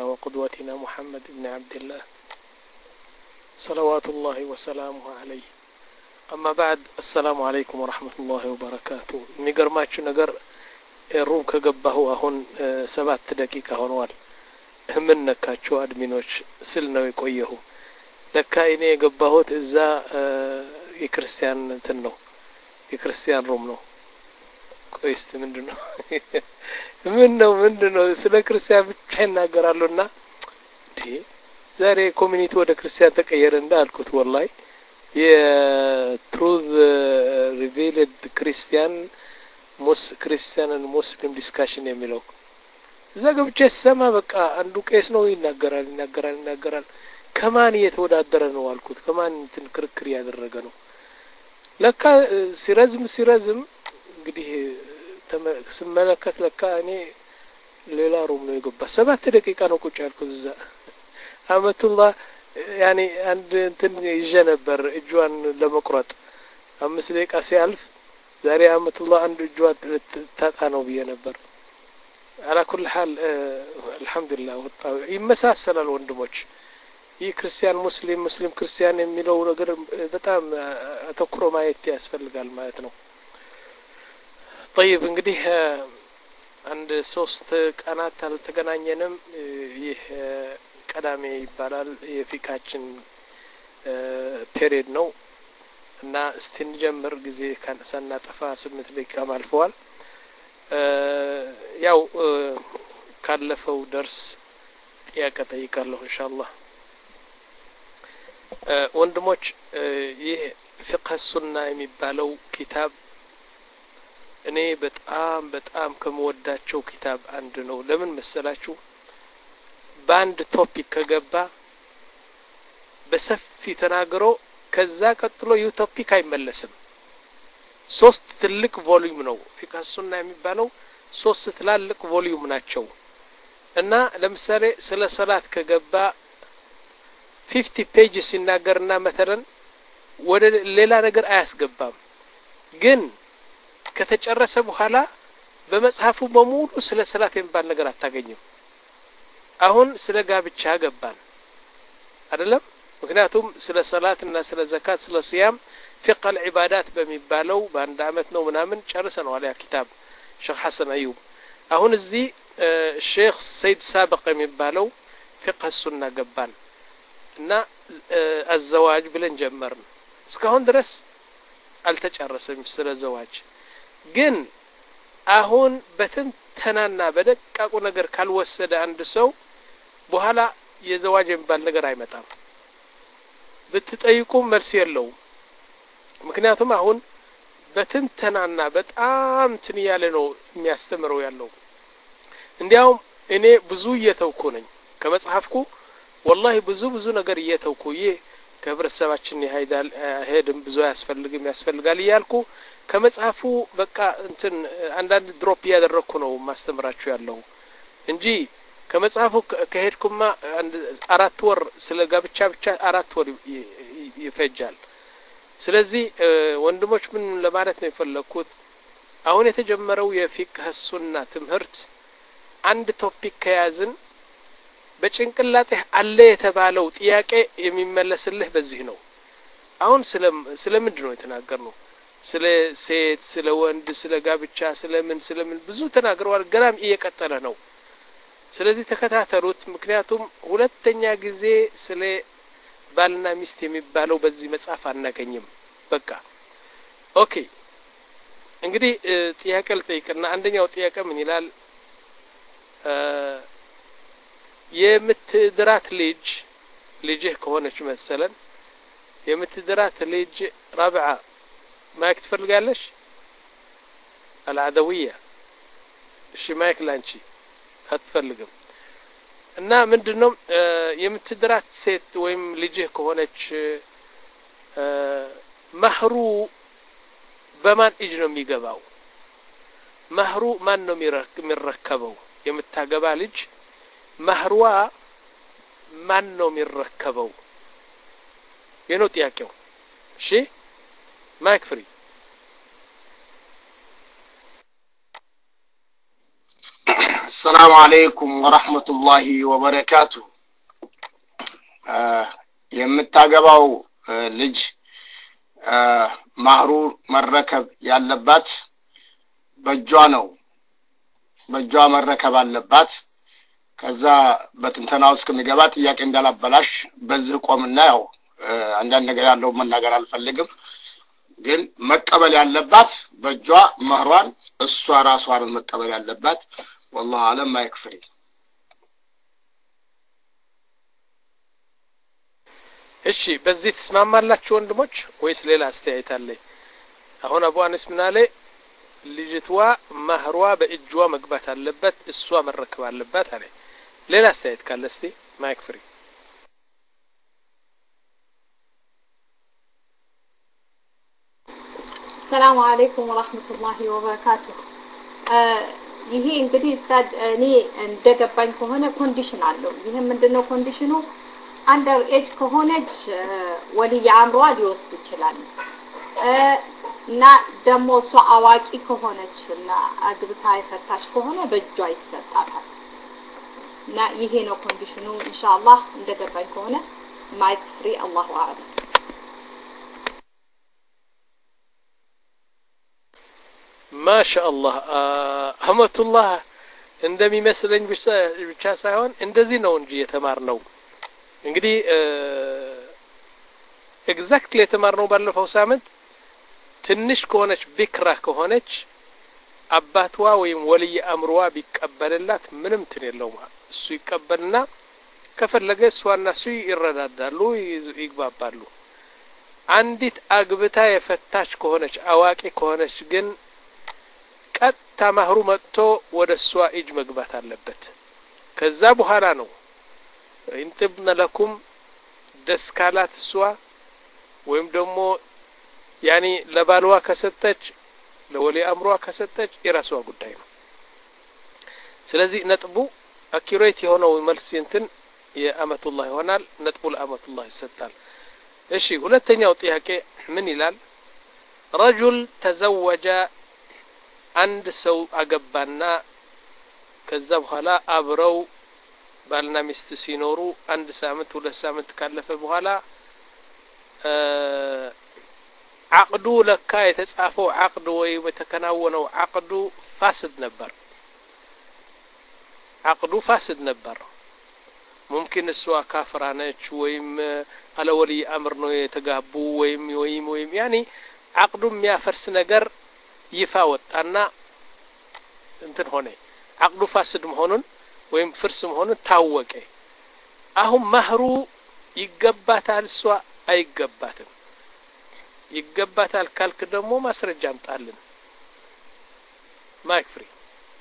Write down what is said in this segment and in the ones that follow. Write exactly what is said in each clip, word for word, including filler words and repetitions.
وقدوتنا محمد بن عبد الله صلوات الله وسلامه عليه أما بعد السلام عليكم ورحمة الله وبركاته ميقرماتشو نقر روم كقبه أهون سبعة دقيقة هونوال من نكاتشو أدمينوش سلنا ويقويه لكا إني قبهوت إزا يكريستيان تنو يكريستيان روم نو كويست ምንድነው ምንድነው ምንድነው ስለ ክርስቲያን ብቻ ይናገራሉና እንዴ ዛሬ ኮሚኒቲ ወደ ክርስቲያን ተቀየረ እንዳልኩት ወላሂ የትሩዝ ሪቪልድ ክርስቲያን ሙስ ክርስቲያንን ሙስሊም ዲስካሽን የሚለው እዛ ገብቼ ሰማ በቃ አንዱ ቄስ ነው ይናገራል ይናገራል ይናገራል ከማን የተወዳደረ ነው አልኩት ከማን እንትን ክርክር ያደረገ ነው ለካ ሲረዝም ሲረዝም እንግዲህ ስመለከት ለካ እኔ ሌላ ሩም ነው የገባ ሰባት ደቂቃ ነው ቁጭ ያልኩት እዛ አመቱላህ ያኒ አንድ እንትን ይዤ ነበር እጇን ለመቁረጥ አምስት ደቂቃ ሲያልፍ ዛሬ አመቱላህ አንድ እጇን ታጣ ነው ብዬ ነበር على كل حال الحمد لله ወጣው ይመሳሰላል ወንድሞች ይህ ክርስቲያን ሙስሊም ሙስሊም ክርስቲያን የሚለው ነገር በጣም አተኩሮ ማየት ያስፈልጋል ማለት ነው طيب እንግዲህ አንድ ሶስት ቀናት አልተገናኘንም ይህ ቀዳሜ ይባላል የፊካችን ፔሪድ ነው እና እስቲ እንጀምር ጊዜ ሳናጠፋ ስምንት ደቂቃ አልፈዋል ያው ካለፈው ደርስ ጥያቄ ጠይቃለሁ ኢንሻአላህ ወንድሞች ይህ ፍቅህ ሱና የሚባለው ኪታብ እኔ በጣም በጣም ከመወዳቸው ኪታብ አንድ ነው ለምን መሰላችሁ ባንድ ቶፒክ ከገባ በሰፊ ተናግሮ ከዛ ቀጥሎ ዩ ቶፒክ አይመለስም ሶስት ትልቅ ቮልዩም ነው ፍቅህ ሱና የሚባለው ሶስት ትላልቅ ቮልዩም ናቸው እና ለምሳሌ ስለ ሰላት ከገባ fifty pages ሲናገርና مثلا ወደ ሌላ ነገር አያስገባም ግን ከተጨረሰ በኋላ በመጽሐፉ በሙሉ ስለ ሰላት የሚባል ነገር አታገኝም አሁን ስለ ጋብቻ ገባን አይደለም ምክንያቱም ስለ ሰላትና ስለ ዘካት ስለ ሲያም فقه العبادات በሚባለው በአንድ አመት ነው ምናምን ጨርሰናል ያ ኪታብ ሼክ ሐሰን አዩብ አሁን እዚህ ሼክ ሰይድ ሳበቅ የሚባለው فقه السنة ገባን እና الزواج ብለን ጀመርን እስካሁን ድረስ አልተጨረሰም ስለ ዘዋጅ ግን አሁን በትንተናና በደቃቁ ነገር ካልወሰደ አንድ ሰው በኋላ የዘዋጅ የሚባል ነገር አይመጣም ብትጠይቁ መልስ የለው ምክንያቱም አሁን በትንተናና በጣም ትን ያለ ነው የሚያስተምረው ያለው እንዲያውም እኔ ብዙ እየተውኩ ነኝ ከመጽሐፍኩ والله ብዙ ብዙ ነገር እየተውኩ ይሄ ከህብረተሰባችን ይሄዳል ሄድም ብዙ ያስፈልግም ያስፈልጋል ይያልኩ ከመጽሐፉ በቃ እንትን አንዳንድ ድሮፕ ያደረኩ ነው ማስተምራችሁ ያለው እንጂ ከመጽሐፉ ከሄድኩማ አራት ወር ስለ ጋብቻ ብቻ አራት ወር ይፈጃል ስለዚህ ወንድሞች ምን ለማለት ነው የፈለኩት አሁን የተጀመረው የፊቅህ ሱና ትምህርት አንድ ቶፒክ ከያዝን በጭንቅላትህ አለ የተባለው ጥያቄ የሚመለስልህ በዚህ ነው አሁን ስለ ስለምንድን ነው የተናገርነው ስለ ሴት ስለ ወንድ ስለ ጋብቻ ስለምን ስለምን ብዙ ተናግረዋል ገናም እየቀጠለ ነው ስለዚህ ተከታተሉት ምክንያቱም ሁለተኛ ጊዜ ስለ ባልና ሚስት የሚባለው በዚህ መጽሐፍ አናገኝም በቃ ኦኬ እንግዲህ ጥያቄ ልጠይቅና አንደኛው ጥያቄ ምን ይላል የምትድራት ልጅ ልጅህ ከሆነች መሰለን የምትድራት ልጅ رابعه ማይክ ትፈልጋለሽ العدويه እሺ ማይክ ላንቺ አትፈልግም እና ምንድነው የምትድራት ሴት ወይም ልጅህ ከሆነች መህሩ በማን እጅ ነው የሚገባው መህሩ ማን ነው የሚረከበው የምታገባ ልጅ መህሩዋ ማን ነው የሚረከበው የነው ጥያቄው እሺ ማይክ ፍሪ السلام عليكم ورحمة الله وبركاته. የምታገባው ልጅ ማህሩ መረከብ ያለባት በእጇ ነው በእጇ መረከብ አለባት ከዛ በትንተናው እስከሚገባ ጥያቄ እንዳላበላሽ በዚህ ቆምና ያው አንዳንድ ነገር ያለው መናገር አልፈልግም ግን መቀበል ያለባት በእጇ ማህሯን እሷ ራሷን መቀበል ያለባት والله اعلم ما يكفي እሺ በዚህ ተስማማላችሁ ወንድሞች ወይስ ሌላ አስተያየት አለ አሁን አቡ አነስ ምን አለ ልጅቷ ማህሯ በእጇ መግባት አለበት እሷ መረከብ አለባት አለ ሌላ አስተያየት ካለ እስቲ ማይክ ፍሪ السلام عليكم ورحمة الله وبركاته ይሄ እንግዲህ ስታድ እኔ እንደገባኝ ከሆነ ኮንዲሽን አለው ይሄ ምንድነው ኮንዲሽኑ አንደር ኤጅ ከሆነች ወልይ አምሯ ሊወስድ ይችላል እና ደሞ እሷ አዋቂ ከሆነችና አግብታ የፈታች ከሆነ በእጇ ይሰጣታል እና ይሄ ነው ኮንዲሽኑ ኢንሻአላህ እንደገባኝ ከሆነ ማይክ ፍሪ አላሁ አዕለም ما شاء الله رحمة الله عندما يمثلن ብቻ ሳይሆን እንደዚህ ነው እንጂ የተማርነው እንግዲህ ኤግዛክትሊ የተማርነው ባለፈው ሳምንት ትንሽ ከሆነች ቢክራ ከሆነች አባቷ ወይም ወልይ አምሯ ቢቀበልላት ምንም ትን የለውም እሱ ይቀበልና ከፈለገ እሷና እሱ ይረዳዳሉ ይግባባሉ አንዲት አግብታ የፈታች ከሆነች አዋቂ ከሆነች ግን ቀጥታ ማህሩ መጥቶ ወደሷ እጅ መግባት አለበት ከዛ በኋላ ነው እንጥብነ ለኩም ደስካላት እሷ ወይም ደግሞ ያኒ ለባልዋ ከሰጠች ለወሊ አምሯ ከሰጠች የራሷ ጉዳይ ነው ስለዚህ ነጥቡ አኪሬት የሆነው መልስ እንትን የአመቱላህ ይሆናል ነጥቡ ለአመቱላህ ይሰጣል እሺ ሁለተኛው ጥያቄ ምን ይላል رجل تزوج አንድ ሰው አገባና ከዛ በኋላ አብረው ባልና ሚስት ሲኖሩ አንድ ሳምንት ሁለት ሳምንት ካለፈ በኋላ عقዱ ለካ የተጻፈው عقد ወይ የተከናወነው عقዱ ፋስድ ነበር عقዱ ፋስድ ነበር ممكن እሷ ካፍራ ነች ወይም አለ ወልይ አምር ነው የተጋቡ ወይም ወይም ወይም يعني عقዱ የሚያፈርስ ነገር ይፋ ወጣና እንትን ሆነ عقዱ ፋስድ መሆኑን ወይም ፍርስ መሆኑን ታወቀ አሁን ማህሩ ይገባታል እሷ አይገባትም ይገባታል ካልክ ደግሞ ማስረጃ አምጣልን ማይክ ፍሪ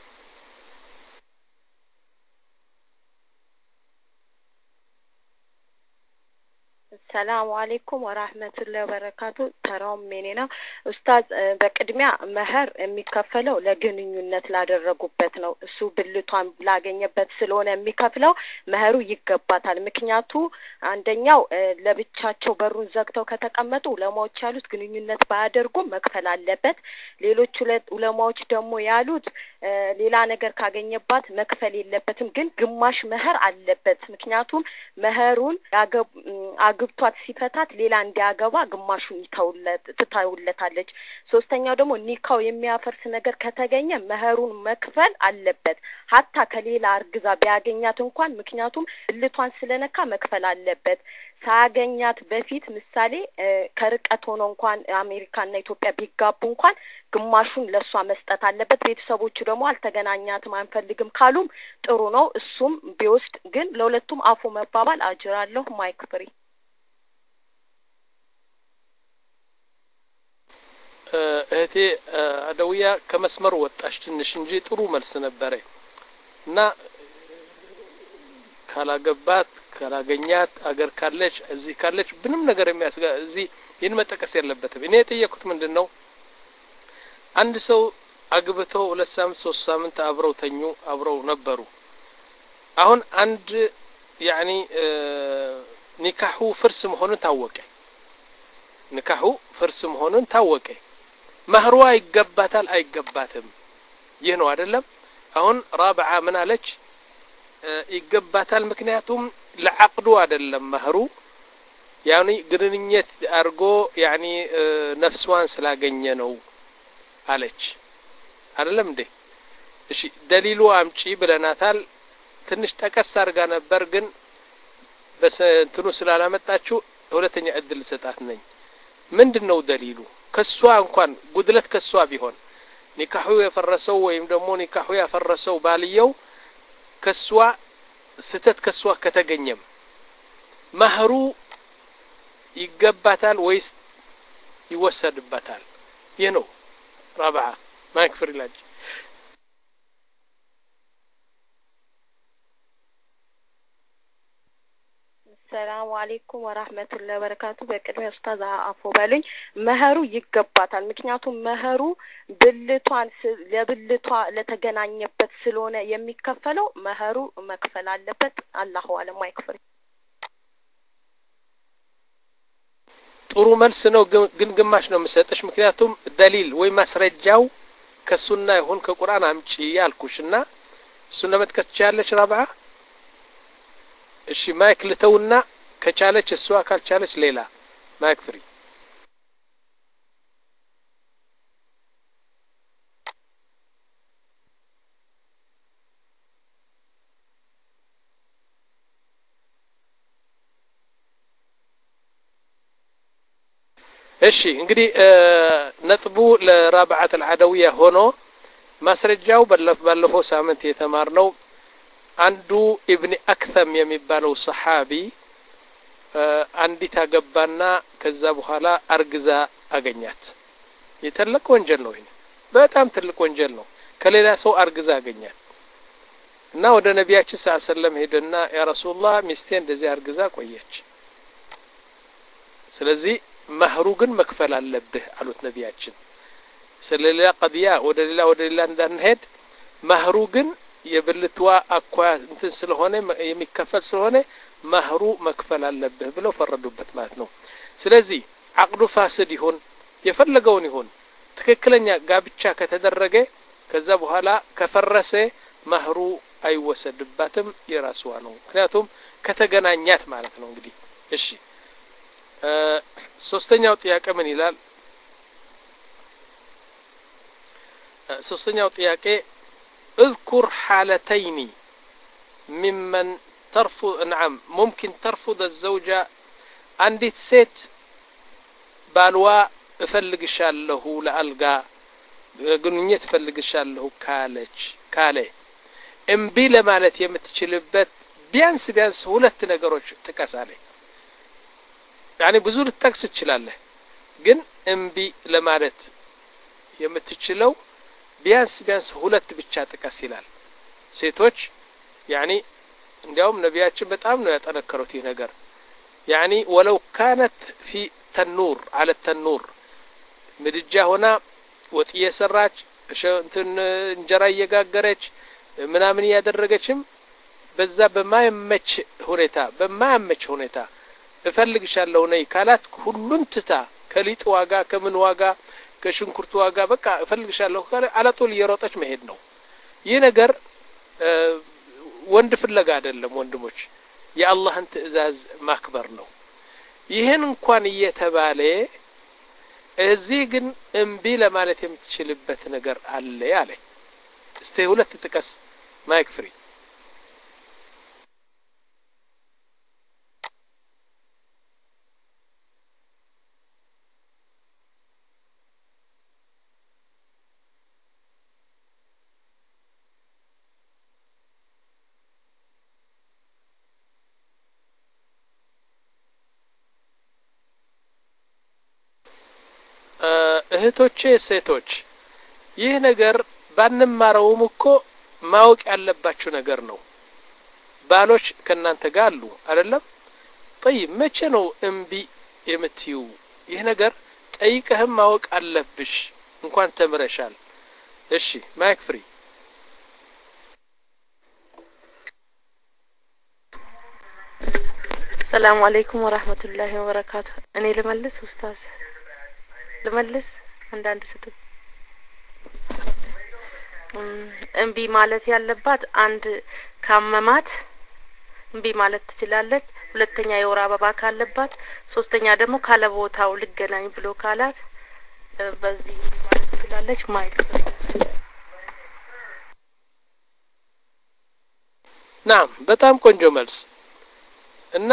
السلام عليكم ورحمة الله وبركاته ترام مننا أستاذ بقدميا مهر የሚከፈለው ለግንኙነት ላደረጉበት ነው እሱ ብልቷን ላገኘበት ስለሆነ የሚከፈለው መህሩ ይገባታል ምክንያቱ አንደኛው ለብቻቸው በሩን ዘግተው ከተቀመጡ ዑለማዎች ያሉት ግንኙነት ባያደርጉ መክፈል አለበት ሌሎች ዑለማዎች ደግሞ ያሉት ሌላ ነገር ካገኘባት መክፈል የለበትም ግን ግማሽ መህር አለበት ምክንያቱም መህሩን አግብቷት ሲፈታት ሌላ እንዲያገባ ግማሹን ይተውለት ትታውለታለች ሶስተኛው ደግሞ ኒካው የሚያፈርስ ነገር ከተገኘ መህሩን መክፈል አለበት hatta ከሌላ አርግዛ ቢያገኛት እንኳን ምክንያቱም ልቷን ስለነካ መክፈል አለበት ሳገኛት በፊት ምሳሌ ከርቀት ሆኖ እንኳን አሜሪካና ኢትዮጵያ ቢጋቡ እንኳን ግማሹን ለሷ መስጠት አለበት ቤተሰቦቹ ደግሞ አልተገናኛትም አንፈልግም ካሉም ጥሩ ነው እሱም ቢወስድ ግን ለሁለቱም አፉ መባባል አጅራለሁ ማይክ ፍሪ እህቴ አደውያ ከመስመር ወጣሽ ትንሽ እንጂ ጥሩ መልስ ነበር እና ካላገባት ካላገኛት አገር ካለች እዚህ ካለች ምንም ነገር የሚያስጋ እዚህ ይሄን መጠቀስ ያለበትም እኔ የጠየቁት ምንድነው አንድ ሰው አግብተው ሁለት ሳምንት ሶስት ሳምንት አብረው ተኙ አብረው ነበሩ አሁን አንድ يعني ኒካሁ ፍርስ መሆኑን ታወቀ ኒካሁ ፍርስ መሆኑን ታወቀ መህሯ ይገባታል አይገባትም ይህ ነው አይደለም አሁን ራብዓ ምን አለች ይገባታል ምክንያቱም ለዓቅዱ አይደለም መህሩ ያኒ ግንኙነት አርጎ ያኒ ነፍስዋን ስላገኘ ነው አለች አይደለም እንዴ እሺ ደሊሉ አምጪ ብለናታል ትንሽ ተቀስ አርጋ ነበር ግን በሰንትኑ ስላላመጣችሁ ሁለተኛ እድል ሰጣት ነኝ ምንድነው ደሊሉ ከሷ እንኳን ጉድለት ከሷ ቢሆን ኒካሁ የፈረሰው ወይም ደግሞ ኒካሁ ያፈረሰው ባልየው ከሷ ስተት ከሷ ከተገኘም መህሩ ይገባታል ወይስ ይወሰድበታል ይህ ነው ራብዓ ማክፍር ይላል ሰላም አለይኩም ወራህመቱላሂ ወበረካቱ በቅድሚያ ኡስታዝ አፎ በሉኝ መህሩ ይገባታል ምክንያቱም መህሩ ብልቷን ለብልቷ ለተገናኘበት ስለሆነ የሚከፈለው መህሩ መክፈል አለበት አላሁ አለም ማይክፈል ጥሩ መልስ ነው ግን ግማሽ ነው መሰጠሽ ምክንያቱም ደሊል ወይ ማስረጃው ከሱና ይሁን ከቁርአን አምጪ ያልኩሽና ሱና መጥቀስ ትችያለሽ ራብዓ እሺ ማይክ ልተውና ከቻለች እሷ ካልቻለች ሌላ ማይክ ፍሪ እሺ እንግዲህ ነጥቡ ለራብዓት العدويه ሆኖ ማስረጃው ባለፈው ሳምንት የተማርነው አንዱ ኢብኑ አክተም የሚባለው ሰሃቢ አንዲት አገባና ከዛ በኋላ አርግዛ አገኛት የተለቀ ወንጀል ነው ይሄ በጣም ትልቅ ወንጀል ነው ከሌላ ሰው አርግዛ አገኛት እና ወደ ነቢያችን ሰለላሁ ዐለይሂ ወሰለም ሄደና ያ ረሱላህ ሚስቴ እንደዚህ አርግዛ ቆየች ስለዚህ መህሩ ግን መክፈል አለብህ አሉት ነቢያችን ስለሌላ ቀዲያ ወደ ሌላ ወደ ሌላ እንዳንሄድ መህሩ ግን የብልቷ አኳያ እንትን ስለሆነ የሚከፈል ስለሆነ መህሩ መክፈል አለብህ ብለው ፈረዱበት ማለት ነው ስለዚህ አቅዱ ፋስድ ይሁን የፈለገውን ይሁን ትክክለኛ ጋብቻ ከተደረገ ከዛ በኋላ ከፈረሰ መህሩ አይወሰድባትም የራስዋ ነው ምክንያቱም ከተገናኛት ማለት ነው እንግዲህ እሺ ሶስተኛው ጥያቄ ምን ይላል ሶስተኛው ጥያቄ اذكر حالتين ممن ترفض نعم ممكن ترفض الزوجة عندت ست بالوا እፈልግሻለሁ ለአልጋ ግንኙነት እፈልግሻለሁ ካለች ካለ እምቢ ለማለት የምትችልበት ቢያንስ ቢያንስ ሁለት ነገሮች ጥቀሳለ يعني ብዙ ልትጠቅስ ይችላልህ ግን እምቢ ለማለት የምትችለው ቢያንስ ቢያንስ ሁለት ብቻ ጥቀስ ይላል ሴቶች يعني እንዲያውም ነቢያችን በጣም ነው ያጠነከሩት ይሄ ነገር يعني ولو كانت في تنور على التنور ምድጃ ሆና ወጥ እየሰራች እንትን እንጀራ እየጋገረች ምናምን ያደረገችም በዛ በማይመች ሁኔታ በማይመች ሁኔታ እፈልግሻለሁ ነይ ካላት ሁሉን ትታ ከሊጥ ዋጋ ከምን ዋጋ ከሽንኩርት ዋጋ በቃ እፈልግሻለሁ ካለ አላጦል እየሮጠች መሄድ ነው ይሄ ነገር ወንድ ፍለጋ አይደለም ወንድሞች የአላህን ትእዛዝ ማክበር ነው ይሄን እንኳን እየተባለ እዚህ ግን እምቢ ለማለት የምትችልበት ነገር አለ ያለ እስቲ ሁለት ጥቀስ ማይክ ፍሪ እህቶቼ ሴቶች ይህ ነገር ባንማረውም እኮ ማወቅ ያለባችሁ ነገር ነው ባሎች ከናንተ ጋር አሉ አይደለም طيب መቼ ነው እምቢ የምትዩ ይህ ነገር ጠይቀህም ማወቅ አለብሽ እንኳን ተምረሻል እሺ ማይክ ፍሪ السلام عليكم ورحمة الله وبركاته እኔ ልመልስ ኡስታዝ ልመልስ አንድ አንድ ሰጡ እምቢ ማለት ያለባት አንድ ካመማት እምቢ ማለት ትችላለች ሁለተኛ የወር አበባ ካለባት ሶስተኛ ደግሞ ካለ ቦታው ልገናኝ ብሎ ካላት በዚህ ማለት ትችላለች ማይክ ናም በጣም ቆንጆ መልስ እና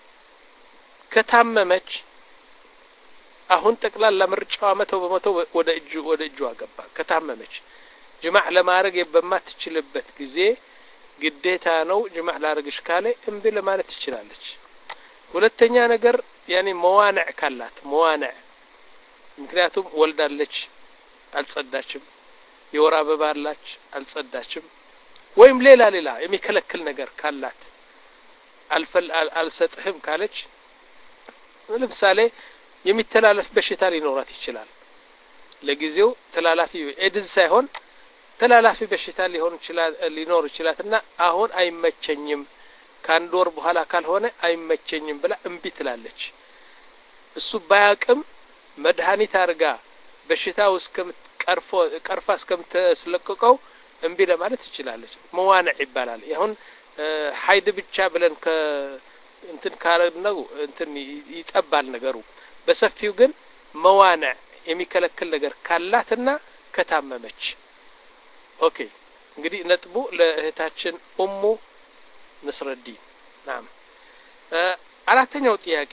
ከታመመች አሁን ጠቅላላ ምርጫው መቶ በመቶ ወደ እጁ ወደ እጁ አገባ ከታመመች ጅማዕ ለማድረግ በማትችልበት ጊዜ ግዴታ ነው ጅማዕ ላርግሽ ካለ እምቢ ለማለት ትችላለች ሁለተኛ ነገር ያኒ መዋንዕ ካላት መዋንዕ ምክንያቱም ወልዳለች አልጸዳችም የወር አበባ አላች አልጸዳችም ወይም ሌላ ሌላ የሚከለክል ነገር ካላት አልፈል አልሰጥህም ካለች ለምሳሌ የሚተላለፍ በሽታ ሊኖራት ይችላል ለጊዜው ተላላፊ ኤድዝ ሳይሆን ተላላፊ በሽታ ሊሆን ይችላል ሊኖር ይችላልና አሁን አይመቸኝም ካንድ ወር በኋላ ካልሆነ አይመቸኝም ብላ እምቢ ትላለች እሱ ባያቅም መድኃኒት አርጋ በሽታው እስከምትቀርፎ ቀርፋ እስከምትስለቀቀው እምቢ ለማለት ትችላለች መዋንዕ ይባላል ይሁን ሀይድ ብቻ ብለን ከ እንትን ካረነው እንትን ይጠባል ነገሩ በሰፊው ግን መዋንዕ የሚከለክል ነገር ካላትና ከታመመች ኦኬ እንግዲህ ነጥቡ ለእህታችን ኡሙ ነስረዲን ናም አራተኛው ጥያቄ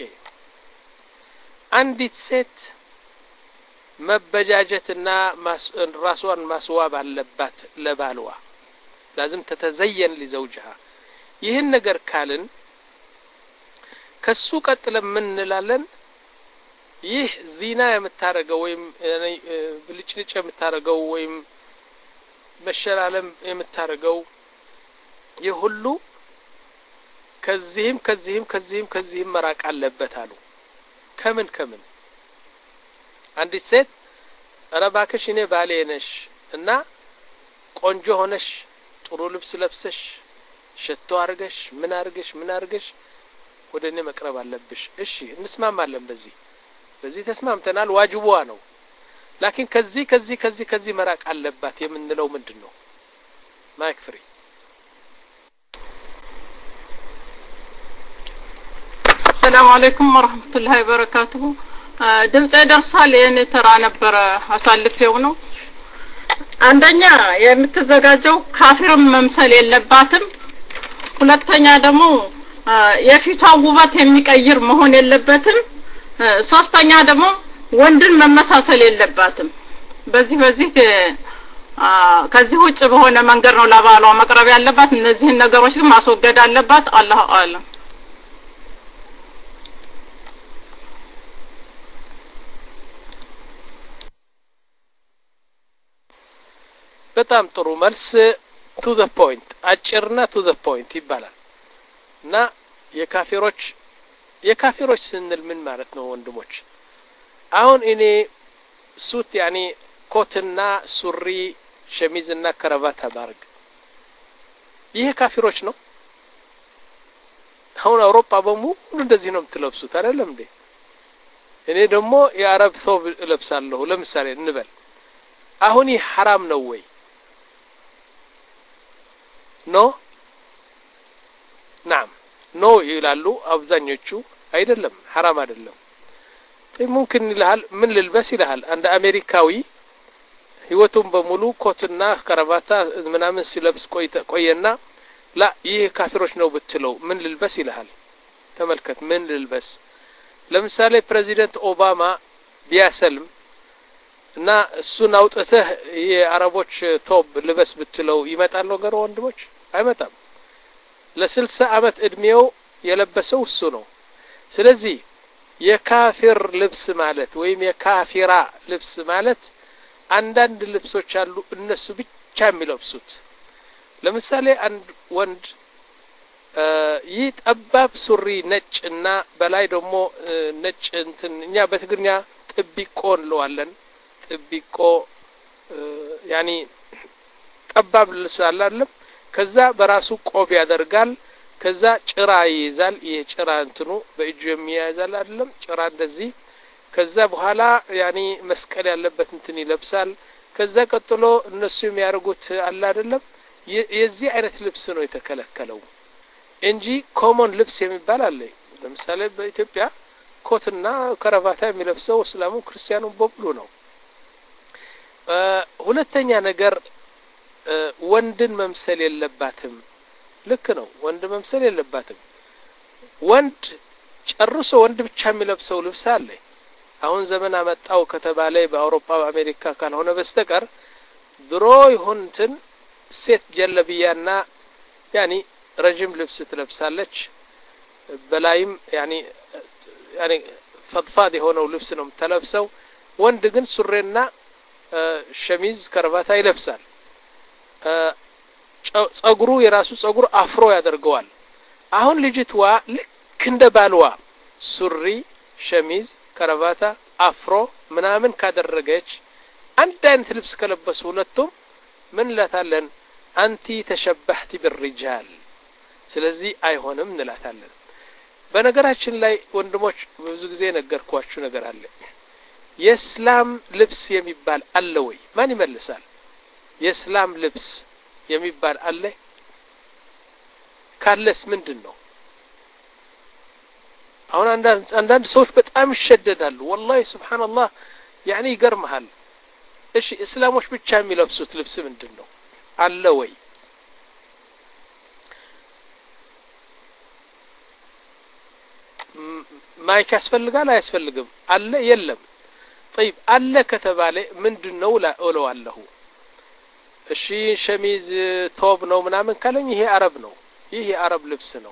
አንዲት ሴት መበጃጀትና ራስዋን ማስዋብ አለባት ለባልዋ لازم تتزين لزوجها ይህን ነገር ካልን ከሱ ቀጥለ ምን እንላለን ይህ ዚና የምታረገው ወይም ብልጭልጭ የምታረገው ወይም መሸላለም የምታረገው የሁሉ ከዚህም ከዚህም ከዚህም ከዚህም መራቅ አለበት አሉ ከምን ከምን አንዲት ሴት ረባከሽ እኔ ባሌ ነሽ እና ቆንጆ ሆነሽ ጥሩ ልብስ ለብሰሽ ሽቶ አርገሽ ምን አርገሽ ምን አርገሽ ወደኔ መቅረብ አለብሽ እሺ እንስማማለን በዚህ በዚህ ተስማምተናል ዋጅቧ ነው لكن ከዚህ ከዚህ ከዚህ ከዚህ መራቅ አለባት የምንለው ምንድነው ማይክ ፍሪ السلام عليكم ورحمة الله وبركاته ድምጽ ደርሷል የኔ ተራ ነበር አሳልፈው ነው አንደኛ የምትዘጋጀው ካፊርም መምሰል የለባትም ሁለተኛ ደግሞ የፊቷ ውበት የሚቀይር መሆን የለበትም ሶስተኛ ደግሞ ወንድን መመሳሰል የለባትም በዚህ በዚህ ከዚህ ውጭ በሆነ መንገድ ነው ለባሏ መቅረብ ያለባት እነዚህ ነገሮች ግን ማስወገድ አለባት አላህ አለም በጣም ጥሩ መልስ to the point አጭርና to the point ይባላል እና የካፊሮች የካፊሮች ስንል ምን ማለት ነው ወንድሞች አሁን እኔ ሱት ያኒ ኮትና ሱሪ ሸሚዝና ከረባት አባርግ ይሄ ካፊሮች ነው አሁን አውሮፓ በሙሉ እንደዚህ ነው የምትለብሱት አይደለም እንዴ እኔ ደግሞ የአረብ ثوب ለብሳለሁ ለምሳሌ እንበል አሁን ይሄ حرام ነው ወይ ኖ ናም ኖ ይላሉ አብዛኞቹ አይደለም حرام አይደለም ممكن ይልሃል ምን ልልበስ ይልሃል አንድ አሜሪካዊ ህይወቱን በሙሉ ኮትና ከረባታ ምናምን ሲለብስ ቆየና ላ ይሄ ካፊሮች ነው ብትለው ምን ልልበስ ይልሃል ተመልከት ምን ልልበስ ለምሳሌ ፕሬዚደንት ኦባማ ቢያሰልም እና እሱን አውጥተህ የአረቦች ቶብ ልበስ ብትለው ይመጣል ነገር ወንድሞች አይመጣም ለ60 አመት እድሜው የለበሰው እሱ ነው ስለዚህ የካፊር ልብስ ማለት ወይም የካፊራ ልብስ ማለት አንዳንድ ልብሶች አሉ እነሱ ብቻ የሚለብሱት ለምሳሌ አንድ ወንድ ይጠባብ ሱሪ ነጭና በላይ ደግሞ ነጭ እንትን እኛ በትግርኛ ጥቢቆ እንለዋለን ጥቢቆ ያኒ ጠባብ ልብስ አይደለም ከዛ በራሱ ቆብ ያደርጋል ከዛ ጭራ ይይዛል ይሄ ጭራ እንትኑ በእጁ የሚያዛል አይደለም ጭራ እንደዚህ ከዛ በኋላ ያኒ መስቀል ያለበት እንትን ይለብሳል ከዛ ቀጥሎ እነሱ የሚያርጉት አለ አይደለም የዚህ አይነት ልብስ ነው የተከለከለው እንጂ ኮመን ልብስ የሚባል አለ ለምሳሌ በኢትዮጵያ ኮትና ከረቫታ የሚለብሰው እስላሙ ክርስቲያኑ በሙሉ ነው ሁለተኛ ነገር ወንድን መምሰል የለባትም ልክ ነው ወንድ መምሰል የለባትም ወንድ ጨርሶ ወንድ ብቻ የሚለብሰው ልብስ አለ አሁን ዘመን አመጣው ከተባለ በአውሮፓ በአሜሪካ ካልሆነ በስተቀር ድሮ ይሁንትን ሴት ጀለቢያና ያኒ ረጅም ልብስ ትለብሳለች በላይም ያኒ ያኒ ፈጥፋድ የሆነው ልብስ ነው የምትለብሰው ወንድ ግን ሱሬና ሸሚዝ ከረባታ ይለብሳል ጸጉሩ የራሱ ጸጉር አፍሮ ያደርገዋል አሁን ልጅቷ ልክ እንደ ባልዋ ሱሪ ሸሚዝ ከረባታ አፍሮ ምናምን ካደረገች አንድ አይነት ልብስ ከለበሱ ሁለቱም ምን ላታለን አንቲ ተሸበህቲ بالرجال ስለዚህ አይሆንም እንላታለን በነገራችን ላይ ወንድሞች ብዙ ጊዜ ነገርኳችሁ ነገር አለ የእስላም ልብስ የሚባል አለ ወይ ማን ይመልሳል የእስላም ልብስ የሚባል አለ ካለስ ምንድነው አሁን አንዳንድ አንዳንድ ሰዎች በጣም ይሸደዳሉ والله سبحان الله يعني ይገርማል እሺ እስላሞች ብቻ የሚለብሱት ልብስ ምንድነው አለ ወይ ማይክ ያስፈልጋል አያስፈልግም አለ የለም طيب አለ ከተባለ ምንድነው ላኦለዋለሁ እሺ ሸሚዝ ቶብ ነው ምናምን ካለኝ ይሄ አረብ ነው ይሄ አረብ ልብስ ነው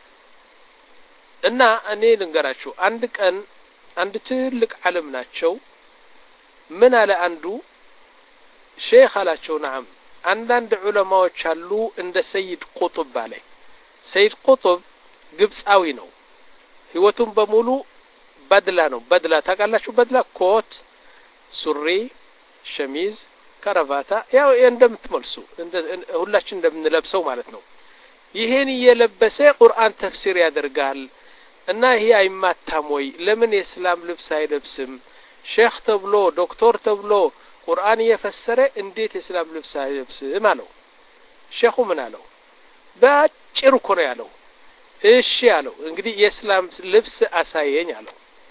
እና እኔ ልንገራችሁ አንድ ቀን አንድ ትልቅ ዓለም ናቸው ምን አለ አንዱ ሼክ አላቸው نعم አንዳንድ ዑለማዎች አሉ እንደ ሰይድ ቁጥብ ባለ ሰይድ ቁጥብ ግብጻዊ ነው ህይወቱን በሙሉ በድላ ነው በድላ ታውቃላችሁ በድላ ኮት ሱሪ ሸሚዝ ከረቫታ ያው እንደምትመልሱ ሁላችን እንደምንለብሰው ማለት ነው ይሄን እየለበሰ ቁርአን ተፍሲር ያደርጋል እና ይሄ አይማታም ወይ ለምን የእስላም ልብስ አይለብስም ሼክ ተብሎ ዶክተር ተብሎ ቁርአን እየፈሰረ እንዴት የእስላም ልብስ አይለብስም አለው ሼኹ ምን አለው ባጭሩ እኮ ነው ያለው እሺ አለው እንግዲህ የእስላም ልብስ አሳየኝ አለው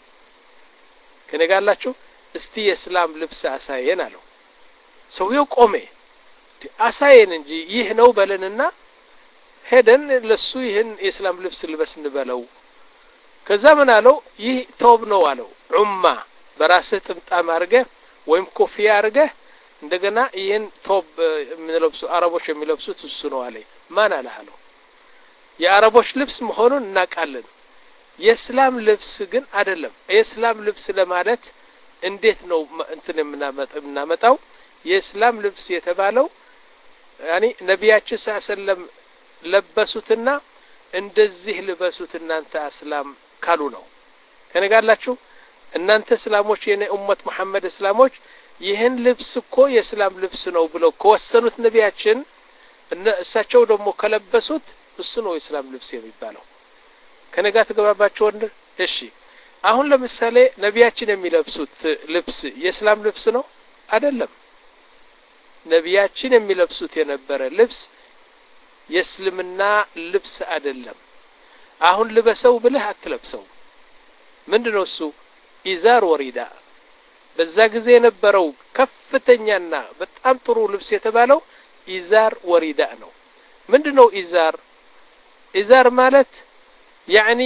ከነጋላችሁ እስቲ የእስላም ልብስ አሳየን አለው ሰውየው ቆሜ አሳየን እንጂ ይህ ነው በለንና ሄደን ለሱ ይህን የእስላም ልብስ ልበስ እንበለው ከዛ ምን አለው ይህ ቶብ ነው አለው ዑማ በራስህ ጥምጣም አርገህ ወይም ኮፊያ አርገህ እንደገና ይህን ቶብ የሚለብሱ አረቦች የሚለብሱት እሱ ነው አለ ማን አለው የአረቦች ልብስ መሆኑን እናቃለን የእስላም ልብስ ግን አይደለም የእስላም ልብስ ለማለት እንዴት ነው እንትን የምናመጣው የእስላም ልብስ የተባለው ያኒ ነብያችን ሰለላሁ ለበሱትና እንደዚህ ልበሱት እናንተ እስላም ካሉ ነው ከነጋላችሁ እናንተ እስላሞች የኔ ኡመት መሐመድ እስላሞች ይህን ልብስ እኮ የእስላም ልብስ ነው ብለው ከወሰኑት ነብያችን እና እሳቸው ደግሞ ከለበሱት እሱ ነው የእስላም ልብስ የሚባለው ከነጋ ተገባባቸው ወንድ እሺ አሁን ለምሳሌ ነብያችን የሚለብሱት ልብስ የእስላም ልብስ ነው አይደለም ነብያችን የሚለብሱት የነበረ ልብስ የእስልምና ልብስ አይደለም አሁን ልበሰው ብለህ አትለብሰው ምንድነው እሱ ኢዛር ወሪዳ በዛ ጊዜ የነበረው ከፍተኛና በጣም ጥሩ ልብስ የተባለው ኢዛር ወሪዳ ነው ምንድነው ኢዛር ኢዛር ማለት ያኒ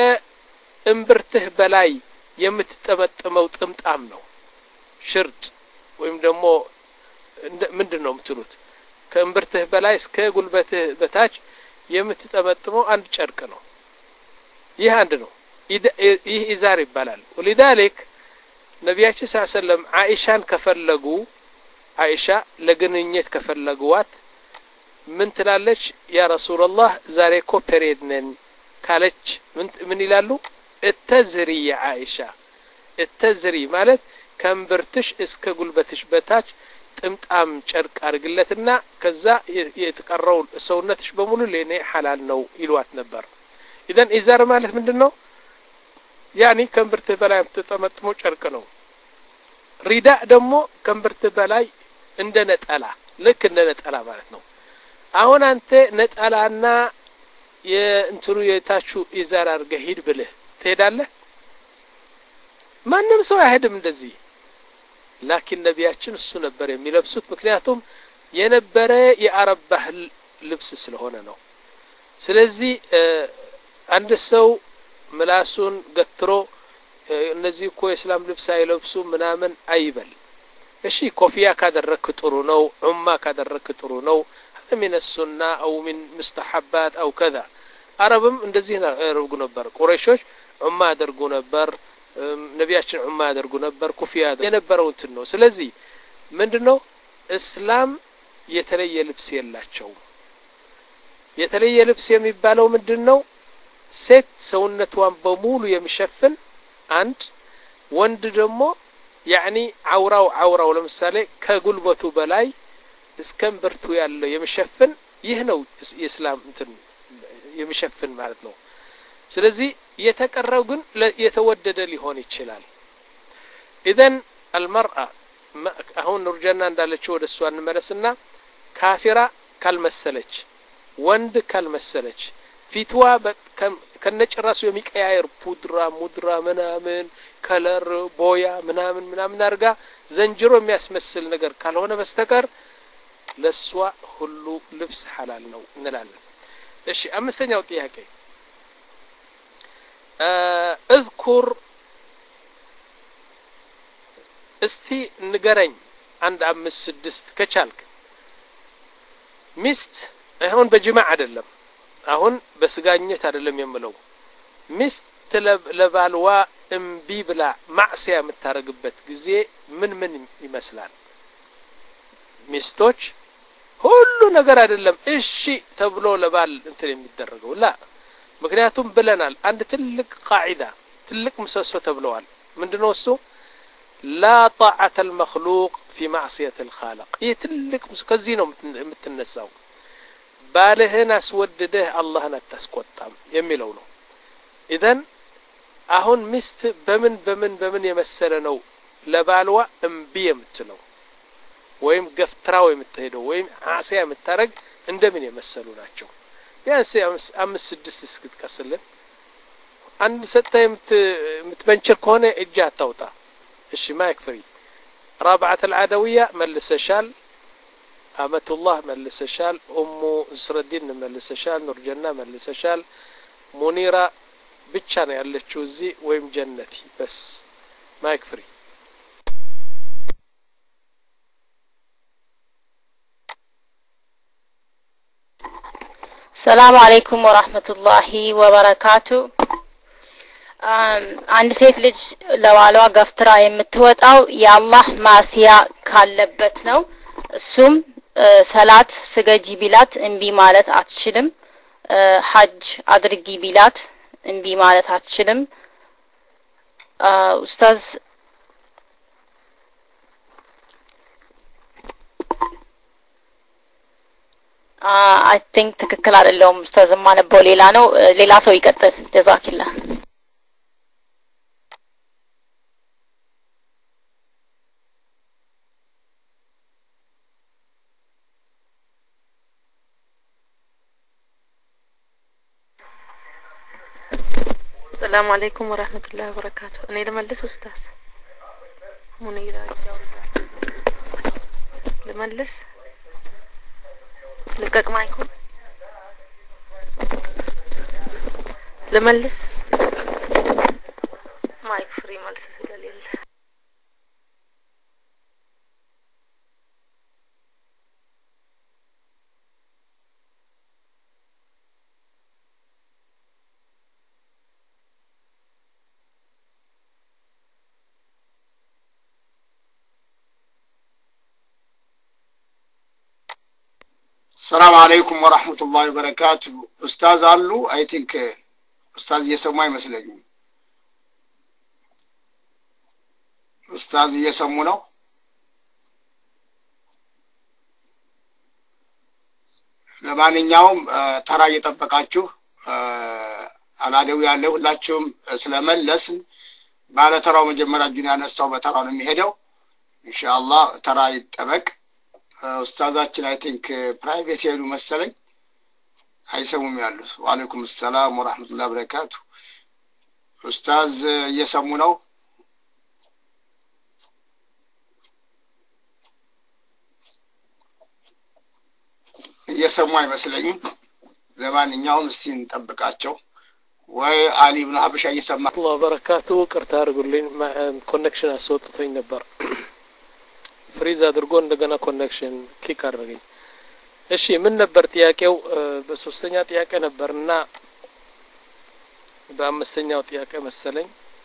ከእምብርትህ በላይ የምትጠመጥመው ጥምጣም ነው ሽርጥ ወይም ደግሞ ምንድነው የምትሉት ከእምብርትህ በላይ እስከ ጉልበትህ በታች የምትጠመጥመው አንድ ጨርቅ ነው ይህ አንድ ነው ይህ ኢዛር ይባላል ወለذلك ነብያችን ሰለላሁ አይሻን ከፈለጉ አይሻ ለግንኙነት ከፈለጉዋት ምን ትላለች ያ ረሱላህ ዛሬ እኮ ፔሪድ ነን ካለች ምን ይላሉ እተዝሪ ያ አይሻ እተዝሪ ማለት ከእምብርትሽ እስከ ጉልበትሽ በታች ጥምጣም ጨርቅ አርግለትና ከዛ የተቀረው ሰውነትሽ በሙሉ ለኔ ሐላል ነው ይሏት ነበር ኢዘን ኢዛር ማለት ምንድነው ያኒ ከእምብርትህ በላይ ተጠመጥሞ ጨርቅ ነው ሪዳ ደግሞ ከእምብርትህ በላይ እንደ ነጠላ ልክ እንደ ነጠላ ማለት ነው አሁን አንተ ነጠላና የእንትኑ የታቹ ኢዛር አድርገህ ሂድ ብለህ ትሄዳለህ ማንም ሰው አይሄድም እንደዚህ ላኪን ነቢያችን እሱ ነበር የሚለብሱት ምክንያቱም የነበረ የአረብ ባህል ልብስ ስለሆነ ነው ስለዚህ አንድ ሰው ምላሱን ገትሮ እነዚህ እኮ የእስላም ልብስ አይለብሱ ምናምን አይበል እሺ ኮፊያ ካደረክ ጥሩ ነው ዑማ ካደረክ ጥሩ ነው من السنة أو من مستحبات أو كذا عربم እንደዚህ ያደርጉ ነበር ቁረይሾች ዑማ ያደርጉ ነበር ነቢያችን ዑማ ያደርጉ ነበር ኮፊያ የነበረው እንትን ነው ስለዚህ ምንድነው እስላም የተለየ ልብስ የላቸው የተለየ ልብስ የሚባለው ምንድነው ሴት ሰውነቷን በሙሉ የሚሸፍን አንድ ወንድ ደግሞ يعني عوراው عوراው ለምሳሌ ከጉልበቱ በላይ እስከምብርቱ ያለው የሚሸፍን ይህ ነው የእስላም እንትን የሚሸፍን ማለት ነው ስለዚህ የተቀረው ግን የተወደደ ሊሆን ይችላል اذا المرأة አሁን ኑርጀና እንዳለችው ወደሷ እንመለስና ካፊራ ካልመሰለች ወንድ ካልመሰለች ፊትዋ ከነጭራሱ የሚቀያየር ፑድራ ሙድራ ምናምን ከለር ቦያ ምናምን ምናምን አርጋ ዘንጅሮ የሚያስመስል ነገር ካልሆነ በስተቀር ለሷ ሁሉ ልብስ حلال ነው እንላለን እሺ አምስተኛው ጥያቄ اذكر እስቲ ንገረኝ አንድ አምስት ስድስት ከቻልክ ሚስት አሁን በጅማዕ አይደለም አሁን በስጋኘት አይደለም የምለው ሚስት ለባልዋ እምቢ ብላ ማዕሲያ የምታረግበት ጊዜ ምን ምን ይመስላል ሚስቶች ሁሉ ነገር አይደለም እሺ ተብሎ ለባል እንትን የሚደረገው ላ ምክንያቱም ብለናል አንድ ትልቅ ቃዒዳ ትልቅ ምሰሶ ተብለዋል ምንድነው እሱ لا طاعة المخلوق في معصية الخالق ይህ ትልቅ ከዚህ ነው የምትነሳው ባልህን አስወደደህ አላህን አታስቆጣም የሚለው ነው اذا አሁን ሚስት በምን በምን በምን የመሰለ ነው ለባልዋ እምቢ የምትለው ወይም ገፍትራው የምትሄደው ወይም አሲያ የምታረግ እንደምን የመሰሉ ናቸው ቢያንስ አምስት ስድስት እስክትቀስልን አንድ ሰጣ የምትበንችር ከሆነ እጅ አታውጣ እሺ ማይክ ፍሪ رابعة العدوية ملسشال أمة الله ملسشال أم نصر الدين ملسشال نور جنة ملسشال منيرة بتشان يالتشو زي ويم جنتي بس مايك فري السلام عليكم ورحمة الله وبركاته አንድ ሴት ልጅ ለባሏ ገፍትራ የምትወጣው የአላህ ማሲያ ካለበት ነው እሱም ሰላት ስገጂ ቢላት እንቢ ማለት አትችልም ሐጅ አድርጊ ቢላት እንቢ ማለት አትችልም ኡስታዝ አይ ቲንክ ትክክል አይደለም ኡስታዝ ማነበው ሌላ ነው ሌላ ሰው ይቀጥል ጀዛኪላህ السلام عليكم ورحمة الله وبركاته أنا لملس أستاذ منيرة جاودا لملس لقاك معكم لملس مايك فري ملس دليل السلام عليكم ورحمة الله وبركاته أستاذ علو I think أستاذ يسمى يمسلني أستاذ يسمونه ለማንኛውም ተራ እየጠበቃችሁ አላደው ያለው ሁላችሁም ስለመለስን ባለ ተራው መጀመሪያ ጁን ያነሳው በተራው ነው የሚሄደው ኢንሻአላህ ተራ ይጠበቅ ኡስታዛችን አይ ቲንክ ፕራይቬት ሄዱ መሰለኝ አይሰሙም ያሉት። ወአለይኩም ሰላም ወራህመቱላሂ ወበረካቱ። ኡስታዝ እየሰሙ ነው? እየሰሙ አይመስለኝም። ለማንኛውም እስቲ እንጠብቃቸው። ወይ አሊ ኢብኑ ሀበሻ እየሰማ አላህ በረካቱ። ቅርታ አድርጉልኝ ኮኔክሽን አስወጥቶኝ ነበር። ፍሪዝ አድርጎ እንደገና ኮኔክሽን ኪክ አድርገኝ። እሺ ምን ነበር ጥያቄው? በሶስተኛ ጥያቄ ነበርና በአምስተኛው ጥያቄ መሰለኝ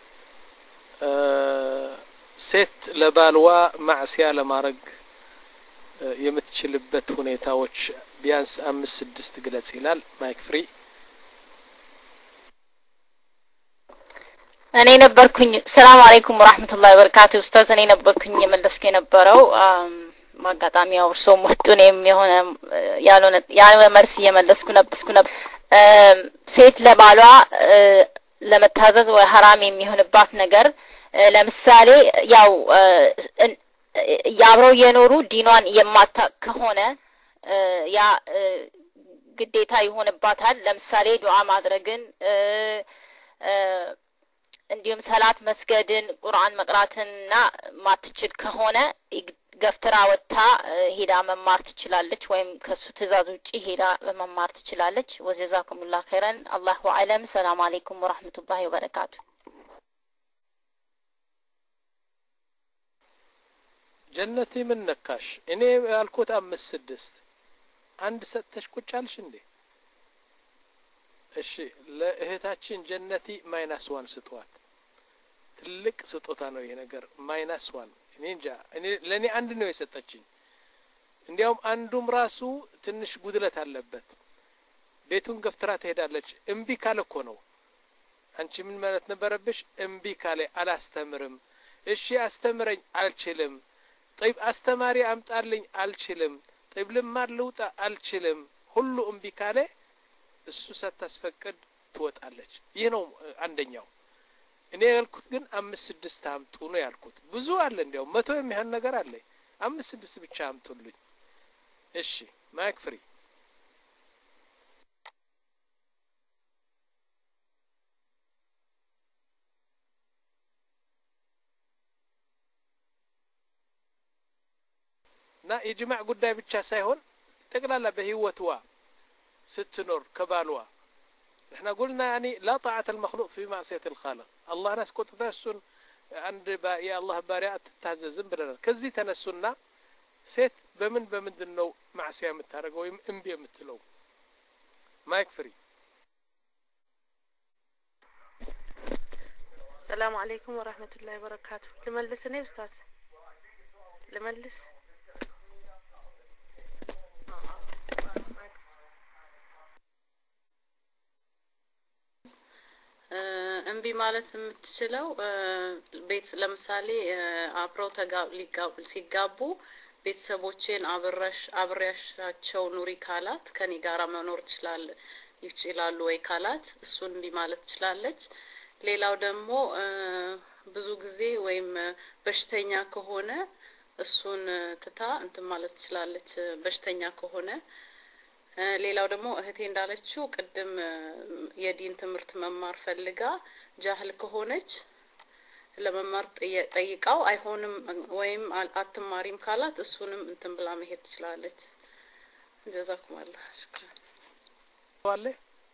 ሴት ለባልዋ ማዕሲያ ለማድረግ የምትችልበት ሁኔታዎች ቢያንስ አምስት ስድስት ግለጽ ይላል። ማይክ ፍሪ። እኔ ነበርኩኝ። ሰላም አለይኩም ወራህመቱላሂ ወበረካቱ። ኡስታዝ እኔ ነበርኩኝ የመለስኩ የነበረው ማጋጣሚ አውርሶ ወጥቶኔም የሆነ ያልሆነ ያልሆነ መልስ እየመለስኩ ነበስኩ ነበር። ሴት ለባሏ ለመታዘዝ ወይ ሐራም የሚሆንባት ነገር ለምሳሌ ያው ያብረው የኖሩ ዲኗን የማታውቅ ከሆነ ያ ግዴታ ይሆንባታል። ለምሳሌ ዱዓ ማድረግን እንዲሁም ሰላት መስገድን ቁርአን መቅራትና ማትችል ከሆነ ገፍትራ ወጣ ሄዳ መማር ትችላለች ወይም ከሱ ትእዛዝ ውጪ ሄዳ መማር ትችላለች። ወጀዛኩሙላህ ኸይረን። አላሁ አለም። ሰላም አለይኩም ወራህመቱላሂ ወበረካቱ። ጀነቲ ምን ነካሽ? እኔ ያልኩት አምስት ስድስት አንድ ሰጥተሽ ቁጭ አልሽ እንዴ? እሺ ለእህታችን ጀነቲ ማይነስ ዋን ስጧት። ትልቅ ስጦታ ነው ይሄ ነገር። ማይነስ ዋን እኔ እንጃ እኔ ለኔ አንድ ነው የሰጠችኝ። እንዲያውም አንዱም ራሱ ትንሽ ጉድለት አለበት። ቤቱን ገፍትራ ትሄዳለች። እምቢ ካለ እኮ ነው። አንቺ ምን ማለት ነበረብሽ? እምቢ ካለ አላስተምርም። እሺ አስተምረኝ፣ አልችልም። طيب አስተማሪ አምጣልኝ፣ አልችልም። طيب ልማር ልውጣ፣ አልችልም። ሁሉ እምቢ ካለ እሱ ሳታስፈቅድ ትወጣለች። ይሄ ነው አንደኛው። እኔ ያልኩት ግን አምስት ስድስት አምጡ ነው ያልኩት። ብዙ አለ እንዲያው መቶ የሚሆን ነገር አለ። አምስት ስድስት ብቻ አምጡልኝ። እሺ ማይክ ፍሪ። ና የጅማዕ ጉዳይ ብቻ ሳይሆን ጠቅላላ በህይወትዋ ስትኖር ከባልዋ احنا قلنا يعني لا طاعة المخلوق في معصية الخالق. الله ناس كنت تنسون عند يا الله بارئة تتعززن بلنا كزي تنسونا سيت بمن بمن دنو معصية متارقة ويم انبي متلو ما يكفري. السلام عليكم ورحمة الله وبركاته. لملسني أستاذ لملس እንቢ ማለት የምትችለው ቤት ለምሳሌ አብረው ተጋብ ሲጋቡ ቤተሰቦቼን አብረሽ አብረሻቸው ኑሪ ካላት ከኔ ጋራ መኖር ይችላል ይችላሉ ወይ ካላት እሱን እንቢ ማለት ትችላለች። ሌላው ደግሞ ብዙ ጊዜ ወይም በሽተኛ ከሆነ እሱን ትታ እንትን ማለት ትችላለች በሽተኛ ከሆነ። ሌላው ደግሞ እህቴ እንዳለችው ቅድም የዲን ትምህርት መማር ፈልጋ ጃህል ከሆነች ለመማር ጠይቃው አይሆንም ወይም አትማሪም ካላት እሱንም እንትን ብላ መሄድ ትችላለች። ጀዛኩም አላህ ሽክራን። ዋለ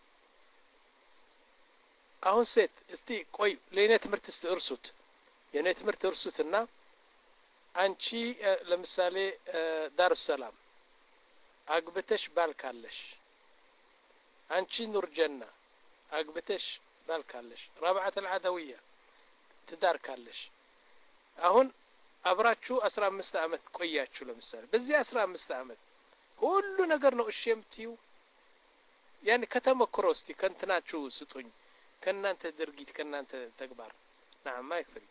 አሁን ሴት እስቲ ቆይ ለኔ ትምህርት እስቲ እርሱት የኔ ትምህርት እርሱትና አንቺ ለምሳሌ ዳር ሰላም አግብተሽ ባልካለሽ አንቺ ኑር ጀና አግብተሽ ባልካለሽ ረብዓት العدوية ትዳር ካለሽ አሁን አብራችሁ አስራ አምስት አመት ቆያችሁ ለምሳሌ በዚህ አስራ አምስት አመት ሁሉ ነገር ነው እሺ የምትዩ يعني ከተመክሮ እስቲ ከንትናችሁ ስጡኝ ከናንተ ድርጊት ከናንተ ተግባር نعم ما يكفي.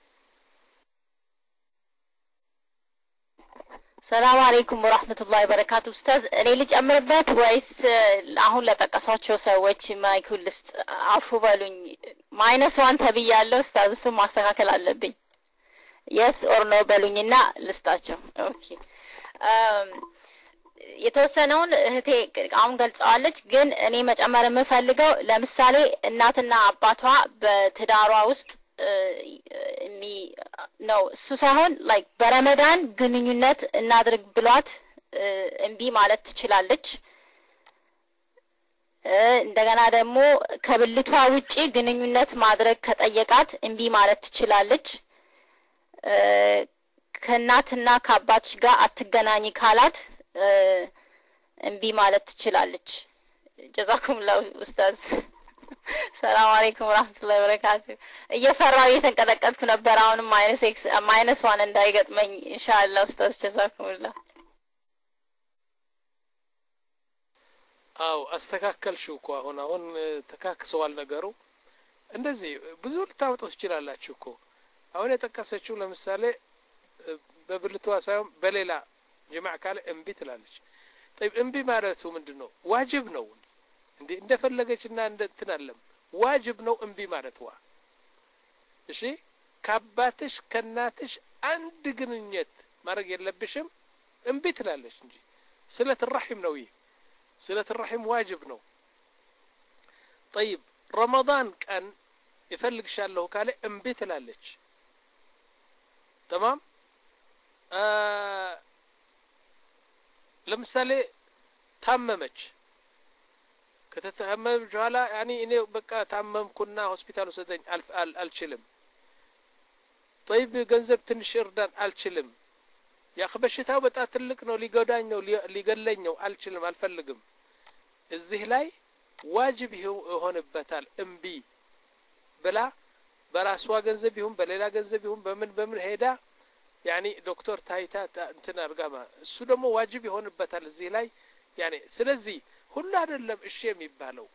ሰላም አለይኩም ወራህመቱላሂ ወበረካቱ። ኡስታዝ እኔ ልጨምርበት ወይስ አሁን ለጠቀሷቸው ሰዎች ማይኩል ልስጥ? አፉ በሉኝ ማይነስ ዋን ተብያለሁ ኡስታዝ፣ እሱ ማስተካከል አለብኝ። yes or no በሉኝና ልስጣቸው ኦኬ የተወሰነውን እህቴ አሁን ገልጸዋለች ግን እኔ መጨመር የምፈልገው ለምሳሌ እናትና አባቷ በትዳሯ ውስጥ እሚ ነው እሱ ሳይሆን ላይክ በረመዳን ግንኙነት እናድርግ ብሏት እንቢ ማለት ትችላለች እንደገና ደግሞ ከብልቷ ውጪ ግንኙነት ማድረግ ከጠየቃት እንቢ ማለት ትችላለች ከናትና ከአባትሽ ጋር አትገናኝ ካላት እንቢ ማለት ትችላለች ጀዛኩም ላሁ ኡስታዝ ሰላም አለይኩም ወራህመቱላሂ ወበረካቱ እየፈራው እየተንቀጠቀጥኩ ነበር አሁንም ማይነስ ኤክስ ማይነስ ዋን እንዳይገጥመኝ ኢንሻአላህ ኡስታዝ ጀዛኩም ላ አው አስተካከልሽው እኮ አሁን አሁን ተካክሰዋል ነገሩ እንደዚህ ብዙ ልታወጡ ትችላላችሁ እኮ አሁን የጠቀሰችው ለምሳሌ በብልቷ ሳይሆን በሌላ ጀማዓ ካለ እንቢ ትላለች طيب እንቢ ማለቱ ምንድነው ዋጅብ ነው እንዴ እንደፈለገችና እንደተናለም ዋጅብ ነው እንቢ ማለትዋ እሺ ከአባትሽ ከናትሽ አንድ ግንኙነት ማድረግ የለብሽም እንቢ ትላለች እንጂ ስለት الرحم ነው ይሄ ስለት الرحم ዋጅብ ነው طيب رمضان ቀን ይፈልግሻለሁ ካለ እንቢ ትላለች تمام ለምሳሌ ታመመች ከተተመመ ጀዋላ ያኒ እኔ በቃ ታመምኩና ሆስፒታል ወሰደኝ አልችልም طيب ገንዘብ ትንሽ እርዳን አልችልም ያخበሽታው በጣም ትልቅ ነው ሊጎዳኝ ነው ሊገለኝ ነው አልችልም አልፈልግም እዚህ ላይ ዋጅብ ይሆንበታል እንቢ ብላ በራሷ ገንዘብ ይሁን በሌላ ገንዘብ ይሁን በምን በምን ሄዳ ያኒ ዶክተር ታይታ እንትን አርጋማ እሱ ደግሞ ዋጅብ ይሆንበታል እዚህ ላይ ያኒ ስለዚህ ሁሉ አይደለም እሺ የሚባለው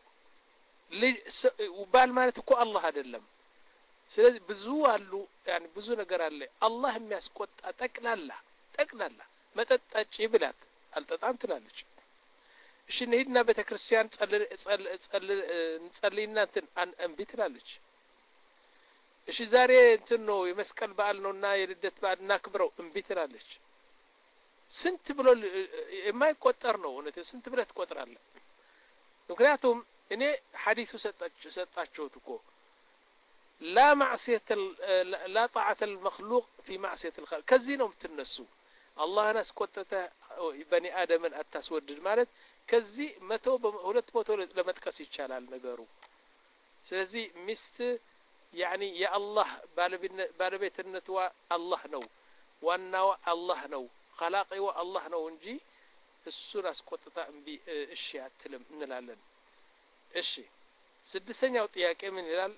ባል ማለት እኮ አላህ አይደለም ስለዚህ ብዙ አሉ ያኒ ብዙ ነገር አለ አላህ የሚያስቆጣ ጠቅላላ ጠቅላላ መጠጣጭ ብላት አልጠጣም ትላለች እሺ ነይድና ቤተክርስቲያን ጸል ጸል ጸል ጸልይና እንትን አንቢ ትላለች እሺ ዛሬ እንትን ነው የመስቀል በዓል ነውና የልደት በዓል እናክብረው እንቢ ትላለች ስንት ብሎ የማይቆጠር ነው እነተ ስንት ብለ ትቆጥራለህ ምክንያቱም እኔ ሐዲሱ ሰጣችሁ ሰጣችሁት እኮ لا معصيه لا طاعه المخلوق في معصيه الخالق ከዚህ ነው የምትነሱ አላህን አስቆጥተ በኒ አደምን አታስወድድ ማለት ከዚህ መቶ ሁለት መቶ ለመጥቀስ ይቻላል ነገሩ ስለዚህ ሚስት يعني يا الله بالبيتنتوا الله نو ዋናው አላህ ነው خلاقي الله ነው እንጂ እሱን አስቆጥታ እንቢ እሺ አትልም እንላለን እሺ ስድስተኛው ጥያቄ ምን ይላል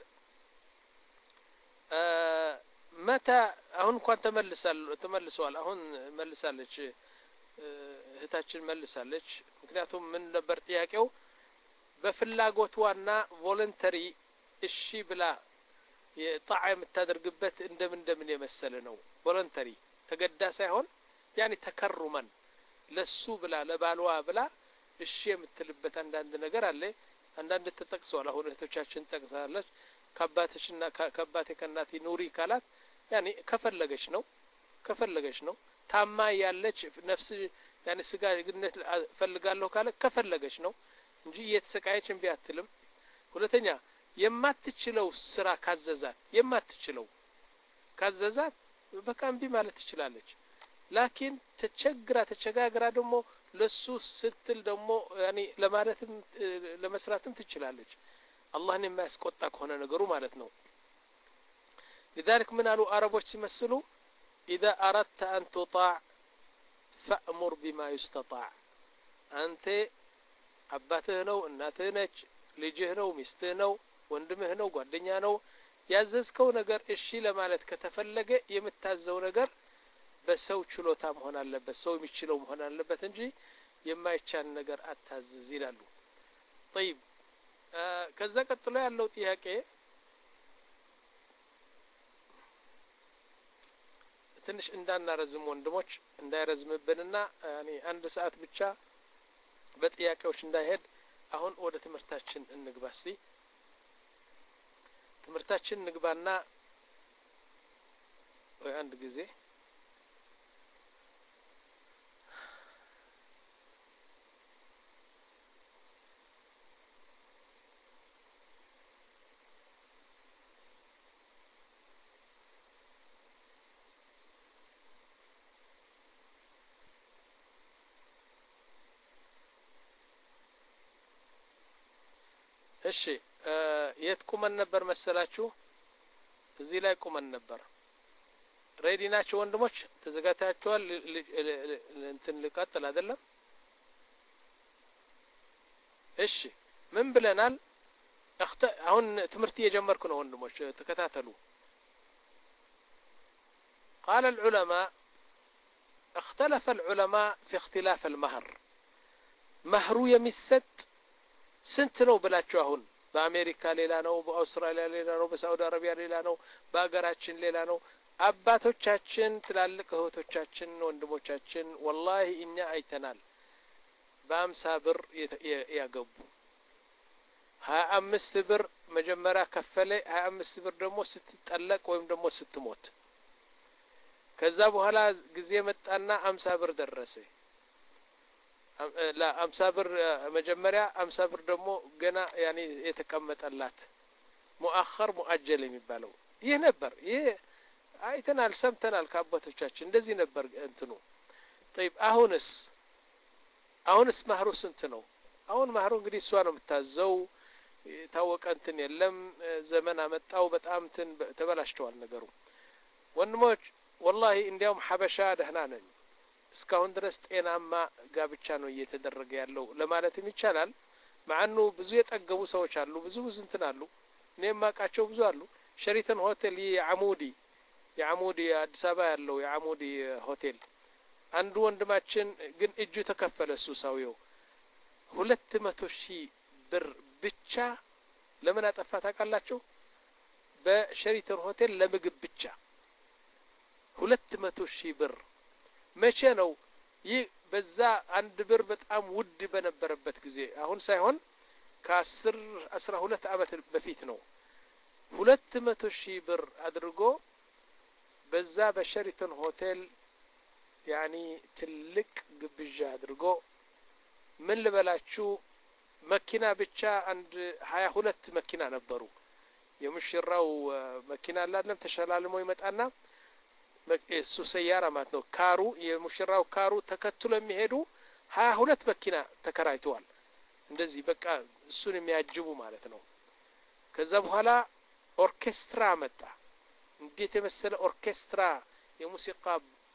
متى አሁን እንኳን ተመልሳል ተመልሰዋል አሁን መልሳለች እህታችን መልሳለች ምክንያቱም ምን ነበር ጥያቄው በፍላጎቷና ቮለንተሪ እሺ ብላ የጣዓ የምታደርግበት እንደምን እንደምን የመሰለ ነው ቮለንተሪ ተገዳ ሳይሆን ያኒ ተከሩመን ለሱ ብላ ለባልዋ ብላ እሺ የምትልበት አንዳንድ ነገር አለ አንዳንድ ተጠቅሰዋል አሁን እህቶቻችን ጠቅሳለች ከአባትሽና ከአባቴ ከናቴ ኑሪ ካላት ያኒ ከፈለገች ነው ከፈለገች ነው ታማ ያለች ነፍስ ያኒ ስጋ ግነት ፈልጋለሁ ካለ ከፈለገች ነው እንጂ እየተሰቃየች እንቢ አትልም ሁለተኛ የማትችለው ስራ ካዘዛት የማትችለው ካዘዛት በቃ እንቢ ማለት ትችላለች ላኪን ተቸግራ ተቸጋግራ ደግሞ ለሱ ስትል ደግሞ ያኒ ለማለትም ለመስራትም ትችላለች አላህን የማያስቆጣ ከሆነ ነገሩ ማለት ነው لذلك من قالوا عربዎች ሲመስሉ اذا اردت ان تطاع فأمر بما يستطاع አንተ አባትህ ነው እናትህ ነች ልጅህ ነው ሚስትህ ነው ወንድምህ ነው ጓደኛ ነው ያዘዝከው ነገር እሺ ለማለት ከተፈለገ የምታዘው ነገር በሰው ችሎታ መሆን አለበት ሰው የሚችለው መሆን አለበት እንጂ የማይቻል ነገር አታዝዝ ይላሉ طيب ከዛ ቀጥሎ ያለው ጥያቄ ትንሽ እንዳናረዝም ወንድሞች እንዳይረዝምብንና ያኒ አንድ ሰዓት ብቻ በጥያቄዎች እንዳይሄድ አሁን ወደ ትምርታችን እንግባሲ ትምርታችን ንግባና አንድ ጊዜ እሺ የት ቁመን ነበር መሰላችሁ? እዚህ ላይ ቁመን ነበር። ሬዲ ናችሁ ወንድሞች? ተዘጋጅታችኋል? እንትን ልቀጥል አይደለም? እሺ ምን ብለናል? አሁን ትምህርት እየጀመርኩ ነው ወንድሞች ተከታተሉ። قال العلماء اختلف العلماء في اختلاف المهر مهر يمسط ስንት ነው ብላችሁ አሁን በአሜሪካ ሌላ ነው፣ በአውስትራሊያ ሌላ ነው፣ በሳውዲ አረቢያ ሌላ ነው፣ በአገራችን ሌላ ነው። አባቶቻችን ትላልቅ እህቶቻችን ወንድሞቻችን ወላሂ እኛ አይተናል በአምሳ ብር ያገቡ ሀያ አምስት ብር መጀመሪያ ከፈለ ሀያ አምስት ብር ደግሞ ስትጠለቅ ወይም ደግሞ ስትሞት ከዛ በኋላ ጊዜ መጣና አምሳ ብር ደረሰ። لا አምሳ ብር መጀመሪያ አምሳ ብር ደግሞ ገና ያኒ የተቀመጠላት ሙአخر ሙአጀል የሚባለው ይህ ነበር። ይህ አይተናል ሰምተናል ከአባቶቻችን እንደዚህ ነበር እንትኑ። طيب አሁንስ አሁንስ ማህሩ ስንት ነው? አሁን ማህሩ እንግዲህ እሷ ነው የምታዘው። ታወቀ እንትን የለም ዘመን አመጣው በጣም እንትን ተበላሽቷል ነገሩ ወንድሞች። والله እንዲያውም ሐበሻ ደህና ነን እስካሁን ድረስ ጤናማ ጋብቻ ነው እየተደረገ ያለው ለማለትም ይቻላል። ማዕኑ ብዙ የጠገቡ ሰዎች አሉ፣ ብዙ ብዙ እንትን አሉ። እኔም ማቃቸው ብዙ አሉ። ሸሪተን ሆቴል የአሙዲ የአሙዲ አዲስ አበባ ያለው የአሙዲ ሆቴል አንዱ ወንድማችን ግን እጁ ተከፈለ እሱ ሰውየው ሁለት መቶ ሺህ ብር ብቻ ለምን አጠፋ ታውቃላችሁ? በሸሪተን ሆቴል ለምግብ ብቻ ሁለት መቶ ሺህ ብር መቼ ነው ይህ? በዛ አንድ ብር በጣም ውድ በነበረበት ጊዜ አሁን ሳይሆን ከአስር አስራ ሁለት አመት በፊት ነው። ሁለት መቶ ሺህ ብር አድርጎ በዛ በሸሪተን ሆቴል ያኒ ትልቅ ግብዣ አድርጎ ምን ልበላችሁ መኪና ብቻ አንድ ሀያ ሁለት መኪና ነበሩ። የሙሽራው መኪና አላለም ተሸላልሞ ይመጣና እሱ ሰያራ ማለት ነው። ካሩ የሙሽራው ካሩ ተከትሎ የሚሄዱ ሀያ ሁለት መኪና ተከራይተዋል። እንደዚህ በቃ እሱን የሚያጅቡ ማለት ነው። ከዛ በኋላ ኦርኬስትራ መጣ። እንዴት የመሰለ ኦርኬስትራ የሙዚቃ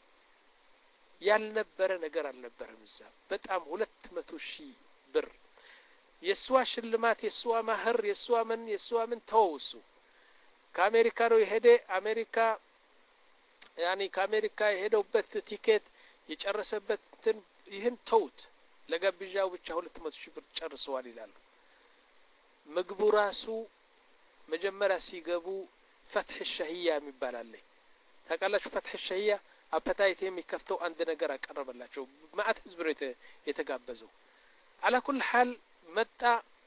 ያልነበረ ነገር አልነበረም እዛ። በጣም ሁለት መቶ ሺህ ብር የሷ ሽልማት የሷ ማህር የሷ ምን የሷ ምን ተወሱ። ከአሜሪካ ነው የሄደ አሜሪካ ያኒ ከአሜሪካ የሄደውበት ቲኬት የጨረሰበት እንትን ይህን ተውት ለጋብዣው ብቻ ሁለት መቶ ሺህ ብር ጨርሰዋል ይላሉ። ምግቡ ራሱ መጀመሪያ ሲገቡ ፈትህ ሸህያ የሚባል አለ ታውቃላችሁ? ፈትህ ሸህያ አፐታይት የሚከፍተው አንድ ነገር አቀረበላቸው። ማአት ህዝብ ነው የተጋበዘው። على كل حال መጣ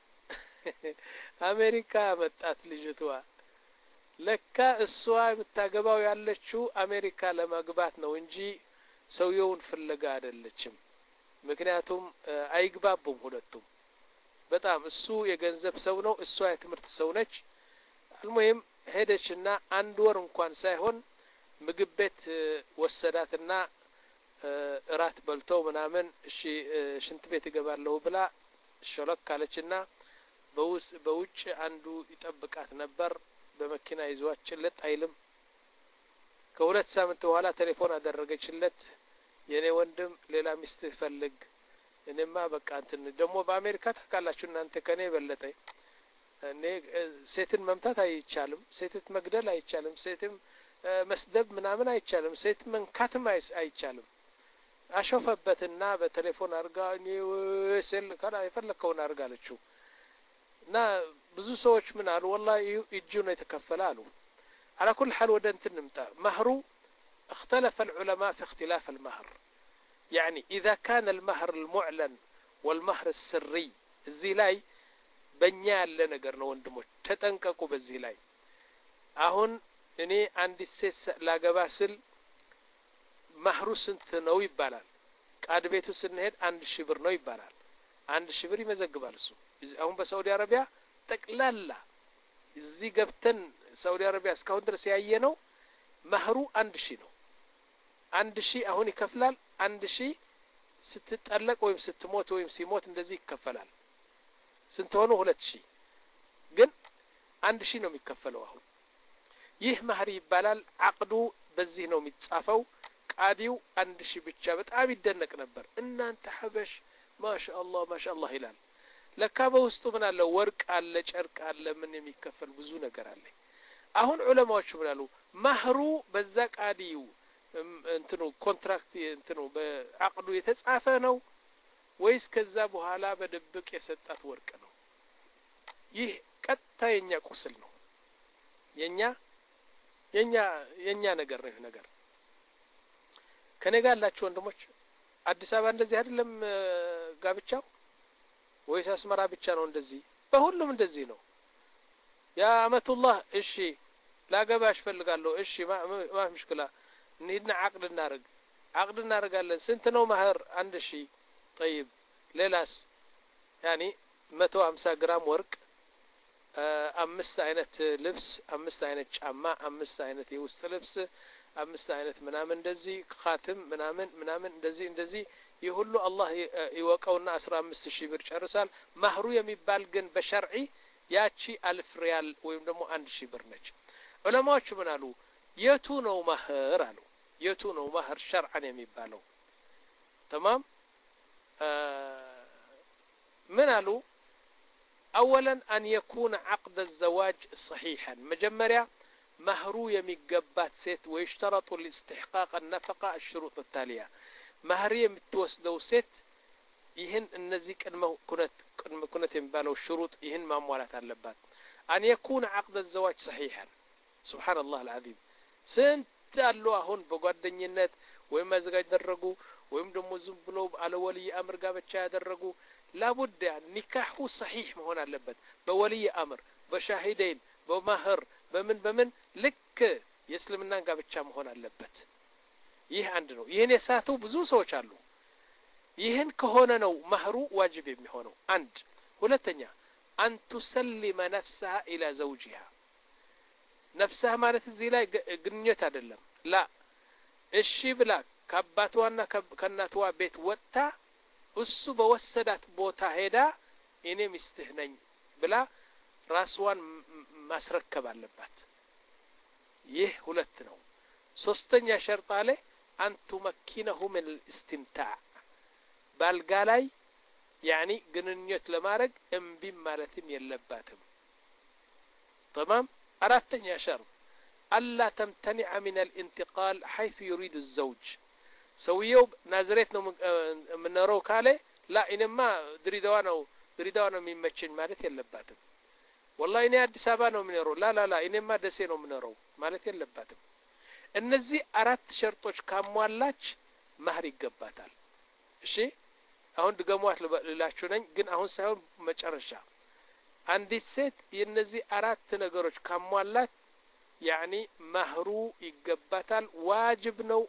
አሜሪካ መጣት ልጅቷ ለካ እሷ የምታገባው ያለችው አሜሪካ ለማግባት ነው እንጂ ሰውየውን ፍለጋ አይደለችም። ምክንያቱም አይግባቡም ሁለቱም። በጣም እሱ የገንዘብ ሰው ነው፣ እሷ የትምህርት ሰው ነች። አልሙሂም ሄደችና አንድ ወር እንኳን ሳይሆን ምግብ ቤት ወሰዳትና እራት በልተው ምናምን እሺ ሽንት ቤት ይገባለሁ ብላ ሸለክ አለችና በውስ በውጭ አንዱ ይጠብቃት ነበር። በመኪና ይዟት ጭልጥ አይልም። ከሁለት ሳምንት በኋላ ቴሌፎን አደረገችለት። የኔ ወንድም ሌላ ሚስት ፈልግ። እኔማ በቃ እንትን ደግሞ በአሜሪካ ታውቃላችሁ እናንተ ከኔ በለጠ እኔ ሴትን መምታት አይቻልም፣ ሴትን መግደል አይቻልም፣ ሴትን መስደብ ምናምን አይቻልም፣ ሴት መንካትም አይቻልም። አሾፈበትና በቴሌፎን አርጋ እኔ ወሰል ካላ የፈለከውን አርጋለችው። እና ብዙ ሰዎች ምን አሉ والله እጁ ነው የተከፈለ አሉ። على كل حال ወደ እንትን እንምጣ። مهر اختلف العلماء في اختلاف المهر. يعني اذا كان المهر المعلن والمهر السري እዚህ ላይ በእኛ ያለ ነገር ነው ወንድሞች ተጠንቀቁ። በዚህ ላይ አሁን እኔ አንዲት ሴት ላገባ ስል ማህሩ ስንት ነው ይባላል። ቃድ ቤቱ ስንሄድ አንድ ሺህ ብር ነው ይባላል። አንድ ሺህ ብር ይመዘግባል እሱ። አሁን በሳውዲ አረቢያ ጠቅላላ እዚህ ገብተን ሳውዲ አረቢያ እስካሁን ድረስ ያየ ነው ማህሩ አንድ ሺህ ነው። አንድ ሺህ አሁን ይከፍላል። አንድ ሺህ ስትጠለቅ ወይም ስትሞት ወይም ሲሞት እንደዚህ ይከፈላል። ስንት ሆኖ ሁለት ሺህ ግን አንድ ሺህ ነው የሚከፈለው አሁን። ይህ ማህር ይባላል። አቅዱ በዚህ ነው የሚጻፈው። ቃዲው አንድ ሺህ ብቻ በጣም ይደነቅ ነበር። እናንተ ሐበሽ ማሻአላህ ማሻአላህ ይላል። ለካ በውስጡ ምን አለ? ወርቅ አለ፣ ጨርቅ አለ፣ ምን የሚከፈል ብዙ ነገር አለ። አሁን ዑለማዎቹ ምን አሉ? ማህሩ በዛ ቃዲው እንትኑ ኮንትራክት እንትኑ በአቅዱ የተጻፈ ነው ወይስ ከዛ በኋላ በድብቅ የሰጣት ወርቅ ነው? ይህ ቀጥታ የኛ ቁስል ነው። የኛ የኛ የኛ ነገር ነው። ይህ ነገር ከኔ ጋር ያላችሁ ወንድሞች አዲስ አበባ እንደዚህ አይደለም ጋብቻው ወይስ አስመራ ብቻ ነው እንደዚህ? በሁሉም እንደዚህ ነው። ያ አመቱላህ እሺ ላገባሽ ፈልጋለሁ እሺ ማ ማ مشكلة እንሂድና አቅድ እናርግ አቅድ እናርጋለን። ስንት ነው ማህር? አንድ ሺህ طيب ሌላስ? ያኒ መቶ ሃምሳ ግራም ወርቅ፣ አምስት አይነት ልብስ፣ አምስት አይነት ጫማ፣ አምስት አይነት የውስጥ ልብስ፣ አምስት አይነት ምናምን እንደዚህ ኻትም ምናምን ምናምን እንደዚህ እንደዚህ ይሁሉ አላህ ይወቀውና አስራ አምስት ሺህ ብር ጨርሳል። ማህሩ የሚባል ግን በሸርዒ ያቺ አልፍ ሪያል ወይም ደግሞ አንድ ሺህ ብር ነች። ዑለማዎቹ ምን አሉ? የቱ ነው ማህር አሉ። የቱ ነው ማህር ሸርዓን የሚባለው? تمام ምን አሉ? اولا ان يكون عقد الزواج صحيحا مجمريا مهرو يميقبات سيت ويشترط لاستحقاق النفقة الشروط التالية مهر يمتوسدو سيت ይህን እነዚህ ቅድመ ኩነት ቅድመ ኩነት የሚባለው ሽሩጥ ይህን ማሟላት አለባት። ان يكون عقد الزواج صحيحا سبحان الله العظيم ስንት አሉ አሁን በጓደኝነት ወይም ማዘጋጅ ደረጉ ወይም ደግሞ ዝም ብሎ አለ ወልይ አምር ጋብቻ ያደረጉ لابد ኒካሁ صحيح መሆን አለበት። በወልይ አምር በሻሂደይን በማህር በምን በምን ልክ የእስልምናን ጋብቻ መሆን አለበት። ይህ አንድ ነው። ይህን የሳቱ ብዙ ሰዎች አሉ። ይህን ከሆነ ነው ማህሩ ዋጅብ የሚሆነው። አንድ ሁለተኛ أن تسلم نفسها إلى زوجها نفسها ማለት እዚህ ላይ ግንኙነት አይደለም ላ እሺ ብላ ከአባቷና ከእናቷ ቤት ወጣ እሱ በወሰዳት ቦታ ሄዳ እኔ ሚስትህ ነኝ ብላ ራስዋን ማስረከብ አለባት። ይህ ሁለት ነው። ሶስተኛ ሸርጥ አለ أن تمكنه من الاستمتاع ባልጋ ላይ يعني ግንኙነት ለማድረግ እምቢ ማለትም የለባትም። تمام አራተኛ ሸርጥ ألا تمتنع من الانتقال حيث يريد الزوج ሰውየው ናዝሬት ነው ምንኖረው ካለ ላ እኔማ ድሬዳዋ ነው ድሬዳዋ ነው የሚመቸኝ ማለት የለባትም። والله እኔ አዲስ አበባ ነው ምንኖረው ላ ላ ላ እኔማ ደሴ ነው ምንኖረው ማለት የለባትም። እነዚህ አራት ሸርጦች ካሟላች ማህር ይገባታል። እሺ አሁን ድገሟት ልላችሁ ነኝ ግን አሁን ሳይሆን መጨረሻ አንዲት ሴት የነዚህ አራት ነገሮች ካሟላች ያኒ ማህሩ ይገባታል። ዋጅብ ነው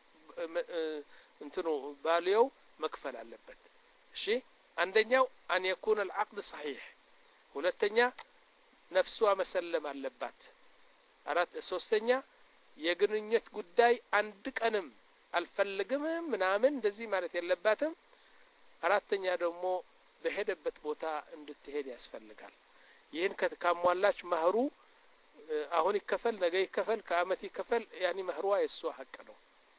እንትኑ ባልየው መክፈል አለበት። እሺ አንደኛው أن يكون العقد صحيح ሁለተኛ ነፍሷ መሰለም አለባት። አራት ሶስተኛ የግንኙነት ጉዳይ አንድ ቀንም አልፈልግም ምናምን እንደዚህ ማለት የለባትም። አራተኛ ደግሞ በሄደበት ቦታ እንድትሄድ ያስፈልጋል። ይህን ከተሟላች ማህሩ አሁን ይከፈል ነገ ይከፈል ከአመት ይከፈል ያኒ ማህሯ የሷ ሐቅ ነው።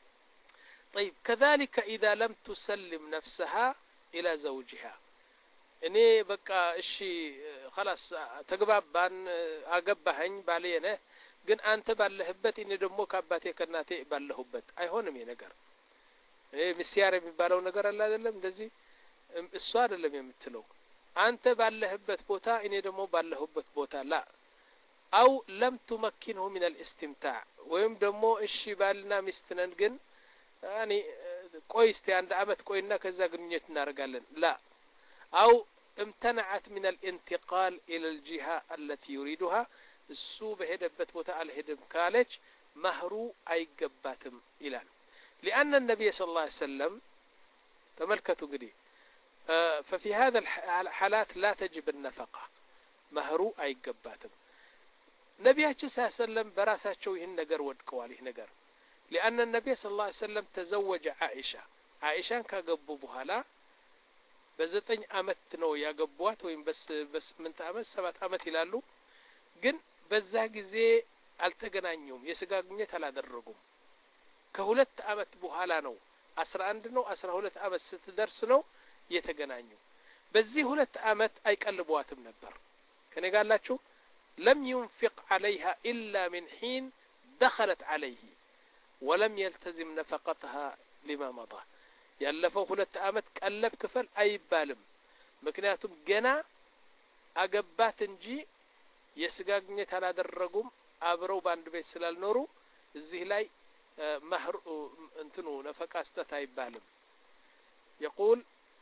طيب كذلك إذا لم تسلم نفسها إلى زوجها እኔ በቃ እሺ خلاص ተግባባን አገባኸኝ ባለየ ነህ ግን አንተ ባለህበት እኔ ደግሞ ከአባቴ ከናቴ ባለሁበት አይሆንም። ይሄ ነገር እኔ ምስያር የሚባለው ነገር አለ አይደለም እንደዚህ እሱ አይደለም የምትለው አንተ ባለህበት ቦታ እኔ ደግሞ ባለሁበት ቦታ ላ أو لم تمكنه من الاستمتاع ወይም ደግሞ እሺ ባልና ሚስት ነን ግን يعني ቆይ እስቲ አንድ አመት ቆይና ከዛ ግንኙነት እናደርጋለን لا أو امتنعت من الانتقال إلى الجهة التي يريدها እሱ በሄደበት ቦታ አልሄድም ካለች መህሩ አይገባትም ይላል። لأن النبي صلى الله عليه وسلم ተመልከቱ እንግዲህ ففي هذا الحالات لا تجب النفقة መህሩ አይገባትም። ነቢያችን ሰለላሁ ዐለይሂ ወሰለም በራሳቸው ይህን ነገር ወድቀዋል። ይህ ነገር لأن النبي صلى الله عليه وسلم تزوج عائشة عائشان ካገቡ በኋላ በዘጠኝ አመት ነው ያገቧት ወይም በስምንት አመት ሰባት አመት ይላሉ። ግን በዛ ጊዜ አልተገናኙም፣ የስጋ ግንኙነት አላደረጉም። ከሁለት አመት በኋላ ነው አስራ አንድ ነው አስራ ሁለት አመት ስትደርስ ነው የተገናኙ። በዚህ ሁለት አመት አይቀልቧትም ነበር። ከነጋላችሁ لم ينفق عليها إلا من حين دخلت عليه ولم يلتزم نفقتها لما مضى ያለፈው ሁለት አመት ቀለብ ክፈል አይባልም። ምክንያቱም ገና አገባት እንጂ የስጋ ግንኙነት አላደረጉም፣ አብረው በአንድ ቤት ስላልኖሩ እዚህ ላይ መህር እንትኑ ነፈቃ ስተት አይባልም። يقول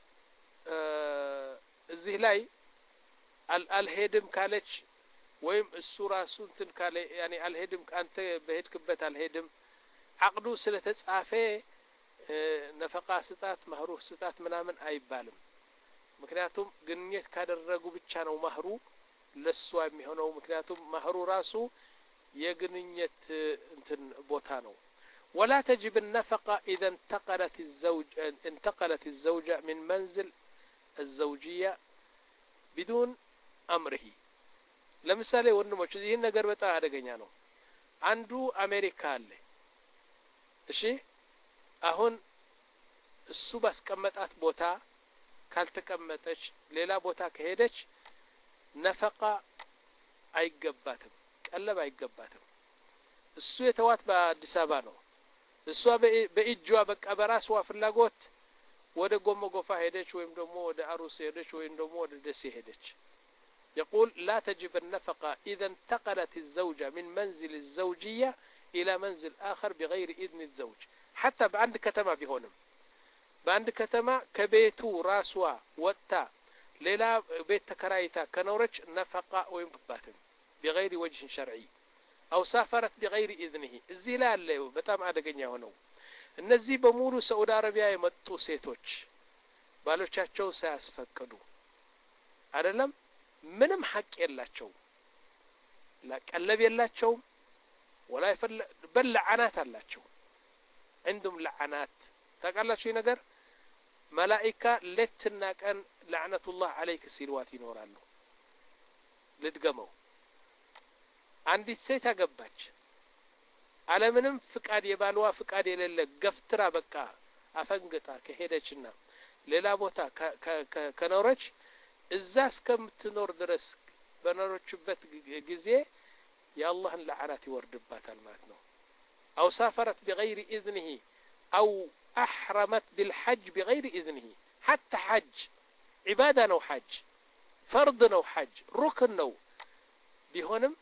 እዚህ ላይ አልሄድም ካለች ወይም እሱ ራሱ እንትን ካለ ያኒ አልሄድም አንተ በሄድክበት አልሄድም አቅዱ ስለተጻፈ ነፈቃ ስጣት መህሩ ስጣት ምናምን አይባልም። ምክንያቱም ግንኙነት ካደረጉ ብቻ ነው መህሩ ለሷ የሚሆነው። ምክንያቱም መህሩ ራሱ የግንኙነት እንትን ቦታ ነው። ولا تجب النفقة إذا انتقلت الزوج انتقلت الزوجة من منزل الزوجية بدون أمره ለምሳሌ ወንድሞች ይሄን ነገር በጣም አደገኛ ነው። አንዱ አሜሪካ አለ እሺ አሁን እሱ ባስቀመጣት ቦታ ካልተቀመጠች ሌላ ቦታ ከሄደች ነፈቃ አይገባትም፣ ቀለብ አይገባትም። እሱ የተዋት በአዲስ አበባ ነው። እሷ በእጇ በቃ በራሷ ፍላጎት ወደ ጎሞ ጎፋ ሄደች ወይም ደግሞ ወደ አሩስ ሄደች ወይም ደግሞ ወደ ደሴ ሄደች። يقول لا تجب النفقة إذا انتقلت الزوجة من منزل الزوجية إلى منزل آخر بغير إذن الزوج حتى بعند كتما بهونم بعند كتما كبيتو راسوا وتا ليلا بيت تكرايتا كنورج نفقة ويمكباتم بغير وجه شرعي أو سافرت بغير إذنه الزلال له بتام عدقنيا هنو النزي بمولو سعودي عربية يمتو سيتوش بالوشاتشو سياسفكدو عدلم ምንም ሐቅ የላቸው ለቀለብ የላቸው ወላ ይፈል በልዓናት አላቸው عندهم لعنات ታቃላችሁ ነገር መላእክታ ለትና ቀን ለعنቱላህ አለይክ ሲልዋት ይኖራሉ። ልድገመው አንዲት ሴት አገባች ዓለምንም ፍቃድ የባልዋ ፍቃድ የሌለ ገፍትራ በቃ አፈንግጣ ከሄደችና ሌላ ቦታ ከኖረች እዛ እስከምትኖር ድረስ በኖረችበት ጊዜ የአላህን ለዓናት ይወርድባታል ማለት ነው። أو سافرت بغير إذنه أو أحرمت بالحج بغير إذنه حتى حج عبادة نو حج فرض نو حج ركن نو بهونم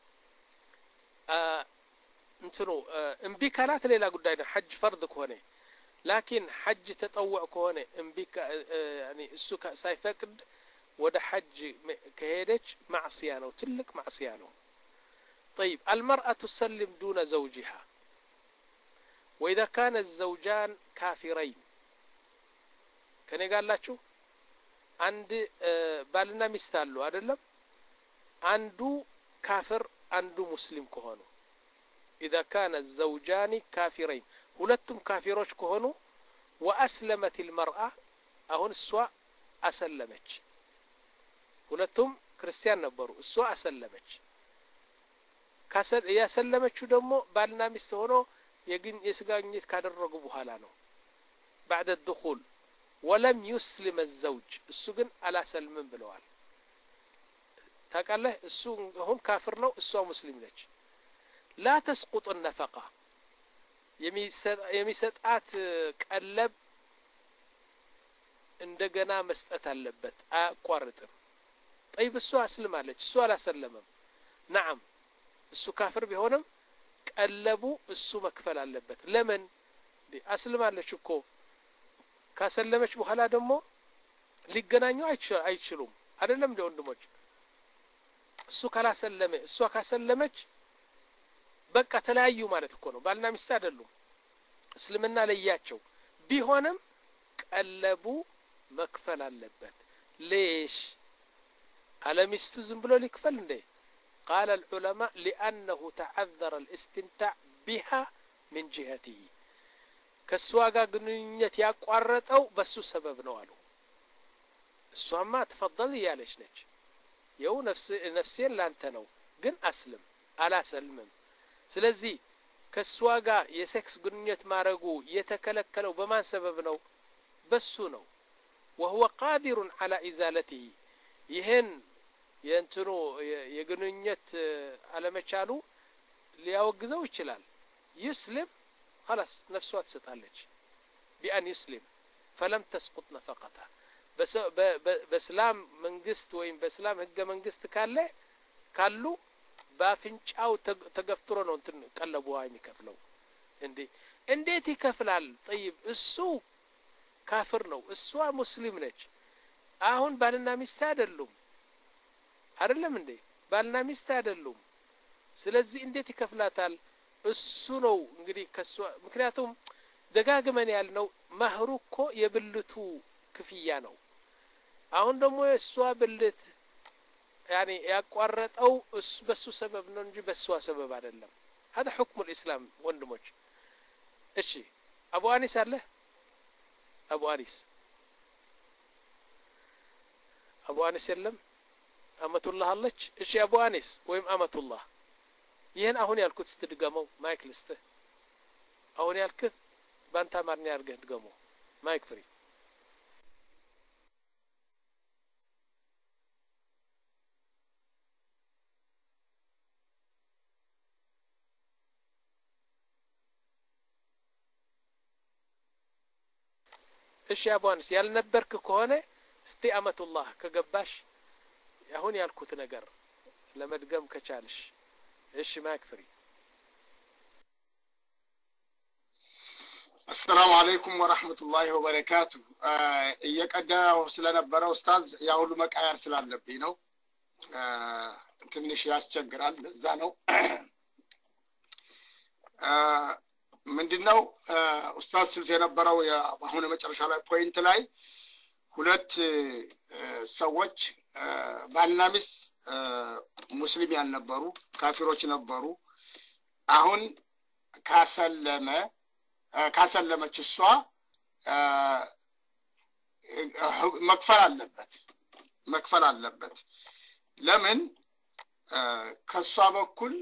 آه انتنو آه انبكالات ليلا قدائنا حج فرض كونه لكن حج تطوع كونه انبك آه يعني السكا سايفقد وده حج كهيدج معصيانه وتلك معصيانه. طيب المرأة تسلم دون زوجها وإذا كان الزوجان كافرين كان قال لا شو عند بالنا مستالو أدلم عنده كافر عنده مسلم كهانو إذا كان الزوجان كافرين ولتم كافروش كهانو وأسلمت المرأة أهون السواء أسلمت ሁለቱም ክርስቲያን ነበሩ እሷ አሰለመች ካሰል ያሰለመችው ደግሞ ባልና ሚስት ሆኖ የግን የስጋኝት ካደረጉ በኋላ ነው بعد الدخول ولم يسلم الزوج እሱ ግን አላሰልምም ብለዋል። ታቃለህ እሱ አሁን ካፍር ነው እሷ ሙስሊም ነች። لا تسقط النفقة የሚሰጣት ቀለብ እንደገና መስጠት አለበት አቋርጥም። طيب እሱ አስልማለች እሱ አላሰለመም نعم እሱ ካፍር ቢሆንም ቀለቡ እሱ መክፈል አለበት። ለምን አስልማለች እኮ ካሰለመች በኋላ ደግሞ ሊገናኙ አይችሉም አይችሉም አይደለም እንደ ወንድሞች እሱ ካላሰለመ እሷ ካሰለመች በቃ ተለያዩ ማለት እኮ ነው ባልና ሚስት አይደሉም እስልምና ለያቸው ቢሆንም ቀለቡ መክፈል አለበት ليش على ሚስቱ ዝም ብሎ ሊክፈል እንዴ قال العلماء لأنه تعذر الاستمتاع بها من جهته ከሷ ጋር ግንኙነት ያቋረጠው በሱ ሰበብ ነው አሉ እሷማ ተፈضل ያለች ነች የው ነፍስ ነፍሴን ላንተ ነው ግን አስልም አላሰልምም ስለዚህ ከሷ ጋር የሴክስ ግንኙነት ማረጉ የተከለከለው በማን ሰበብ ነው በሱ ነው وهو قادر على ازالته ይሄን የእንትኑ የግንኙነት አለመቻሉ ሊያወግዘው ይችላል يسلم خلاص نفسه تسطالج بان يسلم فلم تسقط نفقته بس باسلام መንግስት ወይም በእስላም ህገ መንግስት ካለ ካሉ ባፍንጫው ተገፍትሮ ነው እንትን ቀለቡዋ የሚከፍለው እንዴ እንዴት ይከፍላል طيب እሱ ካፍር ነው እሷ ሙስሊም ነች አሁን ባልና ሚስት አይደሉም አይደለም እንዴ ባልና ሚስት አይደሉም ስለዚህ እንዴት ይከፍላታል እሱ ነው እንግዲህ ከሷ ምክንያቱም ደጋግመን ያልነው ማህሩ እኮ የብልቱ ክፍያ ነው አሁን ደግሞ እሷ ብልት يعني ያቋረጠው እሱ በሱ ሰበብ ነው እንጂ በሷ ሰበብ አይደለም هذا حكم الاسلام ወንድሞች እሺ አቡ አኒስ አለ አቡ አኒስ አቡ አኒስ የለም አመቱላህ አለች እሺ አቡ አኒስ ወይም አመቱላህ ይሄን አሁን ያልኩት ስትድገመው ማይክ ልስተ አሁን ያልኩት ባንታ ማርኛ አርገህ ድገመው ማይክ ፍሪ እሺ አቡ አኒስ ያልነበርክ ከሆነ እስቲ አመቱላህ ከገባሽ አሁን ያልኩት ነገር ለመድገም ከቻልሽ እሺ ማይክ ፍሪ السلام عليكم ورحمة الله وبركاته እየቀዳው ስለነበረው ኡስታዝ ያ ሁሉ መቃየር ስላለብኝ ነው ትንሽ ያስቸግራል ለዛ ነው ምንድነው ኡስታዝ ስልት የነበረው አሁን መጨረሻ ላይ ፖይንት ላይ ሁለት ሰዎች ባልና ሚስት ሙስሊም ያልነበሩ ካፊሮች ነበሩ አሁን ካሰለመ ካሰለመች እሷ መክፈል አለበት መክፈል አለበት ለምን ከሷ በኩል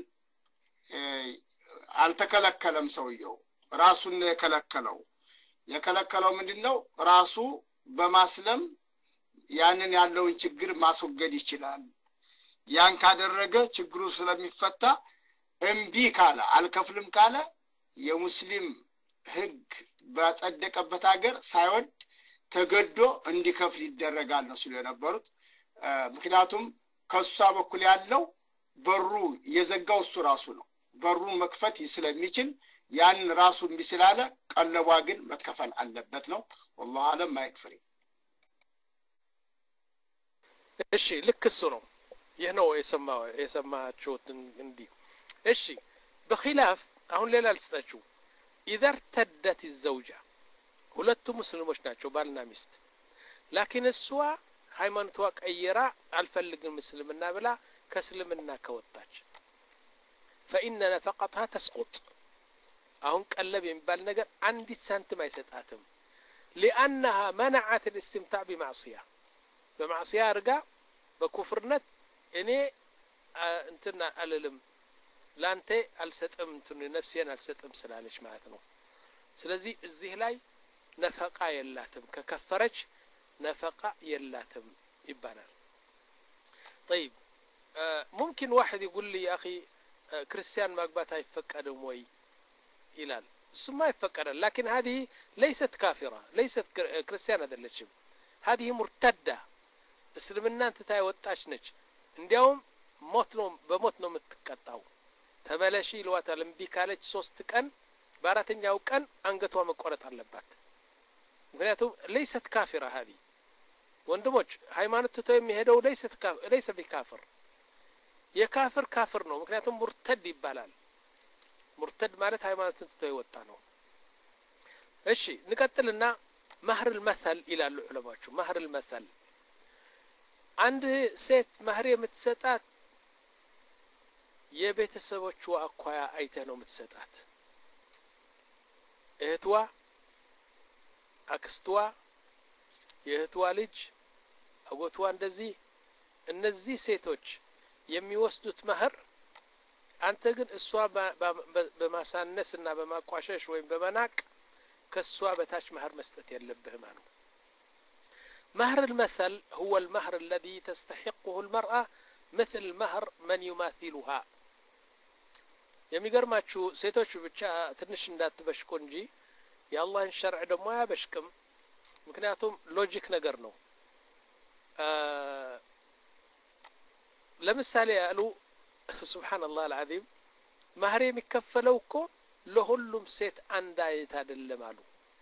አልተከለከለም ሰውየው ራሱን የከለከለው የከለከለው ምንድነው ራሱ በማስለም ያንን ያለውን ችግር ማስወገድ ይችላል ያን ካደረገ ችግሩ ስለሚፈታ እምቢ ካለ አልከፍልም ካለ የሙስሊም ህግ ባጸደቀበት ሀገር ሳይወድ ተገዶ እንዲከፍል ይደረጋል ነው ሲሉ የነበሩት ምክንያቱም ከሷ በኩል ያለው በሩ የዘጋው እሱ ራሱ ነው በሩን መክፈት ስለሚችል ያን ራሱ ቢስላለ ቀለቧ ግን መከፈል አለበት ነው والله አለም ማይክፍሪ እሺ ልክ እሱ ነው ይሄ ነው የሰማው የሰማችሁት እንዴ እሺ በخلاف አሁን ሌላ ልስጣችሁ اذا ارتدت الزوجه ሁለቱ ሙስሊሞች ናቸው ባልና ሚስት لكن እሷ ሃይማኖቷ ቀይራ አልፈልግም እስልምና ብላ ከእስልምና ከወጣች فإن نفقتها تسقط አሁን ቀለብ የሚባል ነገር አንዲት ሳንቲም አይሰጣትም لأنها منعت الاستمتاع بمعصية بمعصية አርጋ በኩፍርነት እኔ እንትና አልልም ላንተ አልሰጥም እንትን ነፍሴን አልሰጥም ስላለች ማለት ነው ስለዚህ እዚህ ላይ ነፈቃ የላትም ከከፈረች ነፈቃ የላትም ይባላል طيب ممكن واحد يقول لي يا أخي كريستيان ማግባት አይፈቀድም ወይ ይላል እሱማ ይፈቀዳል لكن هذه ليست كافرة ليست كريستيان አይደለችም هذه مرتدة እስልምናን ትታይ ወጣች ነች እንዲያውም ሞት ነው በሞት ነው የምትቀጣው ተመለሺ ይሏታል እምቢ ካለች ሶስት ቀን በአራተኛው ቀን አንገቷ መቆረጥ አለባት ምክንያቱም ليست كافرة هذه ወንድሞች ሃይማኖት ትቶ የሚሄደው ليست ليس بكافر የካፍር ካፍር ነው ምክንያቱም ሙርተድ ይባላል ሙርተድ ማለት ሃይማኖትን ትቶ የወጣ ነው እሺ ንቀጥልና መህር المثل ይላሉ ዑለማዎቹ መህር المثل አንድ ሴት መህር የምትሰጣት የቤተሰቦቿ አኳያ አይተህ ነው የምትሰጣት እህቷ አክስቷ የእህቷ ልጅ አጎቷ እንደዚህ እነዚህ ሴቶች የሚወስዱት መህር አንተ ግን እሷ በማሳነስና በማቋሸሽ ወይም በመናቅ ከሷ በታች መህር መስጠት የለብህም አሉ مهر المثل هو المهر الذي تستحقه المرأة مثل مهر من يماثلها የሚገርማችሁ ሴቶች ብቻ ትንሽ እንዳትበሽቁ እንጂ የአላህን ሸርዕ ደግሞ ያበሽቅም ምክንያቱም ሎጂክ ነገር ነው ለምሳሌ ያሉ ሱብሃንአላህ العظيم መህር የሚከፈለው እኮ ለሁሉም ሴት አንድ አይነት አይደለም አሉ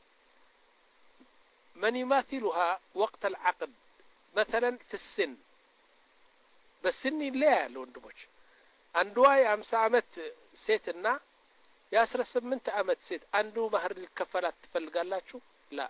من يماثلها وقت العقد مثلا في السن በስን ይለያል ወንድሞች አንዷ የ50 አመት ሴትና የ18 አመት ሴት አንዱ መህር ሊከፈላት ትፈልጋላችሁ ላ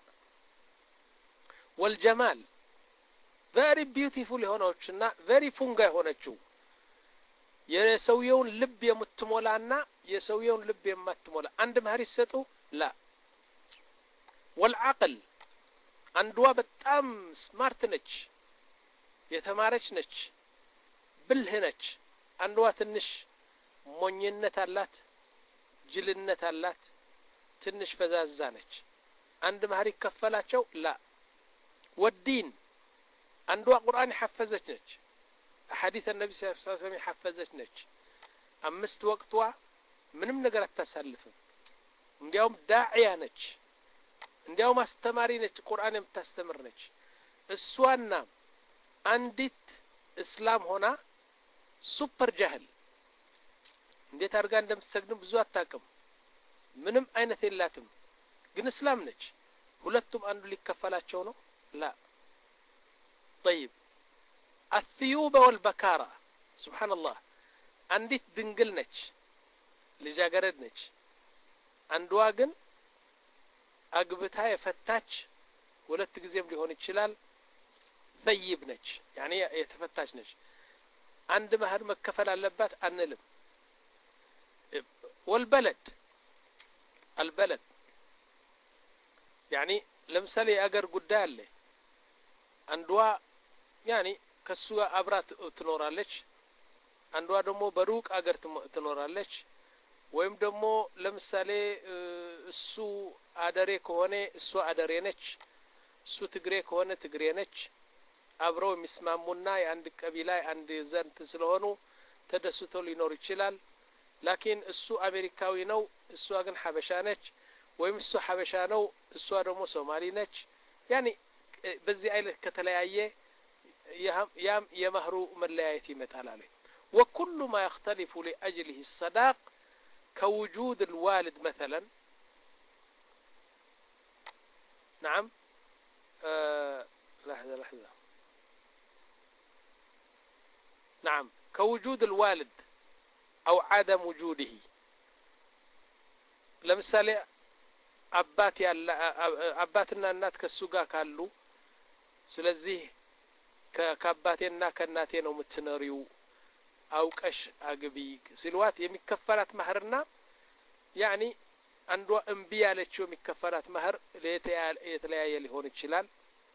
والجمال very beautiful የሆነችና very ፉንጋ የሆነችው የሰውየውን ልብ የምትሞላና የሰውየውን ልብ የማትሞላ አንድ መህር ይሰጡ ላ والعقل አንዷ በጣም ስማርት ነች የተማረች ነች ብልህ ነች አንዷ ትንሽ ሞኝነት አላት ጅልነት አላት ትንሽ ፈዛዛ ነች አንድ መህር ይከፈላቸው ላ والدين አንዷ ቁርአን حفظች ነች ሐዲስ النبي صلى الله عليه وسلم حفظች ነች አምስት ወቅቷ ምንም ነገር አታሳልፍም እንዲያውም ዳዒያ ነች እንዲያውም አስተማሪ ነች ቁርአን የምታስተምር ነች እሷና አንዲት እስላም ሆና ሱፐር ጃህል እንዴት አድርጋ እንደምትሰግድ ብዙ አታውቅም ምንም አይነት የላትም ግን እስላም ነች ሁለቱም አንዱ ሊከፈላቸው ነው لا طيب الثيوبة والبكارة سبحان الله አንዲት ድንግል ነች ልጃገረድ ነች አንዷ ግን አግብታ የፈታች ሁለት ጊዜም ሊሆን ይችላል ثيب ነች يعني የተፈታች ነች አንድ መህር መከፈል አለባት አንልም والبلد البلد يعني ለምሳሌ አገር ጉዳይ አለ አንዷ يعني ከሱ አብራት ትኖራለች አንዷ ደግሞ በሩቅ አገር ትኖራለች ወይም ደግሞ ለምሳሌ እሱ አደሬ ከሆነ እሱ አደሬ ነች እሱ ትግሬ ከሆነ ትግሬ ነች አብረው የሚስማሙና የአንድ ቀቢላ አንድ ዘንት ስለሆኑ ተደስተው ሊኖር ይችላል ላኪን እሱ አሜሪካዊ ነው እሷ ግን ሐበሻ ነች ወይም እሱ ሐበሻ ነው እሷ ደግሞ ሶማሊ ነች يعني በዚህ አይነት ከተለያየ ያም የመህሩ መለያየት ይመጣል አለ وكل ما يختلف لاجله الصداق كوجود الوالد مثلا نعم آه لحظة لحظة نعم كوجود الوالد أو عدم وجوده لمثال أبات يالا أباتنا النات كالسوقا كالو سلزيه كأباتنا كالناتين ومتنريو أو كش أقبي سلوات يمكفرات مهرنا يعني عندو انبياء لتشو مكفرات مهر ليتلايا اللي هون الشلال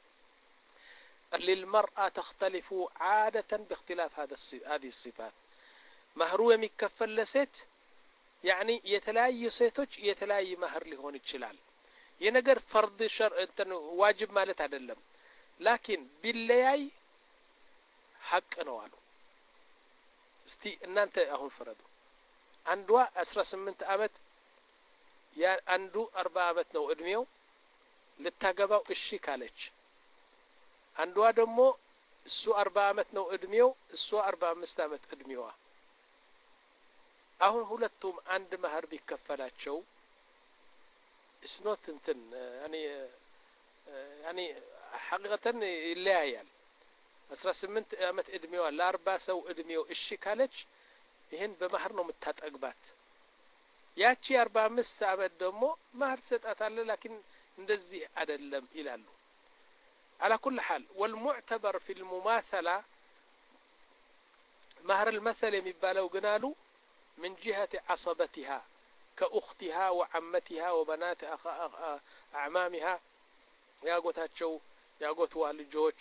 للمرأة تختلف عادة باختلاف هذا هذه الصفات مهرو مكفل لست يعني يتلاي سيتوج يتلاي مهر اللي هون الشلال ينقر فرض شر انت واجب مالت عدلم لكن باللياي حق نوالو استي ان انت اهون فردو عندوا عشرة وثمانية عامت يا አንዱ አርባ አመት ነው እድሜው ልታገባው እሺ ካለች አንዷ ደግሞ እሱ አርባ አመት ነው እድሜው እሱ አርባ አምስት አመት እድሜዋ አሁን ሁለቱም አንድ መህር ቢከፈላቸው እስኖት እንትን يعني يعني حقيقة ይለያያል አስራ ስምንት ዓመት እድሜዋ ለአርባ ሰው እድሜው እሺ ካለች ይሄን በመህር ነው የምታጠግባት። ያቺ አርባ አምስት ዓመት ደግሞ መህር ትሰጣታለህ ላኪን እንደዚህ አይደለም ይላሉ። على كل حال والمعتبر في المماثلة مهر المثل የሚባለው ግን አሉ من جهة عصبتها كأختها وعمتها وبنات أعمامها ያጎታቸው ያጎትዋ ልጆች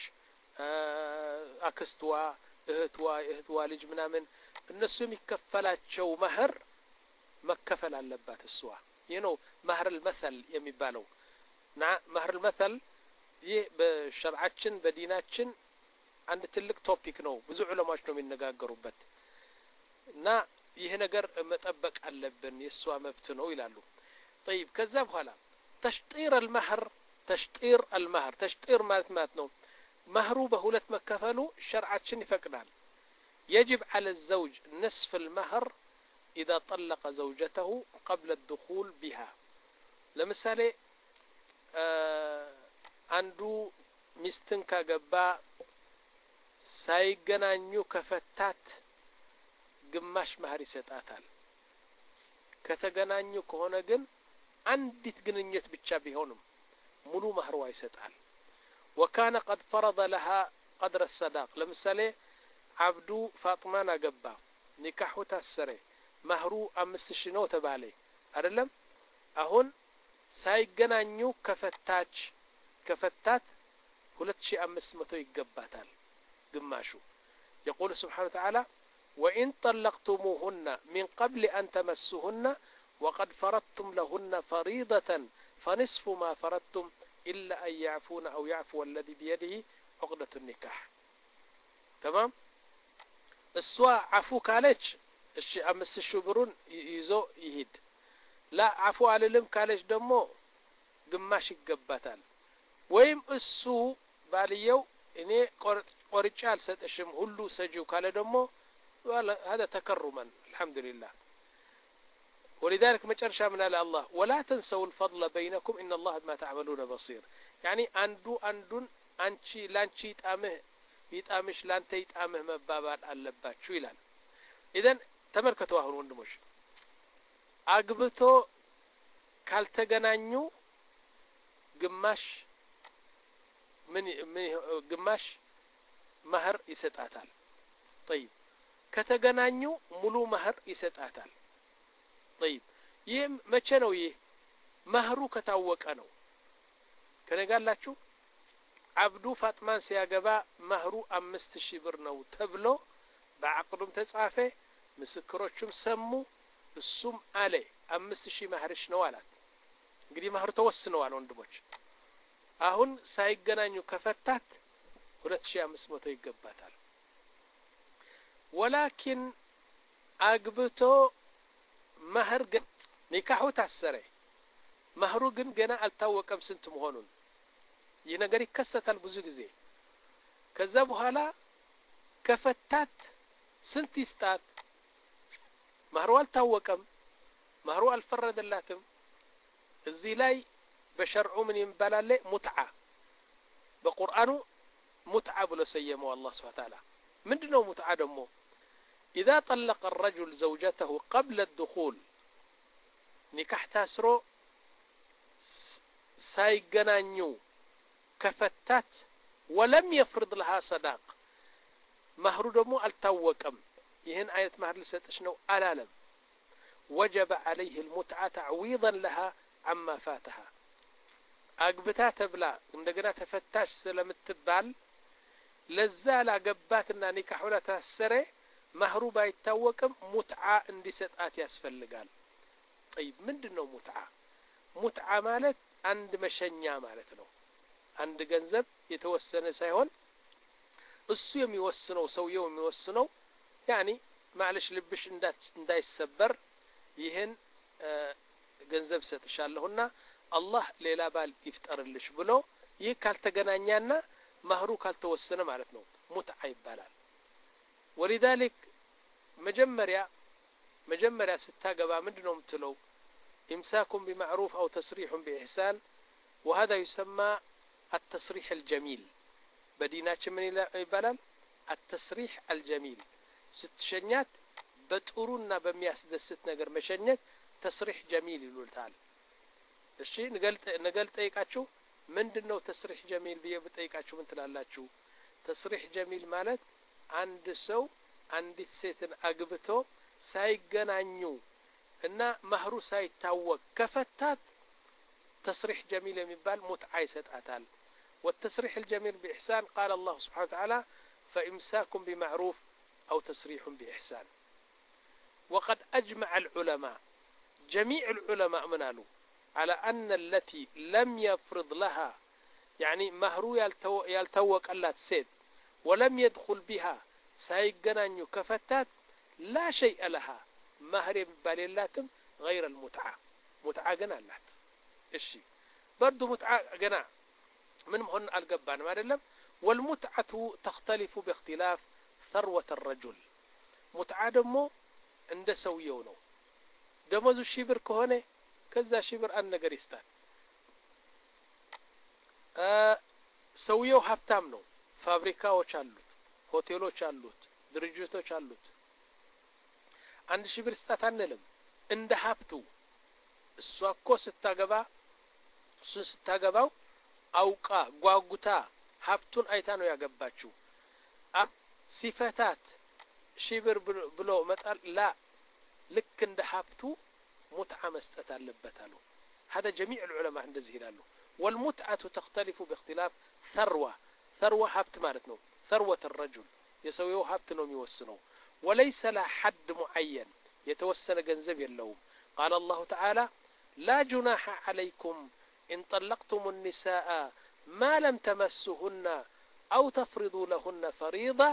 አክስትዋ እህትዋ እህትዋ ልጅ ምናምን እነሱ የሚከፈላቸው መህር መከፈል አለባት እሷ። ይሄ ነው መህር المثل የሚባለው። ና መህር المثل ይህ በሸርዓችን በዲናችን አንድ ትልቅ ቶፒክ ነው። ብዙ ዑለማዎች ነው የሚነጋገሩበት እና ይሄ ነገር መጠበቅ አለብን የሷ መብት ነው ይላሉ። طيب ከዛ በኋላ ተሽጢር المهر ተሽጢር المهر ተሽጢር ማለት ማለት ነው መህሩ በሁለት መከፈሉ ሸርዓችን ይፈቅዳል። يجب على الزوج نصف المهر إذا طلق زوجته قبل الدخول بها. ለምሳሌ አንዱ ሚስትን ካገባ ሳይገናኙ ከፈታት ግማሽ መህር ይሰጣታል። ከተገናኙ ከሆነ ግን አንዲት ግንኙነት ብቻ ቢሆንም ሙሉ መህርዋ ይሰጣል። وكان قد فرض لها قدر الصداق ለምሳሌ አብዱ ፋጥማን አገባ ኒካሁ ታሰረ መህሩ አምስት ሺህ ነው ተባለ አይደለም። አሁን ሳይገናኙ ከፈታች ከፈታት ሁለት ሺህ አምስት መቶ ይገባታል ግማሹ። يقول سبحانه وتعالى وإن طلقتموهن من قبل أن تمسوهن وقد فرضتم لهن فريضة فنصف ما فرضتم إلا أن يعفون أو يعفو الذي بيده عقدة النكاح. تمام. السوا عفو كالج الشي أمس الشبرون يزو يهيد لا عفو على لم كالج دمو قماش يقبتال ويم السو باليو إني ورجال ستشم هلو سجو كاله دمو هذا تكرما الحمد لله. ولذلك مجرشا من الله ولا تنسوا الفضل بينكم إن الله بما تعملون بصير. يعني أندو أندون أنشي لانشي يتأمه يتأمش لانتي يتأمه مبابات اللبات شو يلان. إذن تمركتوا هون وندمش أقبتو كالتغنانيو قماش من من قماش مهر يسطاتال. طيب كتغنانيو ملو مهر يسطاتال. طيب ይህ መቼ ነው? ይህ መህሩ ከታወቀ ነው። ከነጋላችሁ አብዱ ፋጥማን ሲያገባ መህሩ አምስት ሺህ ብር ነው ተብሎ በአቅዱም ተጻፈ፣ ምስክሮቹም ሰሙ፣ እሱም አለ አምስት ሺህ መህርሽ ነው አላት። እንግዲህ መህሩ ተወስነዋል ወንድሞች። አሁን ሳይገናኙ ከፈታት ሁለት ሺህ አምስት መቶ ይገባታል። ወላኪን አግብቶ መህር ግን ኒካሁ ታሰረ መህሩ ግን ገና አልታወቀም ስንት መሆኑን። ይህ ነገር ይከሰታል ብዙ ጊዜ። ከዛ በኋላ ከፈታት ስንት ይስጣት? መህሩ አልታወቀም፣ መህሩ አልፈረደላትም። እዚህ ላይ በሸርዑ ምን ይባላል? ሙትዓ። በቁርአኑ ሙትዓ ብሎ ሰየመው አላህ ሱብሓነሁ ወተዓላ። ምንድነው ሙትዓ ደግሞ? إذا طلق الرجل زوجته قبل الدخول نكاح تاسرو سايغنانيو كفتات ولم يفرض لها صداق مهر دمو التوقم يهن آية مهر لساتش نو ألالم وجب عليه المتعة تعويضا لها عما فاتها. أقبتا تبلا عندنا تفتاش سلم التبال لزالا قباتنا نكاح ولا تاسره መህሩ ባይታወቅም ሙትዓ እንዲሰጣት ያስፈልጋል። طيب ምንድነው ሙትዓ? ሙትዓ ማለት አንድ መሸኛ ማለት ነው። አንድ ገንዘብ የተወሰነ ሳይሆን እሱ የሚወስነው ሰውየው የሚወስነው ያኒ ማለሽ ልብሽ እንዳይሰበር ይሄን ገንዘብ ሰጥሻለሁና አላህ ሌላ ባል ይፍጠርልሽ ብሎ ይህ ካልተገናኛና መህሩ ካልተወሰነ ማለት ነው ሙትዓ ይባላል። ولذلك مجمريا مجمريا ستاقبا مدنهم تلو إمساكم بمعروف أو تصريح بإحسان وهذا يسمى التصريح الجميل بدينات من يبالال التسريح الجميل ستشنيات بطرونا بمياسدست ነገር መሸኘት ተስሪህ ጀሚል ይሉታል እሺ ንገልጥ ንገልጥ ጠይቃችሁ ምንድነው ተስሪህ ጀሚል ብዬ በጠይቃችሁ ምን ትላላችሁ ተስሪህ ጀሚል ማለት አንድ ሰው አንዲት ሴትን አግብቶ ሳይገናኙ እና ማህሩ ሳይታወቅ ከፈታት ተስሪህ ጀሚል የሚባል ሙትዓ ይሰጣታል والتسريح الجميل بإحسان قال الله سبحانه وتعالى فإمساك بمعروف أو تسريح بإحسان وقد أجمع العلماء جميع العلماء منالو على أن التي لم يفرض لها يعني مهرو يلتو يلتوق ألا تسيد ولم يدخل بها سايقنانيو كفتات لا شيء لها مهر باليلاتم غير المتعة متعة قنالات الشي برضو متعة قنا من مهن القبان ما دلم والمتعة تختلف باختلاف ثروة الرجل متعة دمو عند سويونو دموزو شبر كهونه كذا شبر أن نجريستان أه سويو هبتام نو فابريكاዎች አሉት ሆቴሎች አሉት ድርጅቶች አሉት አንድ ሽብር ስጣት አንልም እንደ ሀብቱ እሷ እኮ ስታገባ እሱ ስታገባው አውቃ ጓጉታ ሀብቱን አይታ ነው ያገባችው ሲፈታት ሽብር ብሎ መጣል ላ ልክ እንደ ሀብቱ متعة مسطت አለበታሉ هذا جميع العلماء እንደዚህ ይላሉ والمتعة تختلف باختلاف ثروة ثروة ሀብት ማለት ነው ثروة الرجل የሰውየው ሀብት ነው የሚወስነው وليس لا حد معين يتوسن ገንዘብ የለውም قال الله تعالى لا جناح عليكم إن طلقتم النساء ما لم تمسهن أو تفرضوا لهن فريضة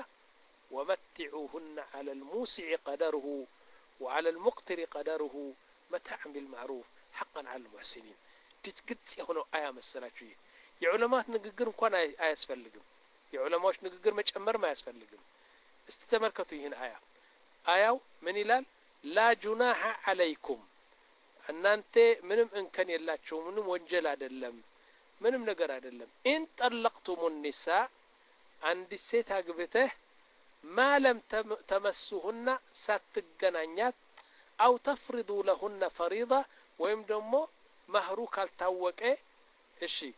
ومتعوهن على الموسع قدره وعلى المقتر قدره متاعا بالمعروف حقا على المحسنين تتقطع هنا آية مسلاችሁ የዑለማት ንግግር እንኳን አያስፈልግም የዑለማዎች ንግግር መጨመር ማያስፈልግም እስቲ ተመልከቱ ይህን አያ አያው ምን ይላል لا جناح عليكم እናንተ ምንም እንከን የላችሁ ምንም ወንጀል አይደለም ምንም ነገር አይደለም إن طلقتم النساء አንድ ሴት አግብተህ ما لم تمسهن ሳትገናኛት أو تفرضوا لهن فريضة ويم دمو مهرو كالتاوكي الشي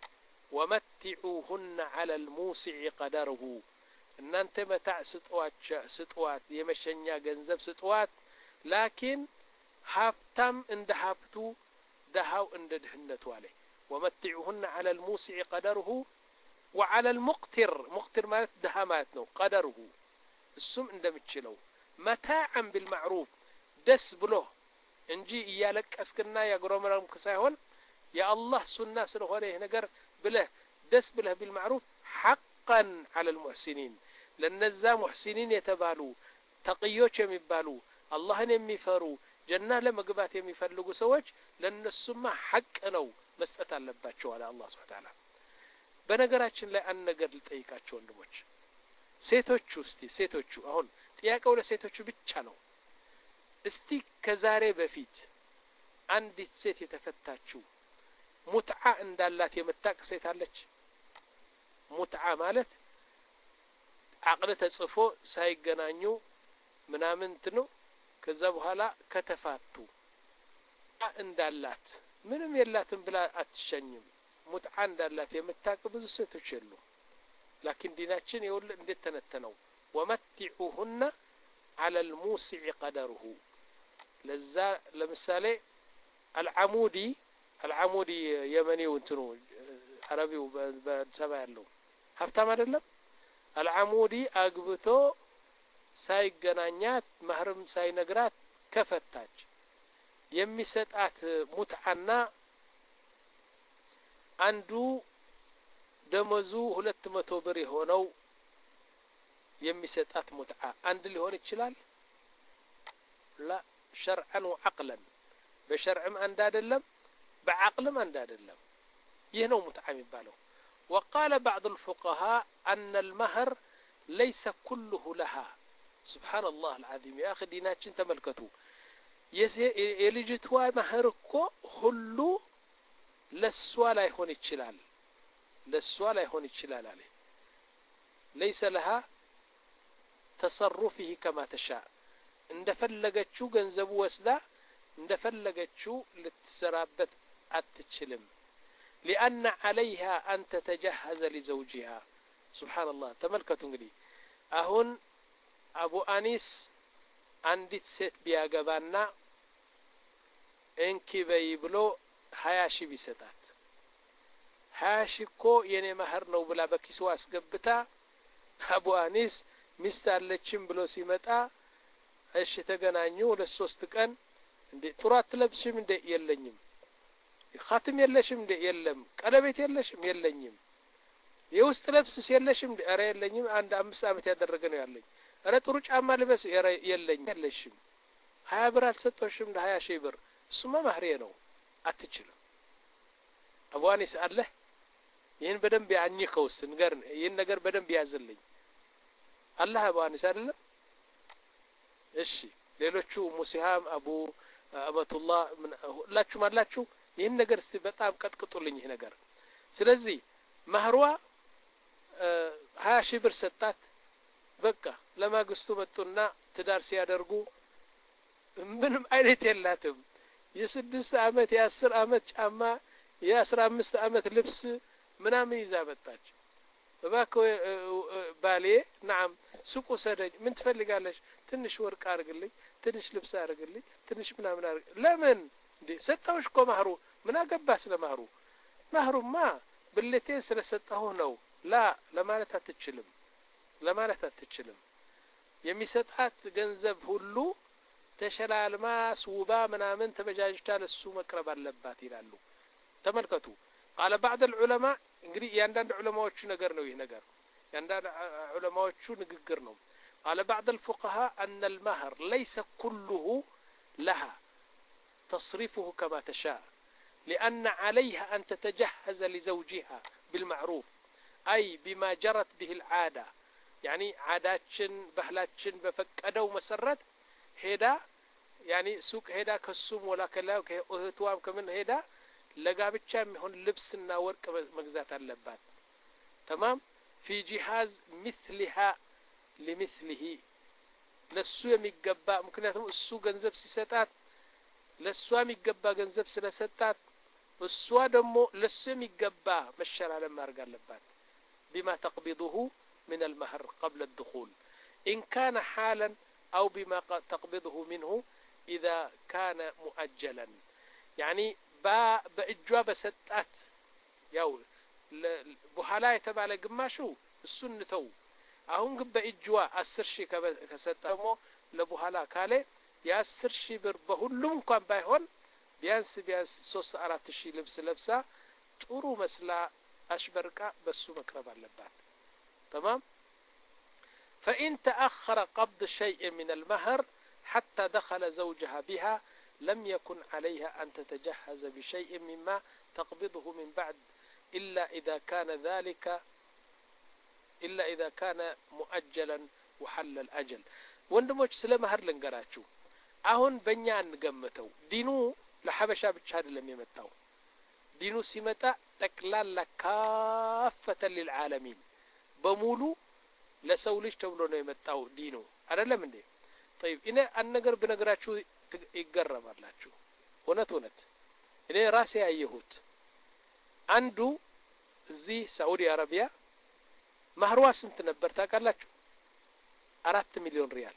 ومتعوهن على الموسع قدره ان انت متاع ستوات ستوات يمشنيا ገንዘብ ستوات لكن حابتم عند حابتو دهاو عند دهنتو عليه ومتعوهن على الموسع قدره وعلى المقتر مقتر مالت دها مالت نو قدره السم እንደምትችለው متاعا بالمعروف دس بلو እንጂ እያለቀስክና ያግሮመረምክ ሳይሆን የአላህ ሱና ስለሆነ ይሄ ነገር ብለህ ደስ ብለህ بالمعروف حقا على المحسنين ለነዛ ሙህሲኒን የተባሉ ተቅዮች የሚባሉ አላህን የሚፈሩ ጀና ለመግባት የሚፈልጉ ሰዎች ለነሱማ ሐቅ ነው መስጠት አለባቸው አለ አላህ Subhanahu Wa Ta'ala በነገራችን ላይ አንድ ነገር ልጠይቃቸው ወንድሞች ሴቶቹ እስቲ ሴቶቹ አሁን ጥያቄው ለሴቶቹ ብቻ ነው እስቲ ከዛሬ በፊት አንዲት ሴት የተፈታችው ሙትዓ እንዳላት የምታቅ ሴት አለች ሙትዓ ማለት አቅለ ተጽፎ ሳይገናኙ ምናምን እንትኑ ከዛ በኋላ ከተፋቱ እንዳላት ምንም የላትም ብላ አትሸኝም ሙትዓ እንዳላት የምታቅ ብዙ ሴቶች የሉ لكن ديناችን ይውል እንዴት ተነተነው ومتعوهن على الموسع قدره لذا لمثالي العمودي العمودي يمني وانتنو عربي بسبا ያለው ሀብታም አይደለም العمودي አግብቶ ሳይገናኛት ማህረም ሳይነግራት ከፈታች የሚሰጣት ሙትዓና አንዱ ደመዙ ሁለት መቶ ብር የሆነው የሚሰጣት ሙትዓ አንድ ሊሆን ይችላል لا شرعا وعقلا بشرعም አንድ አይደለም بعقلም አንድ አይደለም ይህ ነው ሙትዓ የሚባለው وقال بعض الفقهاء أن المهر ليس كله لها سبحان الله العظيم يا أخي ديناتችን ተመልከቱ የልጅቷ መህር እኮ ሁሉ ለሷ ላይ ሆነ ይችላል ለሷ ላይ ሆነ ይችላል አለ ليس لها تصرفه كما تشاء እንደፈለገችው ገንዘቡ ወስዳ እንደፈለገችው ልትሰራበት አትችልም لأن عليها أن تتجهز لزوجها سبحان الله ተመልከቱ እንግዲህ አሁን አቡ አኒስ አንዲት ሴት ቢያገባና እንኪ በይ ብሎ ሀያ ሺህ ቢሰጣት ሀያ ሺህ እኮ የኔ ማህር ነው ብላ በኪስዋ አስገብታ አቡ አኒስ ሚስት አለችም ብሎ ሲመጣ እሺ ተገናኙ ለሶስት ቀን እንዴ ጡራት ለብሽም እንዴ የለኝም ኻትም የለሽም እንዴ የለም ቀለቤት የለሽም የለኝም የውስጥ ልብስስ የለሽም እንዴ አረ የለኝም አንድ አምስት አመት ያደረገ ነው ያለኝ አረ ጥሩ ጫማ ልበስ የለኝ የለሽም ሀያ ብር አልሰጠሽም ለሀያ ሺህ ብር እሱማ ማህሬ ነው አትችልም አቡ አኒስ አለ ይሄን በደንብ ያኝከውስ ነገር ይሄን ነገር በደንብ ያዘልኝ አላህ አቡ አኒስ አይደለም እሺ ሌሎቹ ሙሲሃም አቡ አበቱላህ ምን ሁላችሁም አላችሁ ይሄን ነገር እስቲ በጣም ቀጥቅጡልኝ ይሄ ነገር ስለዚህ ማህሯ ሀያ ሺህ ብር ሰጣት በቃ ለማግስቱ መጡና ትዳር ሲያደርጉ ምንም አይነት የላትም የስድስት አመት የአስር አመት ጫማ የአስራ አምስት አመት ልብስ ምናምን ይዛ መጣች እባክዎ ባሌ نعم ሱቁ ሰደኝ ምን ትፈልጋለሽ ትንሽ ወርቅ አርግልኝ ትንሽ ልብስ አርግልኝ ትንሽ ምናምን አርግ ለምን እንዴ ሰጣውሽ እኮ ማህሩ ምን አገባስ ለማህሩ ማህሩማ ብልቴን ስለሰጣሁ ነው ላ ለማለት አትችልም ለማለት አትችልም የሚሰጣት ገንዘብ ሁሉ ተሸላልማ ሱባ ምናምን ተበጃጅታ ለሱ መቅረብ አለባት ይላሉ ተመልከቱ قال بعض العلماء እንግዲህ ያንዳንድ ዑለማዎቹ ነገር ነው ይሄ ነገር ያንዳንድ ዑለማዎቹ ንግግር ነው قال بعض الفقهاء أن المهر ليس كله لها تصرفه كما تشاء لأن عليها أن تتجهز لزوجها بالمعروف أي بما جرت به العادة يعني عاداتشن بحلاتشن بفقدوا مسرت هدا يعني سوق هدا كسوم ولا كلا كهتوام كمن هدا ለጋብቻ የሚሆን ልብስና ወርቅ መግዛት አለባት تمام في جهاز مثلها لمثله ለሱ የሚገባ ምክንያቱም እሱ ገንዘብ ሲሰጣት ለሷ የሚገባ ገንዘብ ስለሰጣት እሷ ደግሞ ለሱ የሚገባ መሸራለም ማድረግ አለባት بما تقبضه من المهر قبل الدخول إن كان حالا أو بما تقبضه منه إذا كان مؤجلا يعني በእጇ በሰጣት ያው በኋላ የተባለ ግማሹ እሱን ተው አሁን ግን በእጇ አስር ሺህ ከሰጠሞ ለበኋላ ካለ የ10 ሺህ ብር በሁሉም እንኳን ባይሆን ቢያንስ ቢያንስ ሶስት አራት ሺህ ልብስ ለብሳ ጥሩ መስላ አሽበርቃ በሱ መቅረብ አለባት تمام فإن تأخر قبض شيء من المهر حتى دخل زوجها بها لم يكن عليها أن تتجهز بشيء مما تقبضه من بعد إلا إذا كان ذلك إلا إذا كان مؤجلا وحل الأجل ወንድሞች ስለ ማህር ልንገራችሁ አሁን በእኛ እንገምተው ዲኑ ለሐበሻ ብቻ አይደለም የመጣው ዲኑ ሲመጣ ጠቅላላ ካፈተ للعالمين በሙሉ ለሰው ልጅ ተብሎ ነው የመጣው ዲኑ አይደለም እንዴ طيب እኔ አንድ ነገር ብነግራችሁ ይገረማላችሁ እውነት እውነት እኔ ራሴ ያየሁት አንዱ እዚህ ሳዑዲ አረቢያ ማህሯ ስንት ነበር ታውቃላችሁ አራት ሚሊዮን ሪያል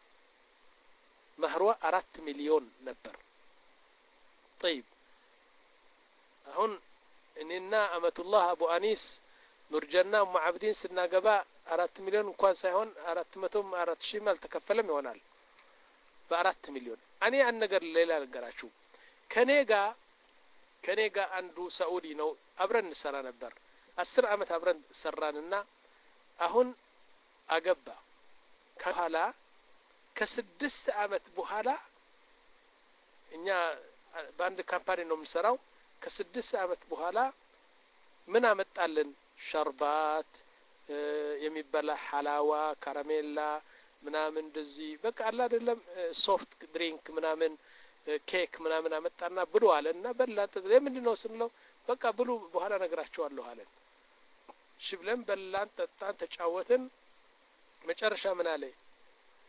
ማህሯ አራት ሚሊዮን ነበር طيب አሁን እኔና አመቱላህ አቡ አኒስ ኑርጀና ሙዓብዲን ስናገባ አራት ሚሊዮን እንኳን ሳይሆን አራት መቶ አራት ሺህ ማል ተከፈለም ይሆናል በአራት ሚሊዮን እኔ አንድ ነገር ሌላ ነገራችሁ ከኔጋ ከኔጋ አንዱ ሳዑዲ ነው አብረን እንሰራ ነበር አስር አመት አብረን ሰራንና አሁን አገባ ከኋላ ከስድስት አመት በኋላ እኛ በአንድ ካምፓኒ ነው የምንሰራው ከስድስት አመት በኋላ ምን አመጣልን ሸርባት የሚበላ ሐላዋ ካራሜላ ምናምን እንደዚህ በቃ አላ አይደለም ሶፍት ድሪንክ ምናምን ኬክ ምናምን አመጣና ብሉ አለና በላን ለምንድነው ስንለው በቃ ብሉ በኋላ ነግራቸዋለሁ አለን ሽብለን በላን ጠጣን ተጫወትን መጨረሻ ምን አለ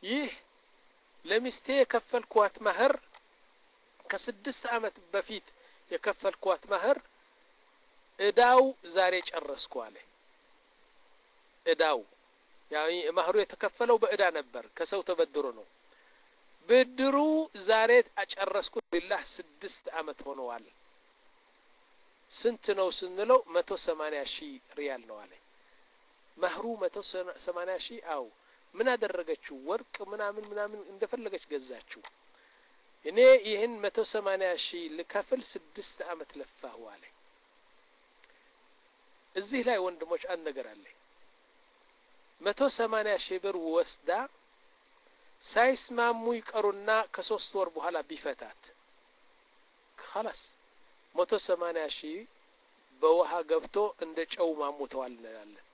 ይህ ለሚስቴ የከፈልኳት ማህር ከስድስት አመት በፊት የከፈልኳት ማህር እዳው ዛሬ ጨረስኩ አለ። እዳው ያኒ ማህሩ የተከፈለው በእዳ ነበር፣ ከሰው ተበድሮ ነው። ብድሩ ዛሬ አጨረስኩት ቢላህ ስድስት አመት ሆነዋል። ስንት ነው ስንለው መቶ ሰማንያ ሺህ ሪያል ነው አለ። ማህሩ መቶ ሰማንያ ሺህ አው ምን አደረገችው? ወርቅ ምናምን ምናምን እንደፈለገች ገዛችው። እኔ ይህን መቶ ሰማንያ ሺህ ልከፍል ስድስት አመት ለፋሁ አለ። እዚህ ላይ ወንድሞች አንድ ነገር አለ። መቶ ሰማንያ ሺህ ብር ወስዳ ሳይስማሙ ይቀሩና ከሶስት ወር በኋላ ቢፈታት خلاص መቶ ሰማንያ ሺህ በውሃ ገብቶ እንደ ጨው ማሞተዋል እንላለን።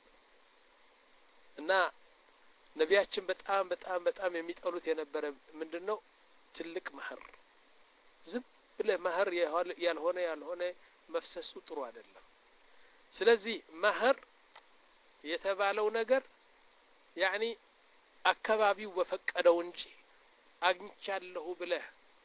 እና ነቢያችን በጣም በጣም በጣም የሚጠሉት የነበረ ምንድነው? ትልቅ ማህር። ዝም ብለህ ማህር ያልሆነ ያልሆነ መፍሰሱ ጥሩ አይደለም። ስለዚህ ማህር የተባለው ነገር ያኒ አካባቢው በፈቀደው እንጂ አግኝቻለሁ ብለህ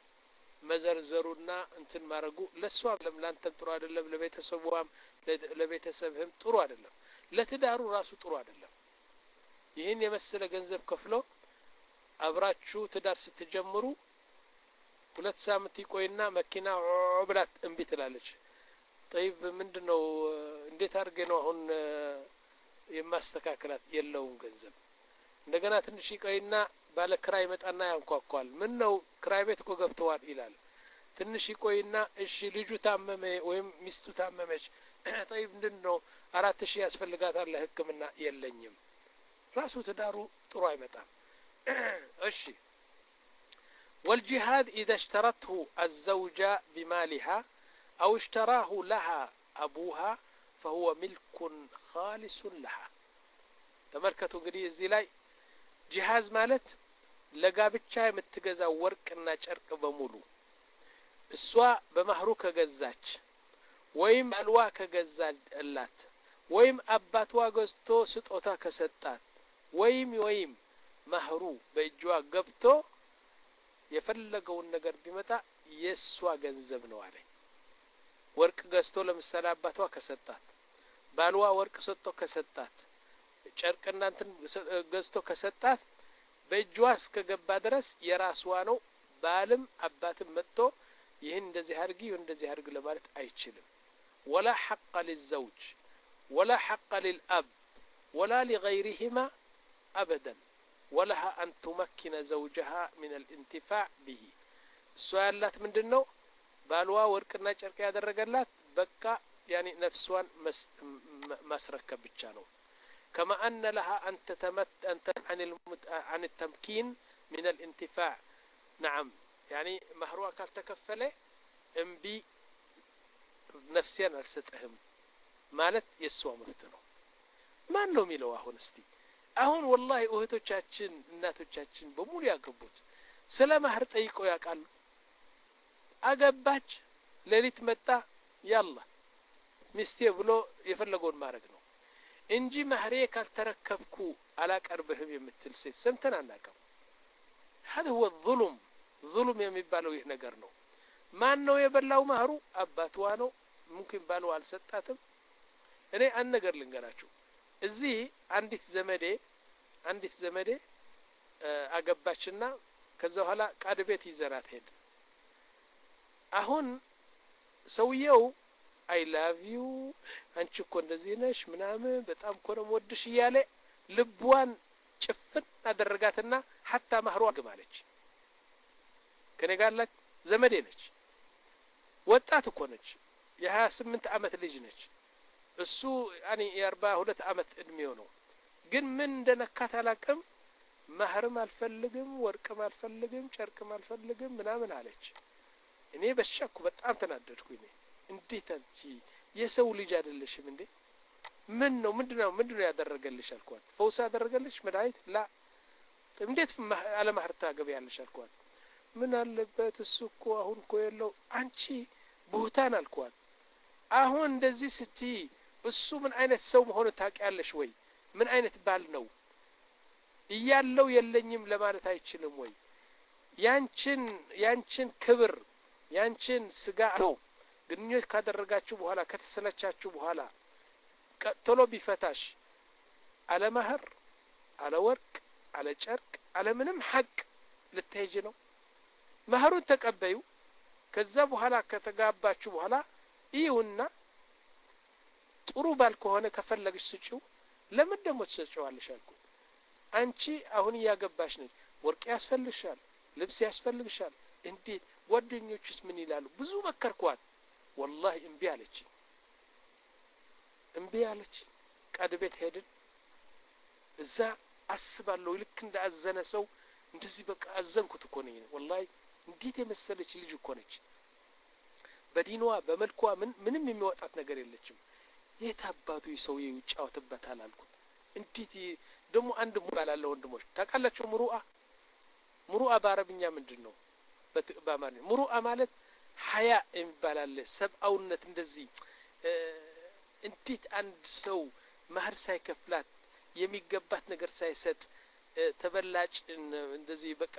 መዘርዘሩና እንትን ማረጉ ለሷም ለምላንተም ጥሩ አይደለም፣ ለቤተሰቧም ለቤተሰብህም ጥሩ አይደለም፣ ለትዳሩ ራሱ ጥሩ አይደለም። ይህን የመሰለ ገንዘብ ከፍሎ አብራችሁ ትዳር ስትጀምሩ ሁለት ሳምንት ይቆይና መኪና ብላት እምቢ ትላለች። طيب ምንድነው እንዴት አድርጌ ነው አሁን የማስተካከላት? የለውም ገንዘብ። እንደገና ትንሽ ይቆይና ባለ ክራይ መጣና ያንኳኳል። ምን ነው ክራይ ቤት እኮ ገብተዋል ይላል። ትንሽ ይቆይና እሺ ልጁ ታመመ ወይም ሚስቱ ታመመች። طيب ምንድነው አራት ሺህ ያስፈልጋታል ለሕክምና። የለኝም። ራሱ ትዳሩ ጥሩ አይመጣም። እሺ والجهاد إذا اشترته الزوجة بمالها أو اشتراه لها أبوها فهو ملك خالص لها. تملكتوا እንግዲህ እዚህ ላይ ጂሃዝ ማለት ለጋብቻ የምትገዛው ወርቅና ጨርቅ በሙሉ እሷ በማህሩ ከገዛች ወይም አልዋ ከገዛላት ወይም አባቷ ገዝቶ ስጦታ ከሰጣት ወይም ወይም ማህሩ በእጇ ገብቶ የፈለገውን ነገር ቢመጣ የሷ ገንዘብ ነው አለ። ወርቅ ገዝቶ ለምሳሌ አባቷ ከሰጣት፣ ባልዋ ወርቅ ሰጥቶ ከሰጣት፣ ጨርቅና እንትን ገዝቶ ከሰጣት በእጇ እስከገባ ድረስ የራስዋ ነው። ባልም አባትም መጥቶ ይህን እንደዚህ አድርጊ እንደዚህ አድርግ ለማለት አይችልም። ولا حق للزوج ولا حق للأب ولا لغيرهما أبدا ولها أن تمكن زوجها من الانتفاع به. السؤالات من دنو بالوا ورقنا ጨርቅ ያደረገላት በቃ يعني نفسوان مسرك بتشانو. كما أن لها أن تتمت أن عن المت... عن التمكين من الانتفاع. نعم يعني مهروها كالتكفله انبي نفسيا الستهم مالت يسوى مفتنو ما انه ميلو አሁን እስቲ አሁን والله እህቶቻችን እናቶቻችን በሙሉ ያገቡት ስለ ማህር ጠይቀው ያውቃሉ? አገባች ሌሊት መጣ ያላ ሚስቴ ብሎ የፈለገውን ማድረግ ነው እንጂ ማህሬ ካልተረከብኩ አላቀርብህም የምትል ሴት ሰምተን አናውቅም። هذا هو الظلم ظلم የሚባለው ይህ ነገር ነው። ማን ነው የበላው ማህሩ? አባቷ ነው። ممكن ባሉ አልሰጣትም። እኔ አንድ ነገር ልንገራችሁ። እዚህ አንዲት ዘመዴ አንዲት ዘመዴ አገባችና ከዛ በኋላ ቃድ ቤት ይዘራት ሄደ። አሁን ሰውየው አይ ላቭ ዩ አንቺ እኮ እንደዚህ ነሽ ምናምን በጣም እኮ ነው ወድሽ እያለ ልቧን ጭፍን አደረጋትና حتى ማህሯ ግማለች። ከኔ ጋር ለክ ዘመዴ ነች፣ ወጣት እኮ ነች፣ የሀያ ስምንት አመት ልጅ ነች። እሱ ያኒ የአርባ ሁለት አመት እድሜው ነው። ግን ምን እንደነካት አላውቅም። ማህርም አልፈልግም፣ ወርቅም አልፈልግም፣ ጨርቅም አልፈልግም ምናምን አለች። እኔ በሻኩ በጣም ተናደድኩኝ። እኔ እንዴት አንቺ የሰው ልጅ አይደለሽም እንዴ? ምን ነው ምንድነው ምንድነው ያደረገልሽ አልኳት። ፈውስ ያደረገልሽ መድኃኒት ላ እንዴት አለ ማህር ታገቢያለሽ አልኳት። ምን አለበት እሱ እኮ አሁን እኮ የለው አንቺ ቡህታን አልኳት። አሁን እንደዚህ ስትይ እሱ ምን አይነት ሰው መሆኑ ታውቂያለሽ ወይ? ምን አይነት ባል ነው? እያለው የለኝም ለማለት አይችልም ወይ? ያንቺን ያንቺን ክብር ያንቺን ስጋ ነው ግንኙነት ካደረጋችሁ በኋላ ከተሰለቻችሁ በኋላ ቶሎ ቢፈታሽ አለ መህር አለ ወርቅ አለ ጨርቅ አለ ምንም ሐቅ ልትሄጂ ነው? መህሩን ተቀበዩ። ከዛ በኋላ ከተጋባችሁ በኋላ ይሁንና ጥሩ ባል ከሆነ ከፈለግሽ ስጪው። ለምን ደግሞ ትሰጪዋለሽ አልኩት። አንቺ አሁን ያገባሽ ነሽ፣ ወርቅ ያስፈልግሻል፣ ልብስ ያስፈልግሻል። እንዴት ጓደኞችስ ምን ይላሉ? ብዙ መከርኳት። ወላሂ እምቢ አለች እምቢ አለች። ቀድ ቤት ሄድን። እዛ አስባለሁ ልክ እንደ አዘነ ሰው እንደዚህ በቃ አዘንኩት እኮ ነኝ ወላሂ። እንዴት የመሰለች ልጅ እኮ ነች። በዲኗ በመልኳ ምን ምንም የሚወጣት ነገር የለችም። የታባቱ ሰው ይጫወትበታል አልኩት። እንዴት ደግሞ አንድ ሙባላለ ወንድሞች ታውቃላችሁ? ሙሩአ ሙሩአ በአረብኛ ምንድነው? በአማርኛ ሙሩአ ማለት ሐያ የሚባላል ሰብአውነት። እንደዚህ እንዴት አንድ ሰው መህር ሳይከፍላት የሚገባት ነገር ሳይሰጥ ተበላጭ እንደዚህ በቃ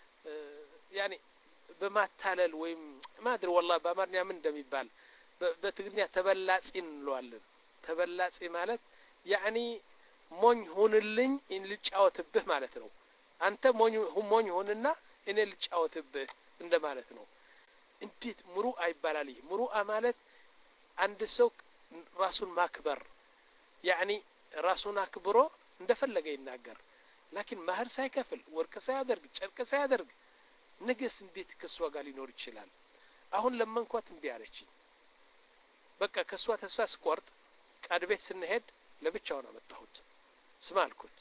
ያኒ በማታለል ወይም ማድር والله በአማርኛ ምን እንደሚባል በትግርኛ ተበላጺ እንለዋለን። ተበላጺ ማለት ያኒ ሞኝ ሆንልኝ እን ልጫወትብህ ማለት ነው። አንተ ሞኝ ሞኝ ሆንና እኔ ልጫወትብህ እንደማለት ነው። እንዴት ሙሩአ ይባላል? ይሄ ሙሩአ ማለት አንድ ሰው ራሱን ማክበር ያኒ ራሱን አክብሮ እንደፈለገ ይናገር። ላኪን መህር ሳይከፍል ወርቅ ሳያደርግ ጨርቅ ሳያደርግ ንግስ እንዴት ከሷ ጋር ሊኖር ይችላል? አሁን ለመንኳት እንዴ አለችኝ። በቃ ከሷ ተስፋ ስቆርጥ ቃድ ቤት ስንሄድ ለብቻው ነው መጣሁት። ስማልኩት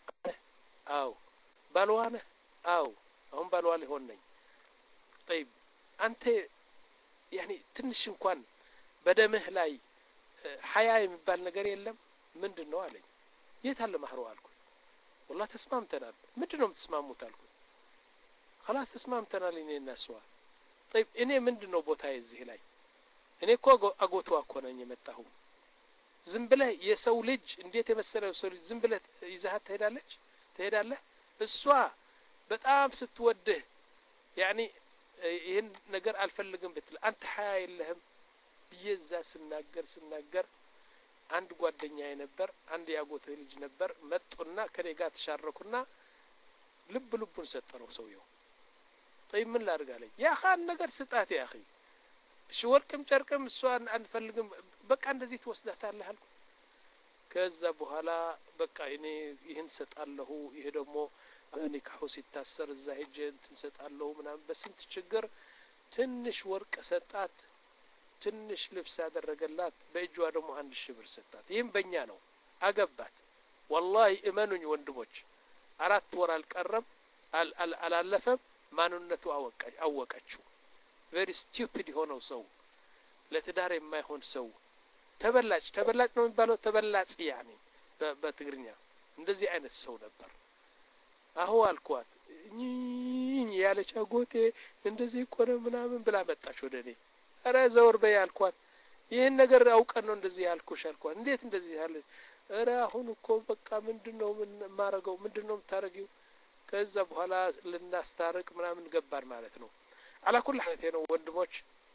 አው ባልዋነ አው አሁን ባልዋ ሊሆን ነኝ። طيب አንተ ያኒ ትንሽ እንኳን በደምህ ላይ ሐያ የሚባል ነገር የለም ምንድነው አለኝ። የት አለ መህሩ አልኩት። والله ተስማምተናል። ምንድነው የምትስማሙት አልኩት። خلاص ተስማምተናል እኔና እሷ። طيب እኔ ምንድነው ቦታዬ እዚህ ላይ? እኔ እኮ አጎቷ እኮ ነኝ የመጣሁ። ዝም ብለህ የሰው ልጅ እንዴት የመሰለው ሰው ልጅ ዝም ብለህ ይዘሃት ትሄዳለች ትሄዳለህ? እሷ በጣም ስትወድህ ያኒ ይሄን ነገር አልፈልግም ብትል አንተ ሐያ የለህም ብየዛ ስናገር ስናገር አንድ ጓደኛዬ ነበር፣ አንድ ያጎቴ ልጅ ነበር። መጡና ከኔ ጋር ተሻረኩና ልብ ልቡን ሰጠነው ሰውየው። طيب ምን ላድርግ አለኝ። ያ ኻን ነገር ስጣት ያ اخي እሺ ወርቅም ጨርቅም እሷን አንፈልግም በቃ እንደዚህ ትወስዳታለህ አልኩ። ከዛ በኋላ በቃ እኔ ይሄን ሰጣለሁ ይሄ ደግሞ ኒካሁ ሲታሰር እዛ ሄጄ እንትን ሰጣለሁ ምናምን በስንት ችግር ትንሽ ወርቅ ሰጣት፣ ትንሽ ልብስ ያደረገላት፣ በእጇ ደግሞ አንድ ሺህ ብር ሰጣት። ይሄም በእኛ ነው። አገባት። والله እመኑኝ ወንድሞች አራት ወር አልቀረም አላለፈም ማንነቱ አወቀችው። very stupid የሆነው ሰው ለትዳር የማይሆን ሰው ተበላጭ ተበላጭ ነው የሚባለው ተበላጭ ያኒ በትግርኛ እንደዚህ አይነት ሰው ነበር። አሁ አልኳት እኝ ያለች አጎቴ እንደዚህ ቆረ ምናምን ብላ መጣች ወደኔ። አረ ዘወር በይ አልኳት። ይሄን ነገር አውቀን ነው እንደዚህ ያልኩሽ አልኳት። እንዴት እንደዚህ ያለ? አረ አሁን እኮ በቃ ምንድነው ምን ማረገው ምንድነው የምታረጊው? ከዛ በኋላ ልናስታርቅ ምናምን ገባን ማለት ነው። على كل حال ነው ወንድሞች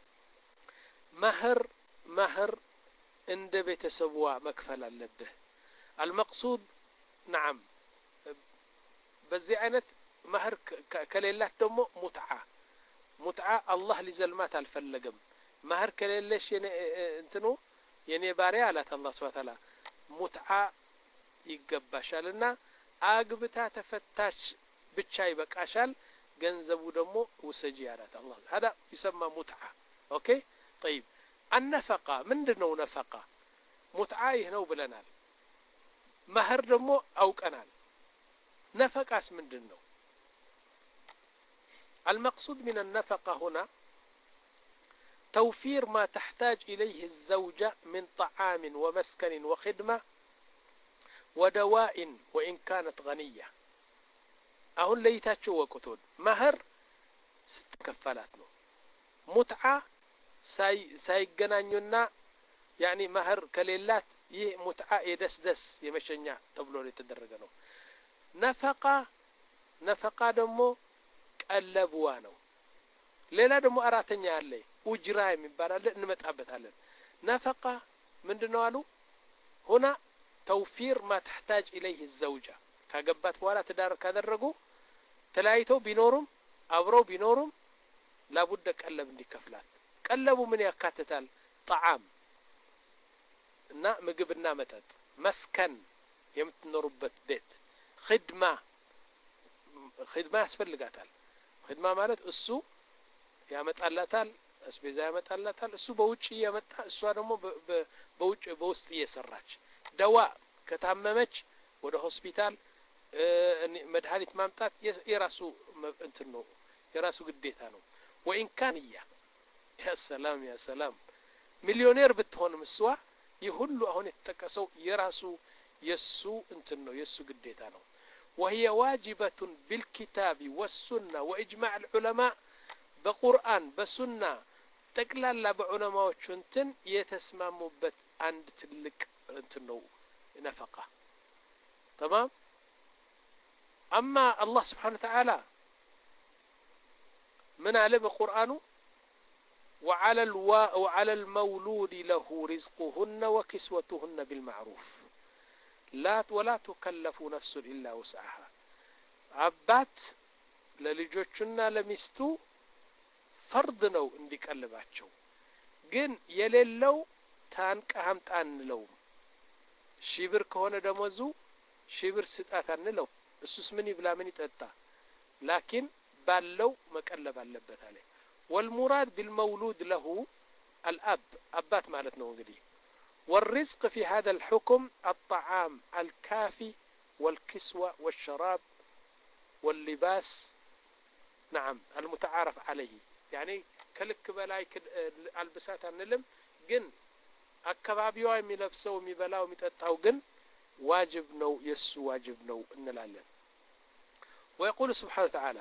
መህር መህር እንደ ቤተሰብዋ መክፈል አለበት። المقصود نعم በዚህ አይነት መህር ከሌላት ደግሞ ሙትዓ ሙትዓ አላህ ሊዘልማት አልፈለገም። መህር ከሌለሽ የኔ እንትኑ የኔ ባሪያ አላት አላህ Subhanahu Wa Ta'ala ሙትዓ ይገባሻልና አግብታ ተፈታች ብቻ ይበቃሻል ገንዘቡ ደግሞ ወሰጂ ያላት አላህ هذا يسمى متعه اوكي طيب النفقه ምንድነው ነፈቃ? ሙትዓ ይህ ነው ብለናል። መህር ደግሞ አውቀናል። ነፈቃስ ምንድነው? المقصود من النفقه هنا توفير ما تحتاج إليه الزوجة من طعام ومسكن وخدمة ودواء وإن كانت غنية. አሁን ለይታችሁ ወቁቱን መህር ስትከፈላት ነው። ሙትዓ ሳይ ሳይገናኙና ያኒ መህር ከሌላት ይህ ሙትዓ የደስደስ የመሸኛ ተብሎ የተደረገ ነው። ነፈቃ ነፈቃ ደግሞ ቀለብዋ ነው። ሌላ ደግሞ አራተኛ አለ ኡጅራ የሚባል አለ እንመጣበታለን። ነፈቃ ምንድነው አሉ هنا توفير ما تحتاج إليه الزوجة ካገባት በኋላ ትዳር ካደረጉ ተለያይተው ቢኖሩም አብረው ቢኖሩም لابد ቀለብ እንዲከፍላት። ቀለቡ ምን ያካትታል? طعام እና ምግብና መጠጥ፣ መስከን የምትኖሩበት ቤት፣ ኺድማ ኺድማ ያስፈልጋታል። ኺድማ ማለት እሱ ያመጣላታል፣ አስቤዛ ያመጣላታል፣ እሱ በውጭ ያመጣ እሷ ደግሞ በውጭ በውስጥ እየሰራች ደዋ ከታመመች ወደ ሆስፒታል መድኃኒት ማምጣት የራሱ እንትን ነው፣ የራሱ ግዴታ ነው። ወኢን ካን ያ ያ ሰላም ያ ሰላም ሚሊዮኔር ብትሆንም እሷ ይሁሉ አሁን የተጠቀሰው የራሱ የሱ እንትን ነው፣ የሱ ግዴታ ነው። وهي واجبة بالكتاب والسنة وإجماع العلماء بقرآن بسنة تقلال بعلماء انتن يتسمموا عند تلك انتنو نفقة. تمام. أما الله سبحانه وتعالى من علم بقرآنه وعلى الوا وعلى المولود له رزقهن وكسوتهن بالمعروف لا ولا تكلف نفس إلا وسعها. عبات للجوجنا لمستو فرض ነው እንዲቀልባቸው ግን የሌለው ታንቀ ሀምጣ አንለው። ሺብር ከሆነ ደሞዙ ሺብር ስጣት አንለው። እሱስ ምን ይብላ ምን ይጠጣ ላኪን ባለው መቀለብ አለበት አለ። والمراد بالمولود له الأب أبات ማለት ነው እንግዲህ والرزق في هذا الحكم الطعام الكافي والكسوة والشراب واللباس نعم المتعارف عليه يعني كلك بلاي البسات አንልም ግን አካባቢው የሚለብሰው የሚበላው የሚጠጣው ግን واجب ነው የሱ واجب ነው እንላለን። ويقول سبحانه وتعالى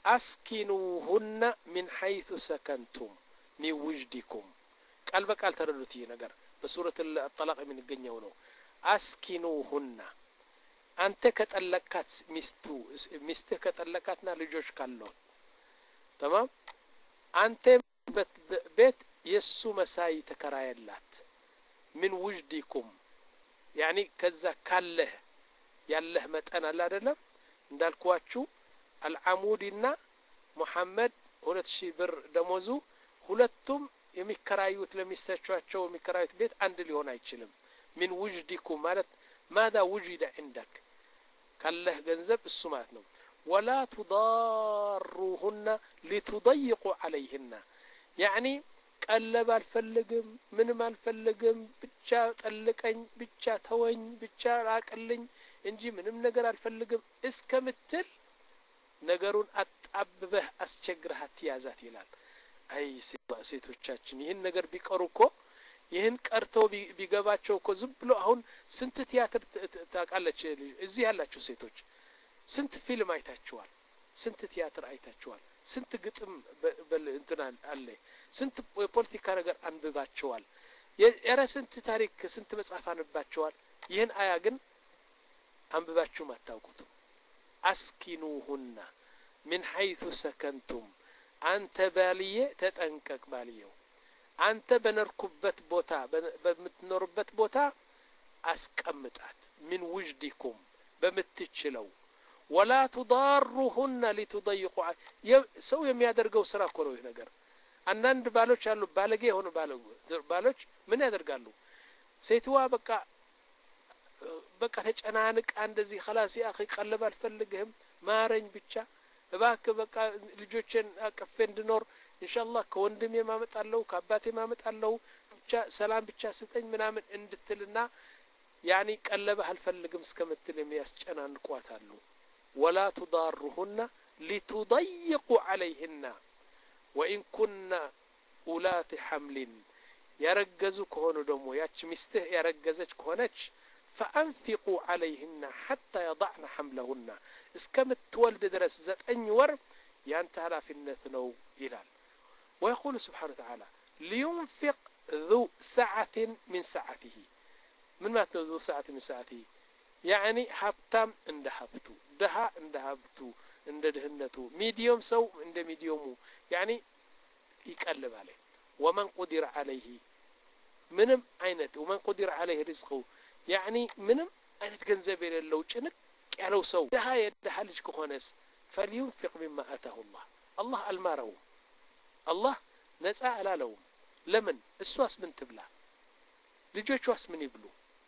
أسكنوهن من حيث سكنتم من وجدكم ቃል በቃል ተረዱት ይሄ ነገር በሱረት الطلاق የሚገኘው ነው። أسكنوهن አንተ ከጠለቃት ሚስቱ ሚስትህ ከጠለቃትና ልጆች ካለው تمام አንተ ቤት የሱ መሳይ ተከራየላት من وجدكم يعني ከዛ ካለህ ያለህ መጠን አለ አይደለም እንዳልኳችሁ አልዓሙዲና ሙሐመድ ሁለት ሺህ ብር ደሞዙ ሁለቱም የሚከራዩት ለሚስታቸው የሚከራዩት ቤት አንድ ሊሆን አይችልም። من وجدكم ማለት ماذا وجد عندك ካለህ ገንዘብ እሱ ማለት ነው። ولا تضاروهن لتضيقوا عليهن يعني ቀለብ አልፈልግም ምንም አልፈልግም ብቻ ጠልቀኝ ብቻ ተወኝ ብቻ ራቅልኝ እንጂ ምንም ነገር አልፈልግም እስከምትል ነገሩን አጣብበህ አስቸግረሃት ያዛት ይላል። አይ ሴቶቻችን ይህን ነገር ቢቀሩኮ ይህን ቀርተው ቢገባቸው እኮ ዝም ብሎ አሁን ስንት ቲያትር ታቃለች እዚህ ያላችሁ ሴቶች ስንት ፊልም አይታችኋል፣ ስንት ቲያትር አይታችኋል፣ ስንት ግጥም እንትና አለ፣ ስንት የፖለቲካ ነገር አንብባችኋል፣ የረ ስንት ታሪክ ስንት መጽሐፍ አንብባችኋል። ይህን አያ ግን አንብባችሁ ማታውቁት። አስኪኑሁና من حيث سكنتم አንተ ባልየ ተጠንቀቅ ባልየው አንተ በነርኩበት ቦታ በምትኖርበት ቦታ አስቀምጣት من وجدكم በምትችለው ولا تضاروهن لتضيقوا ሰው የሚያደርገው ስራ እኮ ነው ይሄ ነገር። አንዳንድ ባሎች አሉ ባለጌ ሆነ ባሎች ምን ያደርጋሉ? ሴትዋ በቃ በቃ ተጨናንቃ እንደዚህ خلاص يا اخي ቀለብ አልፈልግህም ማረኝ ብቻ እባክህ በቃ ልጆችን አቀፌ እንድኖር ኢንሻአላህ ከወንድሜ ማመጣለው ከአባቴ ማመጣለው ብቻ ሰላም ብቻ ስጠኝ ምናምን እንድትልና ያኒ ቀለብ አልፈልግም እስከምትል የሚያስጨናንቋታሉ። ولا تضاروهن لتضيقوا عليهن وإن كنا أولات حمل ያረገዙ ከሆኑ ደግሞ ያቺ ሚስትህ ያረገዘች ከሆነች فأنفقوا عليهن حتى يضعن حملهن እስከምትወልድ ድረስ ዘጠኝ ወር ያንተ ኃላፊነት ነው ይላል። ويقول سبحانه وتعالى لينفق ذو سعة من سعته من ما ذو سعة من سعته يعني ሀብታም እንደ ሀብቱ ድሃ እንደ ሀብቱ እንደ ድህነቱ ሚዲየም ሰው እንደ ሚዲየሙ يعني ይቀልባል ومن قدر عليه ምንም አይነት ومن قدر عليه رزقه يعني ምንም አይነት ገንዘብ የሌለው ጭንቅ ያለው ሰው ድሃ የድሃ ልጅ ከሆነስ فلينفق مما آتاه الله الله አልማረው الله ነፃ አላለው ለምን እሷስ ምን ትብላ ልጆቿስ ምን ይብሉ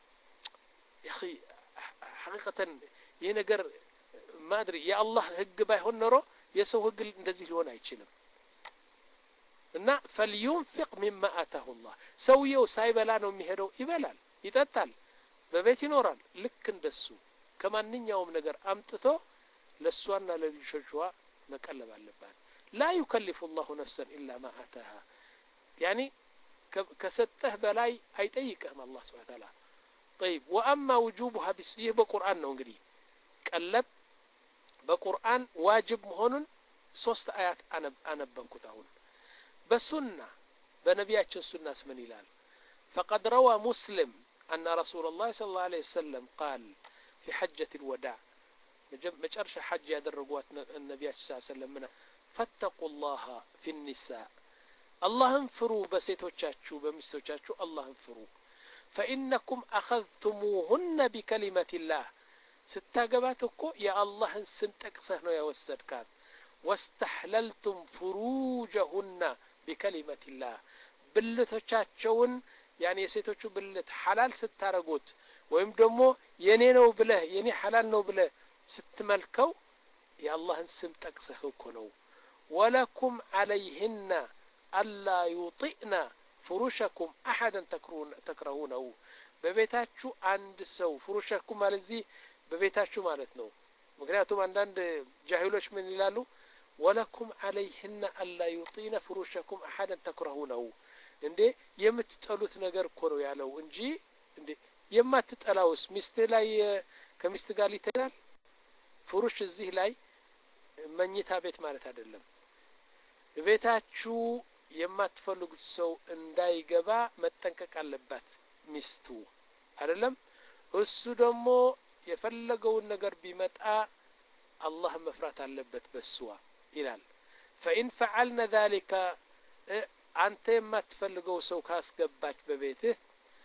يا حقيقة ይሄ ነገር ማድሪ የአላህ ህግ ባይሆን ኖሮ የሰው ህግ እንደዚህ ሊሆን አይችልም እና فلينفق مما آتاه الله ሰውየው ሳይበላ ነው የሚሄደው ይበላል ይጠጣል በቤት ይኖራል ልክ እንደሱ ከማንኛውም ነገር አምጥቶ ለሷና ለልጆቿ መቀለብ አለባት لا يكلف الله نفسا إلا ما آتاها يعني كسته بلاي አይጠይቅህም الله سبحانه وتعالى طيب واما وجوبها بسيه بقران ነው እንግዲህ ቀለብ በቁርአን ዋጅብ መሆኑን ሶስት አያት አነበብኩት አሁን በሱና በነቢያችን ሱናስ ምን ይላል فقد روى مسلم أن رسول الله صلى الله عليه وسلم قال في حجة الوداع مجرش حج يدرقوات النبي صلى الله عليه وسلم منه فاتقوا الله في النساء الله انفروا بسيتوچاچو بمسوچاچو الله انفروا فإنكم أخذتموهن بكلمة الله ستاقباتكو يا الله سنتكسه نو يوسدكات واستحللتم فروجهن بكلمة الله بلتوچاچون يعني يسيتوچو بلت حلال ستارغوت ويم دمو يني نو بله يني حلال نو بله ستملكو يا الله سنتكسه كنو ولكم عليهن ألا يطئن فروشكم أحدا تكرهون تكرهونه ببيتاچو عند سو فروشكم مالزي ببيتاچو ማለት ነው ምክንያቱም አንዳንድ ጃሂሎች ምን ይላሉ ولكم عليهن ألا يطين فروشكم أحدا تكرهونه እንዴ የምትጠሉት ነገር እኮ ነው ያለው እንጂ እንዴ የማትጠላውስ ሚስት ላይ ከሚስት ጋር ሊተናል ፍሩሽ እዚህ ላይ መኝታ ቤት ማለት አይደለም ቤታችሁ የማትፈልጉት ሰው እንዳይገባ መጠንቀቅ አለባት ሚስቱ አይደለም እሱ ደግሞ የፈለገውን ነገር ቢመጣ አላህ መፍራት አለበት በስዋ ይላል فإن فعلنا ذلك አንተ የማትፈልገው ሰው ካስገባች በቤትህ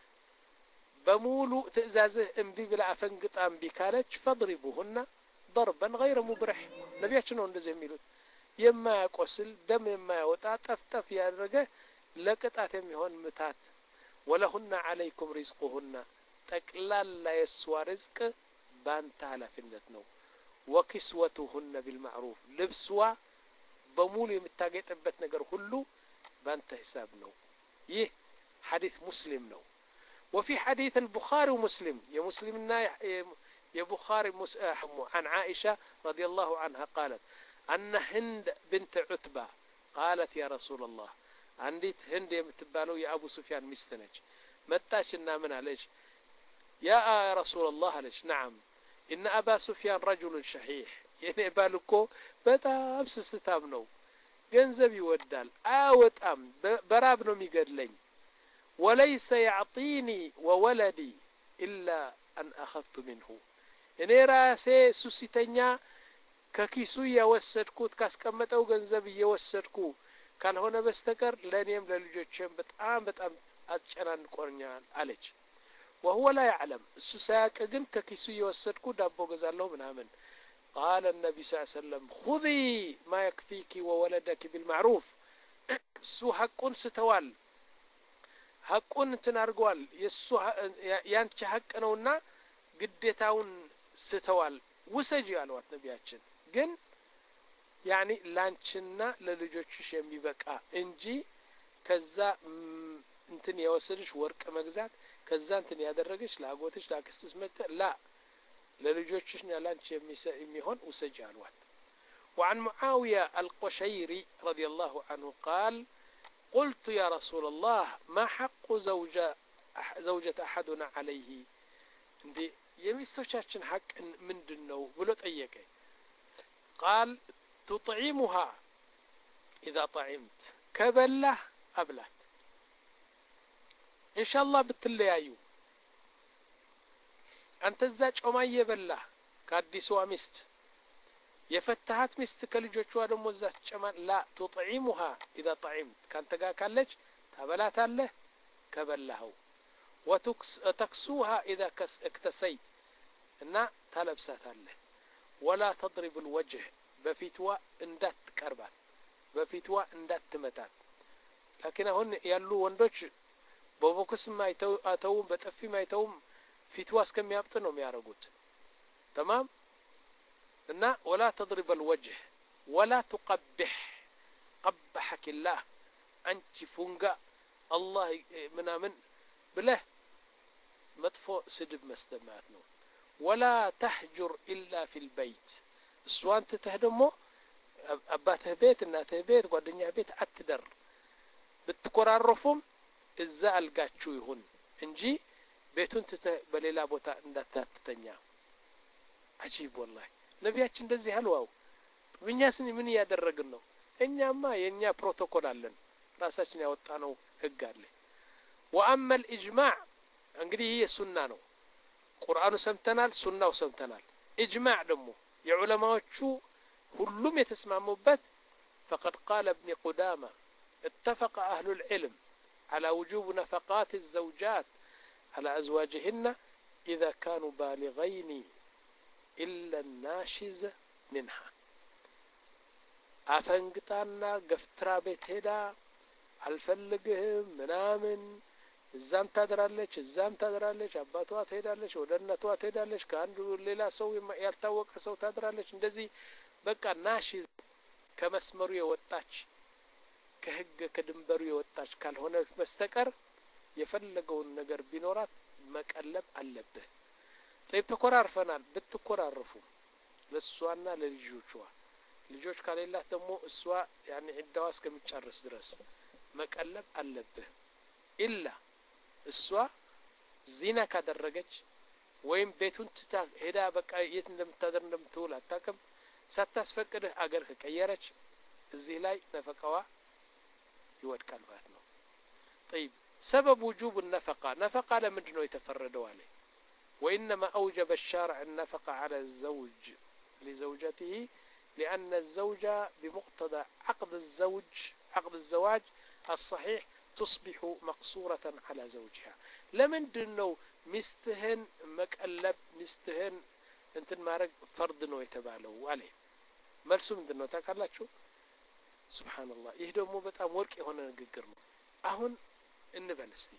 በሙሉ ትእዛዝህ እንቢ ብላ አፈንግጣ እንቢ ካለች فضربوهن ضربا غير مبرح ነብያችን ነው እንደዚህ የሚሉት የማያቆስል ደም የማያወጣ ጠፍጠፍ ያደረገ ለቅጣት የሚሆን ምታት ولهن عليكم رزقهن ጠቅላላ የስዋ ርዝቅ ባንተ ኃላፊነት ነው وكسوتهن بالمعروف ልብስዋ በሙሉ የምታገጥበት ነገር ሁሉ بانت حساب نو يه حديث مسلم نو وفي حديث البخاري ومسلم يا مسلمنا يا بخاري عن عائشة رضي الله عنها قالت أن هند بنت عتبة قالت يا رسول الله عندي هند يمتبالو يا أبو سفيان مستنج متاشنا من عليش يا رسول الله عليش نعم إن أبا سفيان رجل شحيح يعني بالكو بتا أبس ستام نو ገንዘብ ይወዳል አወጣም በራብ ነው የሚገድለኝ وليس يعطيني وولدي إلا أن أخذت منه እኔ ራሴ ሱሲተኛ ከኪሱ ያወሰድኩት ካስቀመጠው ገንዘብ እየወሰድኩ ካልሆነ በስተቀር ለኔም ለልጆቼም በጣም በጣም አስጨናንቆኛል አለች وهو لا يعلم እሱ ሳያውቅ ግን ከኪሱ እየወሰድኩ ዳቦ ገዛለሁ ምናምን قال النبي صلى الله عليه وسلم خذي ما يكفيك وولدك بالمعروف سو حقون ستوال حقون تنارغوال يسو يانچ حق نونا ግዴታውን ስተዋል ወሰጂ ያሏት ነቢያችን ግን يعني ላንቺና ለልጆችሽ የሚበቃ እንጂ ከዛ እንትን የወሰድሽ ወርቅ መግዛት ከዛ እንትን ያደረገሽ ላጎትሽ ላክስትስ መጣ ላ للجوجشنا لانش يميهون وسجالوات وعن معاوية القشيري رضي الله عنه قال قلت يا رسول الله ما حق زوجة زوجة أحدنا عليه عندي يمستوشاتشن حق من دنو بلو طيقي قال تطعمها إذا طعمت كبله أبلت إن شاء الله بتليايو አንተ እዛ ጮማ እየበላህ ከአዲሷ ሚስት የፈታሃት ሚስት ከልጆቿ ደግሞ እዛ ጨማ ላ تطعمها اذا طعمت ካንተ ጋር ካለች ታበላታለህ ከበላኸው وتكسوها اذا اكتسيت እና ታለብሳታለህ ولا تضرب الوجه በፊትዋ እንዳትቀርባት በፊትዋ እንዳትመታት لكن አሁን ያሉ ወንዶች በቦክስ ማይተው አተው በጥፊ ማይተው ፊትዋ እስከሚያብጥ ነው የሚያረጉት تمام እና ولا تضرب الوجه ولا تقبح قبحك الله አንቺ ፉንጋ الله ምናምን ብለህ መጥፎ ስድብ መስደማት ነው ولا تحجر الا في البيت እሷን ትተህ ደግሞ አባትህ ቤት እናትህ ቤት ጓደኛህ ቤት አትደር ብትቆራረፉም እዛ አልጋችሁ ይሁን እንጂ ቤቱን ትተህ በሌላ ቦታ እንዳታተኛ አጂብ والله ነቢያችን እንደዚህ አልዋው እኛስ ምን ያደረግን ነው እኛማ የኛ ፕሮቶኮል አለን ራሳችን ያወጣነው ህግ አለ واما الاجماع እንግዲህ ይሄ ሱና ነው ቁርአኑ ሰምተናል ሱናው ሰምተናል اجماع ደግሞ የዑለማዎቹ ሁሉም የተስማሙበት فقد قال ابن قدامة اتفق اهل العلم على وجوب نفقات الزوجات على ازواجهن اذا كانوا بالغين الا الناشز منها አፈንግጣና ገፍትራ ቤት ሄዳ አልፈልግህም ምናምን እዛም ታድራለች እዛም ታድራለች አባቷ ትሄዳለች ወደ እናቷ ትሄዳለች ከአንዱ ሌላ ሰው ያልታወቀ ሰው ታድራለች እንደዚህ በቃ ናሺዝ ከመስመሩ የወጣች ከህግ ከድንበሩ የወጣች ካልሆነ በስተቀር የፈለገውን ነገር ቢኖራት መቀለብ አለበት طيب ተኮራርፈናል ብትኮራርፉ ለሷና ለልጆቿ ልጆች ካለላት ደግሞ እሷ ያኔ ዒዳዋ እስከሚጨርስ ድረስ መቀለብ አለበት ኢላ እሷ ዚና ካደረገች ወይም ቤቱን ትታ ሄዳ በቃ የት እንደምታደር እንደምትውል አታውቅም ሳታስፈቅድህ አገር ከቀየረች እዚህ ላይ ነፈቃዋ ይወድቃል ማለት ነው طيب سبب وجوب النفقة نفقة لمنድን ነው የተፈረደው አለ وإنما أوجب الشارع النفقة على الزوج لزوجته لأن الزوجة بمقتضى عقد الزوج عقد الزواج الصحيح تصبح مقصورة على زوجها لمنድን ነው ሚስትህን መቀለብ ሚስትህን እንትን ማረግ ፈርድ ነው የተባለው አለ መልሱ ምንድነው ታውቃላችሁ سبحان الله ይህ ደግሞ በጣም ወርቅ የሆነ ንግግር ነው አሁን እንበል እስቲ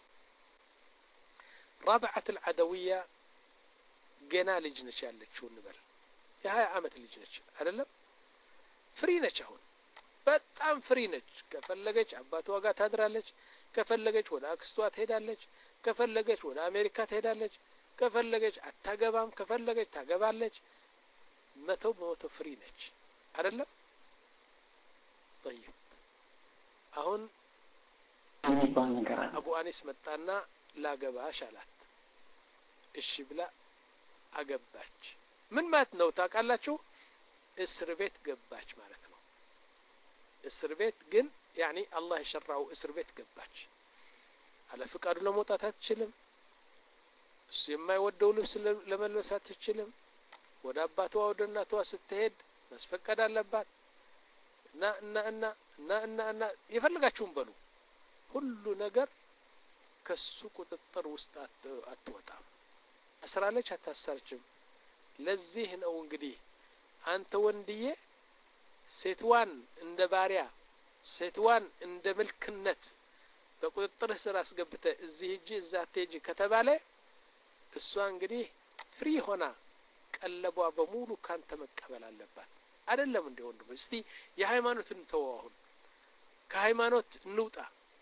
رابعة العدوية ገና ልጅ ነች ያለችው እንበል የ20 አመት ልጅ ነች አይደለም ፍሪ ነች አሁን በጣም ፍሪ ነች ከፈለገች አባቷ ጋር ታድራለች ከፈለገች ወደ አክስቷ ትሄዳለች ከፈለገች ወደ አሜሪካ ትሄዳለች ከፈለገች አታገባም ከፈለገች ታገባለች መቶ በመቶ ፍሪ ነች አይደለም طيب አሁን የሚባል ነገር አለ አቡ አኒስ መጣና ላገባሽ አላት እሺ ብላ አገባች ምን ማለት ነው ታውቃላችሁ እስር ቤት ገባች ማለት ነው እስር ቤት ግን يعني الله يشرعው እስር ቤት ገባች አለ ፍቃዱ ለመውጣት አትችልም እሱ የማይወደው ልብስ ለመልበስ አትችልም ወደ አባቷ ወደ እናቷ ስትሄድ መስፈቀድ አለባት እና እና እና እና እና እና ይፈልጋችሁም በሉ ሁሉ ነገር ከሱ ቁጥጥር ውስጥ አትወጣም አስራለች አታሰርችም ለዚህ ነው እንግዲህ አንተ ወንድዬ ሴትዋን እንደ ባሪያ ሴትዋን እንደ መልክነት በቁጥጥር ስር አስገብተ እዚህ እጂ እዛ ተጂ ከተባለ እሷ እንግዲህ ፍሪ ሆና ቀለቧ በሙሉ ካንተ መቀበል አለባት አይደለም እንደ ወንድም እስቲ የሃይማኖትን ተዋሁን ከሃይማኖት እንውጣ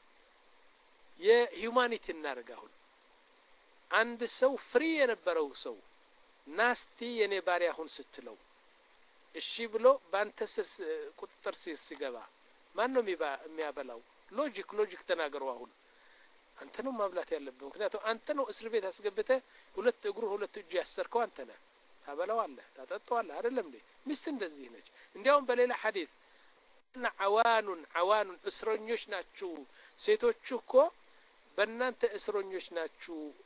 የሂዩማኒቲ እናርጋሁን አንድ ሰው ፍሪ የነበረው ሰው ናስቲ የኔ ባሪያ ሁን ስትለው እሺ ብሎ ባንተ ስር ቁጥጥር ስር ሲገባ ማን ነው የሚያበላው ሎጂክ ሎጂክ ተናገሩ አሁን አንተ ነው ማብላት ያለብህ ምክንያቱም አንተ ነው እስር ቤት አስገብተ ሁለት እግሩ ሁለት እጅ ያሰርከው አንተ ነህ ታበላዋለህ ታጠጣዋለህ አይደለም እንዴ ሚስት እንደዚህ ነች እንዲያውም በሌላ ሐዲስ እና አዋኑን አዋኑን እስረኞች ናችሁ ሴቶቹ እኮ በእናንተ እስረኞች ናችሁ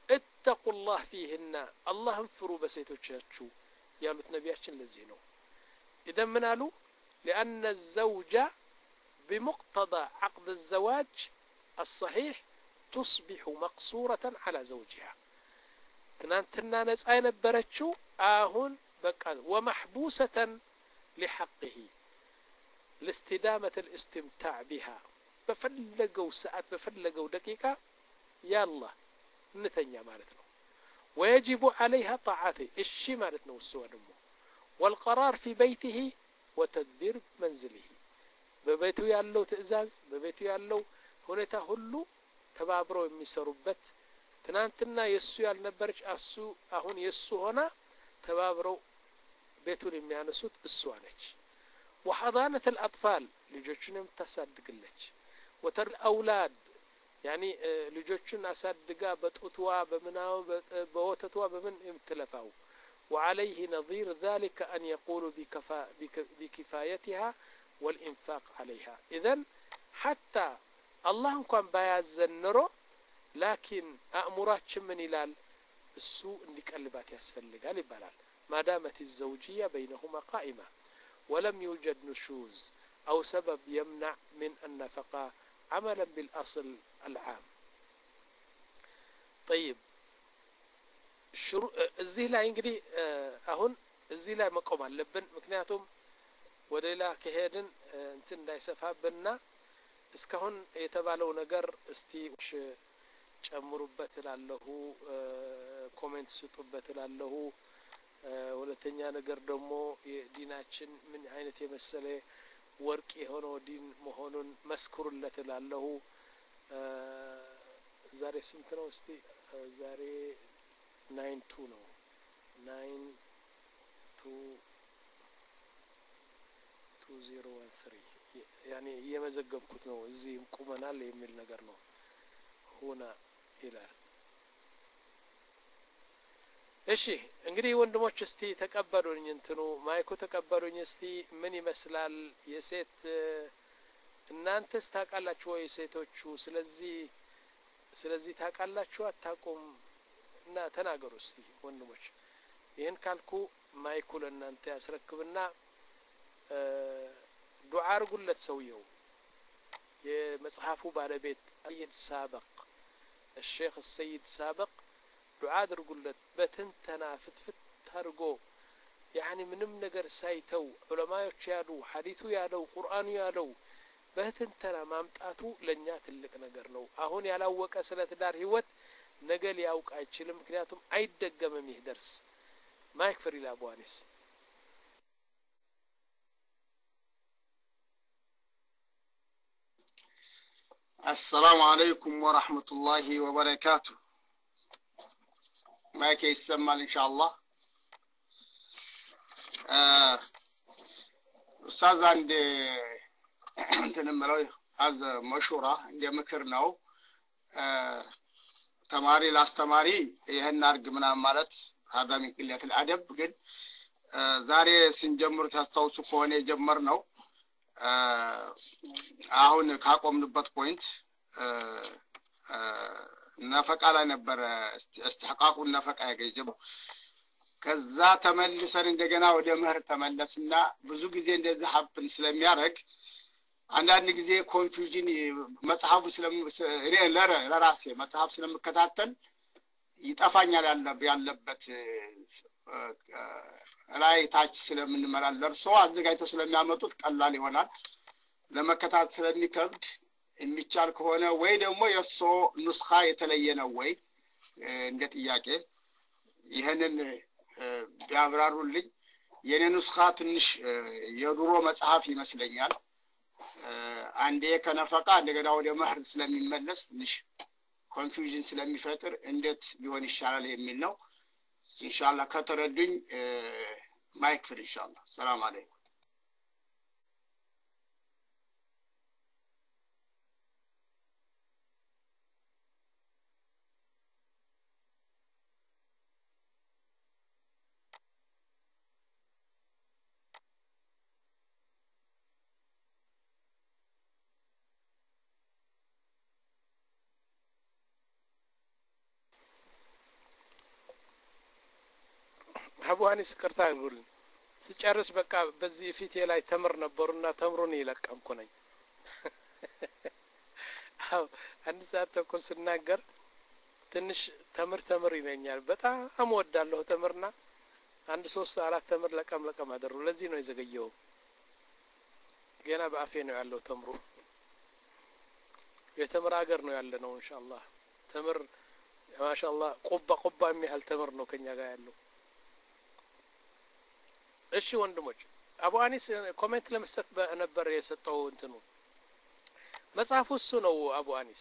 اتقوا الله فيهن الله انفروا በሴቶቻችሁ ያሉት ነቢያችን ለዚህ ነው إذا من قالوا لأن الزوج بمقتضى عقد الزواج الصحيح تصبح مقصورة على زوجها تنانتنا نص የነበረችው አሁን በቃ ومحبوسة لحقه لاستدامة الاستمتاع بها بفلقوا ساعات بفلقوا دقيقة يا الله نتنيا مالتنا ويجب عليها طاعته الشي مالتنا والسوى دمو والقرار في بيته وتدبير منزله ببيته ያለው ትዕዛዝ በቤቱ ያለው ሁኔታ ሁሉ ተባብረው የሚሰሩበት ትናንትና የሱ ያልነበረች አሱ አሁን የሱ ሆና ተባብረው ቤቱን የሚያነሱት እሷ ነች وحضانة الأطفال ልጆችን የምታሳድግለች وتر الأولاد يعني ልጆችን አሳድጋ በጡትዋ በመናው በወተትዋ በምን የምትለፋው وعليه نظير ذلك أن يقول بكفا بكفايتها والإنفاق عليها إذن حتى الله እንኳን ባያዘንሮ لكن أأمرات من ይላል እሱ እንዲቀልባት ያስፈልጋል ይባላል ما دامت الزوجية بينهما قائمة ولم يوجد نشوز أو سبب يمنع من النفقة عملا بالأصل العام طيب እዚህ ላይ እንግዲህ አሁን እዚህ ላይ መቆም አለብን ምክንያቱም ወደላ ከሄድን እንትን እንዳይሰፋብንና እስካሁን የተባለው ነገር እስቲ ጨምሩበት እላለሁ ኮሜንት ስጡበት እላለሁ ሁለተኛ ነገር ደግሞ የዲናችን ምን አይነት የመሰለ ወርቅ የሆነው ዲን መሆኑን መስክሩለት እላለሁ ዛሬ ስንት ነው እስቲ ዛሬ nine two ነው nine two two zero one three يعني እየመዘገብኩት ነው እዚህ ቁመናል የሚል ነገር ነው ሆና ይላል እሺ እንግዲህ ወንድሞች እስቲ ተቀበሉኝ እንትኑ ማይኩ ተቀበሉኝ እስቲ ምን ይመስላል የሴት እናንተስ ታውቃላችሁ ወይ ሴቶቹ ስለዚህ ስለዚህ ታውቃላችሁ አታውቁም እና ተናገሩ እስቲ ወንድሞች ይሄን ካልኩ ማይኩ ለእናንተ ያስረክብና ዱዓ አርጉለት ሰውየው የመጽሐፉ ባለቤት ሰይድ ሳበቅ الشيخ السيد سابق دعاء አድርጉለት በትንተና ፍትፍት አድርጎ يعني ምንም ነገር ሳይተው ዑለማዎች ያሉ ሐዲሱ ያለው ቁርአኑ ያለው በትንተና ማምጣቱ ለኛ ትልቅ ነገር ነው አሁን ያላወቀ ስለ ትዳር ህይወት ነገ ሊያውቅ አይችልም ምክንያቱም አይደገምም ይህ ደርስ ማይክ ፍሪላ ቧኒስ السلام عليكم ورحمة الله وبركاته ማይክ ይሰማል ኢንሻአላህ ኡስታዝ አንድ እንትን ምለው አዘ መሹራ እንደ ምክር ነው ተማሪ ላስተማሪ ይሄን አርግ ምናምን ማለት هذا من قلة الادب ግን ዛሬ ስንጀምር ታስታውሱ ከሆነ የጀመርነው አሁን ካቆምንበት ፖይንት ነፈቃ ላይ ነበር استحقاقውን ነፈቃ ያገጀው ከዛ ተመልሰን እንደገና ወደ ምህር ተመለስና ብዙ ጊዜ እንደዚህ ሀብን ስለሚያረግ አንዳንድ ጊዜ ኮንፊውዥን መጽሐፉ ስለም ለራሴ መጽሐፍ ስለምከታተል ይጣፋኛል ያለበት ላይ ታች ስለምንመላለር ሰው አዘጋጅተው ስለሚያመጡት ቀላል ይሆናል ለመከታተል ስለሚከብድ የሚቻል ከሆነ ወይ ደግሞ የሶ ኑስኻ የተለየ ነው ወይ እንደ ጥያቄ ይሄንን ቢያብራሩልኝ የኔ ኑስኻ ትንሽ የድሮ መጽሐፍ ይመስለኛል አንዴ ከነፈቃ እንደገና ወደ መህር ስለሚመለስ ትንሽ ኮንፊውዥን ስለሚፈጥር እንዴት ሊሆን ይሻላል የሚል ነው ኢንሻአላህ ከተረዱኝ ማይክ ፍሪ ኢንሻአላህ ሰላም አለይኩም አቡ አኒስ ቅርታ አድርጉልኝ ስጨርስ በቃ በዚህ ፊቴ ላይ ተምር ነበርና ተምሩን ይለቀምኩ ነኝ አው አንድ ሰዓት ተኩል ስናገር ትንሽ ተምር ተምር ይለኛል በጣም ወዳለሁ ተምርና አንድ ሶስት አራት ተምር ለቀም ለቀም አደሩ ለዚህ ነው የዘገየው ገና በአፌ ነው ያለው ተምሩ የተምር አገር ነው ያለ ነው ኢንሻአላህ ተምር ማሻአላህ ቁባ ቁባ የሚያህል ተምር ነው ከኛ ጋር ያለው እሺ ወንድሞች አቡ አኒስ ኮሜንት ለመስጠት ነበር የሰጠው እንትኑ መጽሐፉ እሱ ነው አቡ አኒስ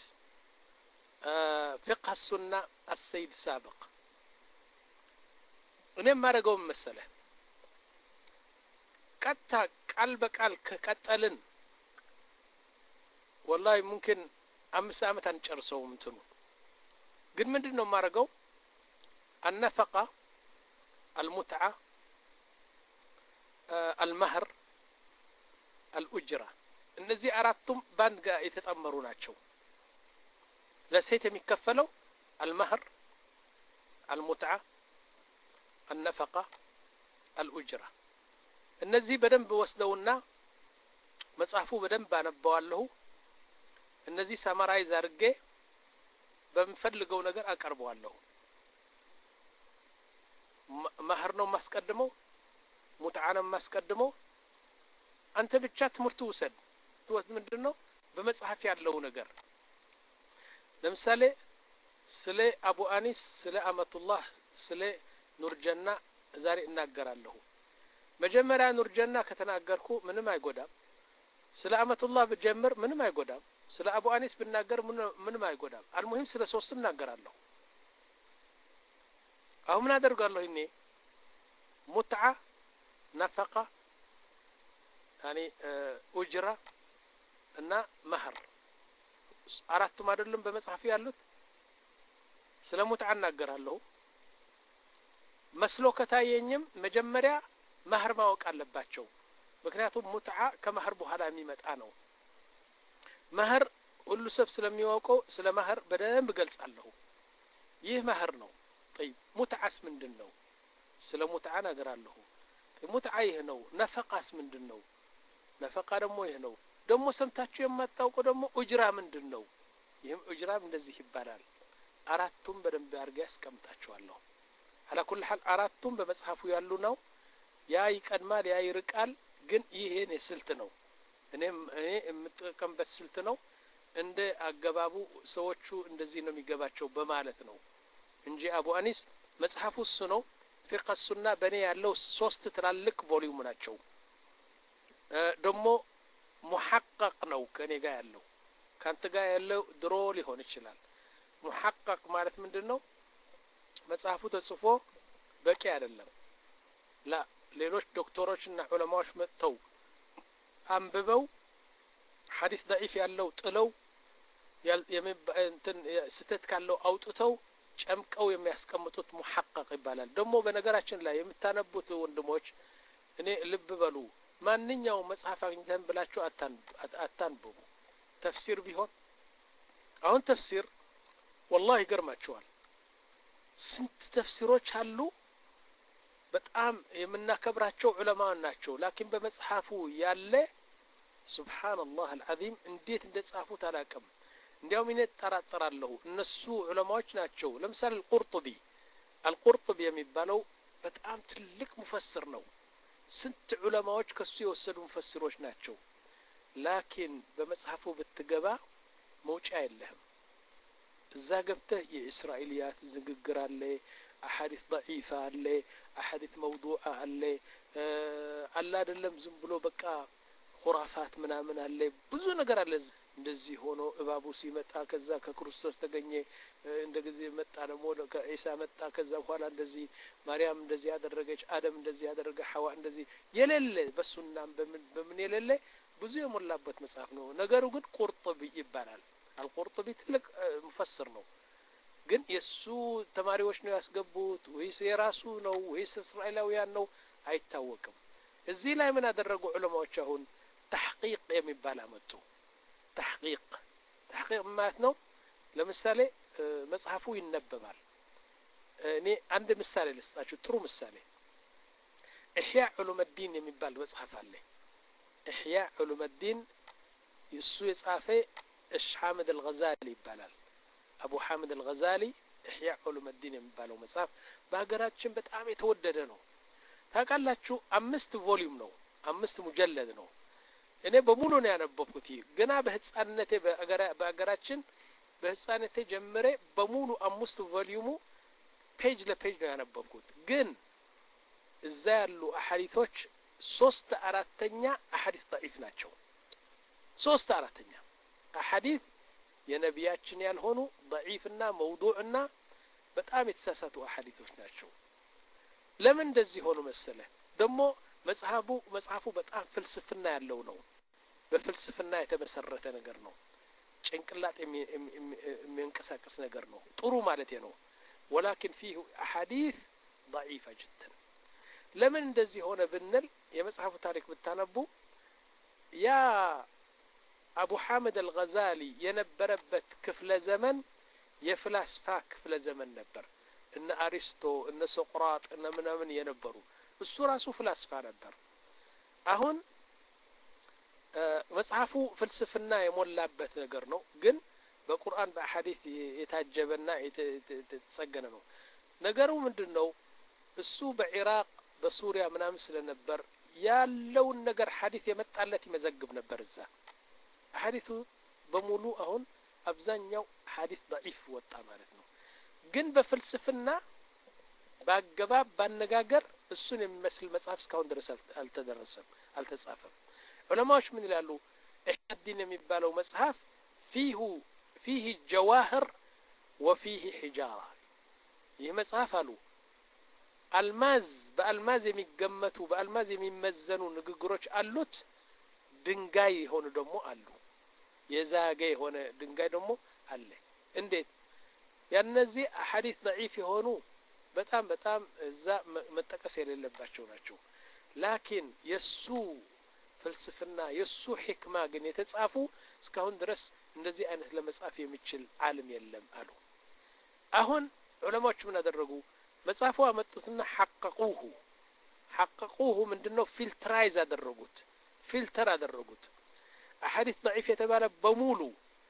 فقه السنة السيد سابق እኔም ማረገው መሰለ ቀጣ ቃል በቃል ከቀጠልን والله ممكن አምስት አመት አንጨርሰው እንትኑ ግን ምንድነው ማረገው النفقة المتعة المهر الأجرة እነዚህ አራቱም ባንድ ጋር የተጣመሩ ናቸው ለሴት የሚከፈለው المهر المتعة النفقة الأجرة እነዚህ በደንብ ወስደውና መጽሐፉ በደንብ አነባዋለሁ እነዚህ ሳማራይዝ አድርጌ በመፈልገው ነገር አቀርበዋለሁ ማህር ነው ማስቀድመው ሙትዓ ነው ማስቀድመው አንተ ብቻ ትምርቱ ውሰድ ትወስድ ምንድነው በመጽሐፍ ያለው ነገር ለምሳሌ ስለ አቡ አኒስ ስለ አመቱላህ ስለ ኑርጀና ዛሬ እናገራለሁ መጀመሪያ ኑርጀና ከተናገርኩ ምንም አይጎዳም ስለ አመቱላህ በጀምር ምንም አይጎዳም ስለ አቡ አኒስ ብናገር ምንም አይጎዳም አልሙሂም ስለ ሶስት እናገራለሁ አሁን ምን አደርጋለሁ እኔ ሙትዓ ነፈቃ يعني اجره እና መህር አራቱም አይደለም በመጽሐፍ ያሉት ስለ ሙትዓ እናገራለሁ መስሎ ከታየኝም መጀመሪያ መህር ማወቅ አለባቸው ምክንያቱም ሙትዓ ከመህር በኋላ የሚመጣ ነው መህር ሁሉ ሰብ ስለሚያውቀው ስለ መህር በደንብ ገልጻለሁ ይህ መህር ነው طيب ሙትዓስ ምንድነው ስለ ሙትዓ ነገራለሁ ሙትዓ ይህ ነው ነፈቃስ ምንድነው ነፈቃ ደግሞ ይህ ነው ደግሞ ሰምታችሁ የማታውቁ ደግሞ ኡጅራ ምንድነው ይህም ኡጅራም እንደዚህ ይባላል አራቱም በደንብ አድርጌ ያስቀምጣቸዋለሁ على كل حال አራቱም በመጽሐፉ ያሉ ነው ያ ይቀድማል ያ ይርቃል ግን ይሄን ስልት ነው እኔም እኔ የምጠቀምበት ስልት ነው እንደ አገባቡ ሰዎቹ እንደዚህ ነው የሚገባቸው በማለት ነው እንጂ አቡ አኒስ መጽሐፉ እሱ ነው فقه السنة በኔ ያለው ሶስት ትላልቅ ቮሊዩም ናቸው ደግሞ محقق ነው ከኔ ጋር ያለው ካንተ ጋር ያለው ድሮ ሊሆን ይችላል محقق ማለት ምንድነው መጽሐፉ ተጽፎ በቂ አይደለም لا ሌሎች ዶክተሮችና ዑለማዎች መጥተው አንብበው ሐዲስ ضعيف ያለው ጥለው እንትን ስተት ካለው አውጥተው ጨምቀው የሚያስቀምጡት محقق ይባላል ደግሞ በነገራችን ላይ የምታነቡት ወንድሞች እኔ ልብ በሉ ማንኛው መጽሐፍ አግኝተን ብላችሁ አታንብቡ ተፍሲር ቢሆን አሁን ተፍሲር والله ይገርማችኋል ስንት ተፍሲሮች አሉ በጣም የምናከብራቸው ዑለማው ናቸው ላኪን በመጽሐፉ ያለ ሱብሃንአላህ አልዓዚም እንዴት እንደጻፉት አላቀም እንዲያውም እኔ ተጠራጠራለሁ እነሱ ዑለማዎች ናቸው ለምሳሌ القرطبي القرطبي የሚባለው በጣም ትልቅ ሙፈስር ነው ስንት ዑለማዎች ከሱ የወሰዱ ሙፈስሮች ናቸው ላኪን በመጽሐፉ ብትገባ መውጫ የለህም እዛ ገብተህ የእስራኤልያት ንግግር አለ አሐዲስ ضعيفه አለ አሐዲስ موضوعه አለ አላ አይደለም ዝም ብሎ በቃ خرافات ምናምን አለ ብዙ ነገር አለ እንደዚህ ሆኖ እባቡ ሲመጣ ከዛ ከክርስቶስ ተገኘ እንደዚህ መጣ ደግሞ ከኢሳ መጣ ከዛ በኋላ እንደዚህ ማርያም እንደዚህ ያደረገች አደም እንደዚህ ያደረገ ሐዋ እንደዚህ የሌለ በሱናም በምን በምን የሌለ ብዙ የሞላበት መጽሐፍ ነው ነገሩ ግን ቁርጡቢ ይባላል القرطبي ትልቅ ሙፈስር ነው ግን የሱ ተማሪዎች ነው ያስገቡት ወይስ የራሱ ነው ወይስ እስራኤላውያን ነው አይታወቅም እዚህ ላይ ምን አደረጉ ዑለማዎች አሁን تحقيق የሚባል አመጡ تحقيق تحقيق ማለት ነው ለምሳሌ መጽሐፉ ይነበባል እኔ አንድ ምሳሌ ልስጣችሁ ጥሩ ምሳሌ ኢሕያእ ዑሉመዲን የሚባል መጽሐፍ አለ። ኢሕያእ ዑሉመዲን እሱ የጻፈ እሽ ሐመድ አልገዛሊ ይባላል። አቡ ሐመድ አልገዛሊ ኢሕያእ ዑሉመዲን የሚባለው መጽሐፍ በሀገራችን በጣም የተወደደ ነው። ታውቃላችሁ አምስት ቮሊዩም ነው፣ አምስት ሙጀለድ ነው። እኔ በሙሉ ነው ያነበብኩት። ገና በህፃንነቴ በአገራችን በህፃንነቴ ጀምሬ በሙሉ አምስት ቮሊዩሙ ፔጅ ለፔጅ ነው ያነበብኩት። ግን እዛ ያሉ አሐዲቶች ሶስት አራተኛ አሐዲስ ضعيف ናቸው። ሶስት አራተኛ አሐዲስ የነቢያችን ያልሆኑ ضعيفና መውዱዕና በጣም የተሳሳቱ አሐዲቶች ናቸው። ለምን እንደዚህ ሆኑ መሰለ? ደግሞ መጽሐፉ መጽሐፉ በጣም ፍልስፍና ያለው ነው። በፍልስፍና የተመሰረተ ነገር ነው። ጭንቅላት የሚንቀሳቀስ ነገር ነው። ጥሩ ማለት ነው። ولكن فيه احاديث ضعيفه جدا. ለምን እንደዚህ ሆነ ብንል የመጽሐፉ ታሪክ ብታነቡ ያ አቡ ሐመድ አልገዛሊ የነበረበት ክፍለ ዘመን የፍልስፋ ክፍለ ዘመን ነበር። እነ አሪስቶ እነ ሶቅራጥ እነ ምናምን የነበሩ እሱ ራሱ ፍልስፋ ነበር። አሁን መጽሐፉ ፍልስፍና የሞላበት ነገር ነው፣ ግን በቁርአን በአሐዲስ የታጀበና የተጸገነ ነው። ነገሩ ምንድነው? እሱ በኢራቅ በሱሪያ ምናምን ስለነበር ያለውን ነገር ሐዲስ የመጣለት ይመዘግብ ነበር። እዛ ሐዲሱ በሙሉ አሁን አብዛኛው ሐዲስ ضعيف ወጣ ማለት ነው። ግን በፍልስፍና ባገባብ ባነጋገር እሱን የሚመስል መጽሐፍ እስካሁን ድረስ አልተደረሰም፣ አልተጻፈም። ዑለማዎች ምን ይላሉ? ኢሕያዲን የሚባለው መጽሐፍ فيه فيه جواهر وفيه حجارة። ይህ መጽሐፍ አሉ አልማዝ በአልማዝ የሚገመቱ በአልማዝ የሚመዘኑ ንግግሮች አሉት። ድንጋይ የሆኑ ደግሞ አሉ። የዛገ የሆነ ድንጋይ ደግሞ አለ። እንዴት? ያነዚህ አሐዲስ ضعيف የሆኑ በጣም በጣም እዛ መጠቀስ የሌለባቸው ናቸው። ላኪን የሱ ፍልስፍና የሱ ሕክማ ግን የተጻፉ እስካሁን ድረስ እንደዚህ አይነት ለመጻፍ የሚችል ዓለም የለም አሉ። አሁን ዑለማዎች ምን አደረጉ? መጽሐፉ አመጡትና ሐቀቁሁ ሐቀቁሁ ምንድነው? ፊልትራይዝ አደረጉት፣ ፊልተር አደረጉት። አሐዲስ ضعيف የተባለ በሙሉ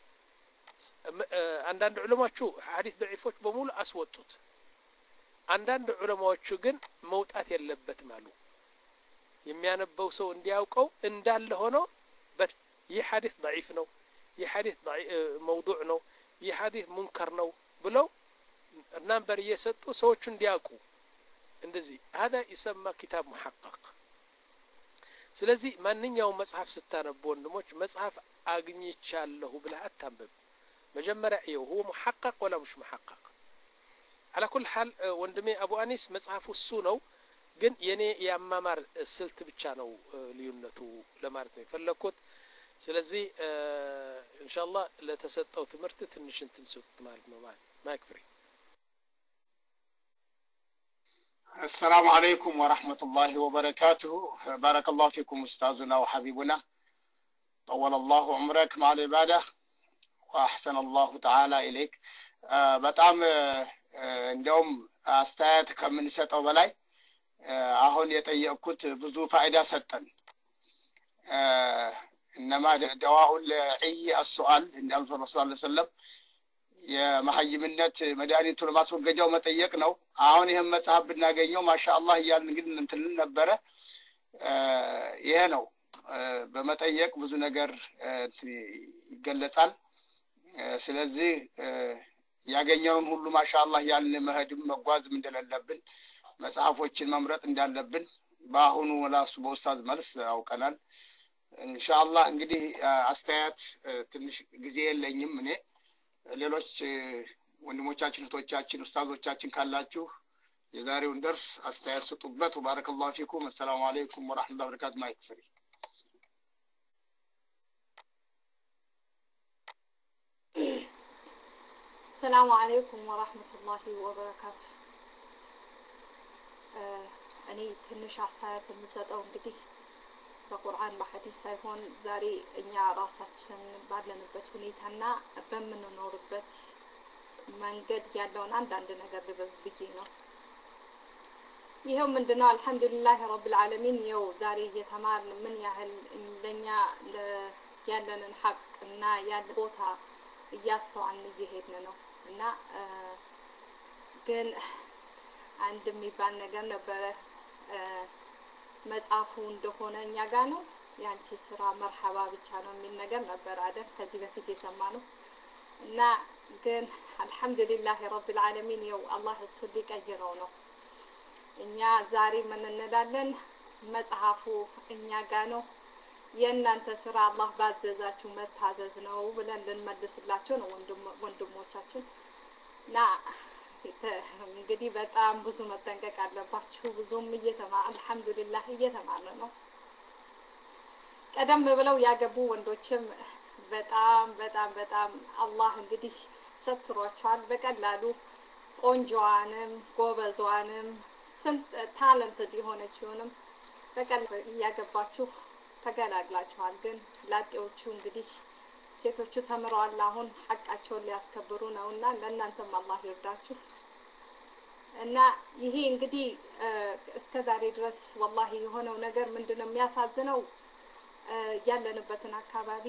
አንዳንድ ዑለማዎቹ አሐዲስ ضعيفዎች በሙሉ አስወጡት። አንዳንድ ዑለማዎቹ ግን መውጣት የለበትም አሉ። የሚያነበው ሰው እንዲያውቀው እንዳለ ሆኖ ይህ ሐዲስ ضعيف ነው፣ ይህ ሐዲስ መውዱዕ ነው፣ ይህ ሐዲስ ሙንከር ነው ብለው ናምበር እየሰጡ ሰዎቹ እንዲያውቁ እንደዚህ هذا يسمى كتاب محقق። ስለዚህ ማንኛውም መጽሐፍ ስታነቡ ወንድሞች መጽሐፍ አግኝቻለሁ ብለህ አታንብብ። መጀመሪያ ይኸው هو محقق ولا مش محقق. على كل حال ወንድሜ አቡ አኒስ መጽሐፉ እሱ ነው፣ ግን የኔ ያማማር ስልት ብቻ ነው ልዩነቱ ለማለት ነው የፈለኩት። ስለዚህ ኢንሻአላህ ለተሰጠው ትምህርት ትንሽ እንትን ሰጥት ማለት ነው። ማይክ ፍሪ። السلام عليكم ورحمة الله وبركاته. بارك الله فيكم أستاذنا وحبيبنا، طول الله عمرك مع العبادة وأحسن الله تعالى إليك. በጣም እንደውም አስተያየት ከምንሰጠው በላይ አሁን የጠየቅኩት ብዙ ፋይዳ ሰጠን። إنما دواء العي السؤال عند الرسول صلى الله عليه وسلم የመሐይምነት መድኃኒቱ ለማስወገጃው መጠየቅ ነው። አሁን ይሄን መጽሐፍ ብናገኘው ማሻአላህ እያልን ግን እንትን ነበር። ይሄ ነው በመጠየቅ ብዙ ነገር ይገለጻል። ስለዚህ ያገኘውን ሁሉ ማሻአላህ ያልን መሄድም መጓዝም እንደሌለብን መጽሐፎችን መምረጥ እንዳለብን በአሁኑ ወላሱ በኡስታዝ መልስ አውቀናል። ኢንሻአላህ እንግዲህ አስተያየት ትንሽ ጊዜ የለኝም እኔ። ሌሎች ወንድሞቻችን እህቶቻችን ኡስታዞቻችን ካላችሁ የዛሬውን ደርስ አስተያየት ስጡበት። ወባረከላሁ ፊኩም። ሰላም አለይኩም ወራህመቱላሂ ወበረካቱ። ማይክ ፍሪ። السلام عليكم ورحمة الله وبركاته. እኔ ትንሽ አስተያየት የምሰጠው እንግዲህ በቁርአን በሐዲስ ሳይሆን ዛሬ እኛ ራሳችን ባለንበት ሁኔታና በምንኖርበት መንገድ ያለውን አንዳንድ ነገር ልበል ብዬ ነው። ይሄው ምንድነው አልহামዱሊላህ ረብል ዓለሚን ይው ዛሬ እየተማርን ምን ያህል ለኛ ያለንን ሐቅ እና ያለ ቦታ እያስተዋልን እየሄድን ነው እና ግን አንድ የሚባል ነገር ነበረ መጻፉ እንደሆነ እኛ ጋር ነው ያንቺ ስራ መርሐባ ብቻ ነው የሚል ነገር ነበር አይደል ከዚህ በፊት የሰማነው እና ግን አልহামዱሊላህ ረብል ዓለሚን ይው አላህ እሱ ሊቀይረው ነው እኛ ዛሬ ምን እንላለን መጽሐፉ እኛ ጋር ነው የእናንተ ስራ አላህ ባዘዛችሁ መታዘዝ ነው ብለን ልንመልስላቸው ነው ወንድሞቻችን ና እንግዲህ በጣም ብዙ መጠንቀቅ አለባችሁ ብዙም እየተማ አልহামዱሊላህ እየተማረ ነው ቀደም ብለው ያገቡ ወንዶችም በጣም በጣም በጣም አላህ እንግዲህ ሰጥሯቸዋል በቀላሉ ቆንጆዋንም ጎበዟንም ስንት ታለንትድ የሆነችውንም በቀላሉ ያገባችሁ ተገላግላችኋል ግን ላጤዎቹ እንግዲህ ሴቶቹ ተምረዋል አሁን ሐቃቸውን ሊያስከብሩ ነውና ለእናንተም አላህ ይርዳችሁ እና ይሄ እንግዲህ እስከ ዛሬ ድረስ والله የሆነው ነገር ምንድነው የሚያሳዝነው ያለንበትን አካባቢ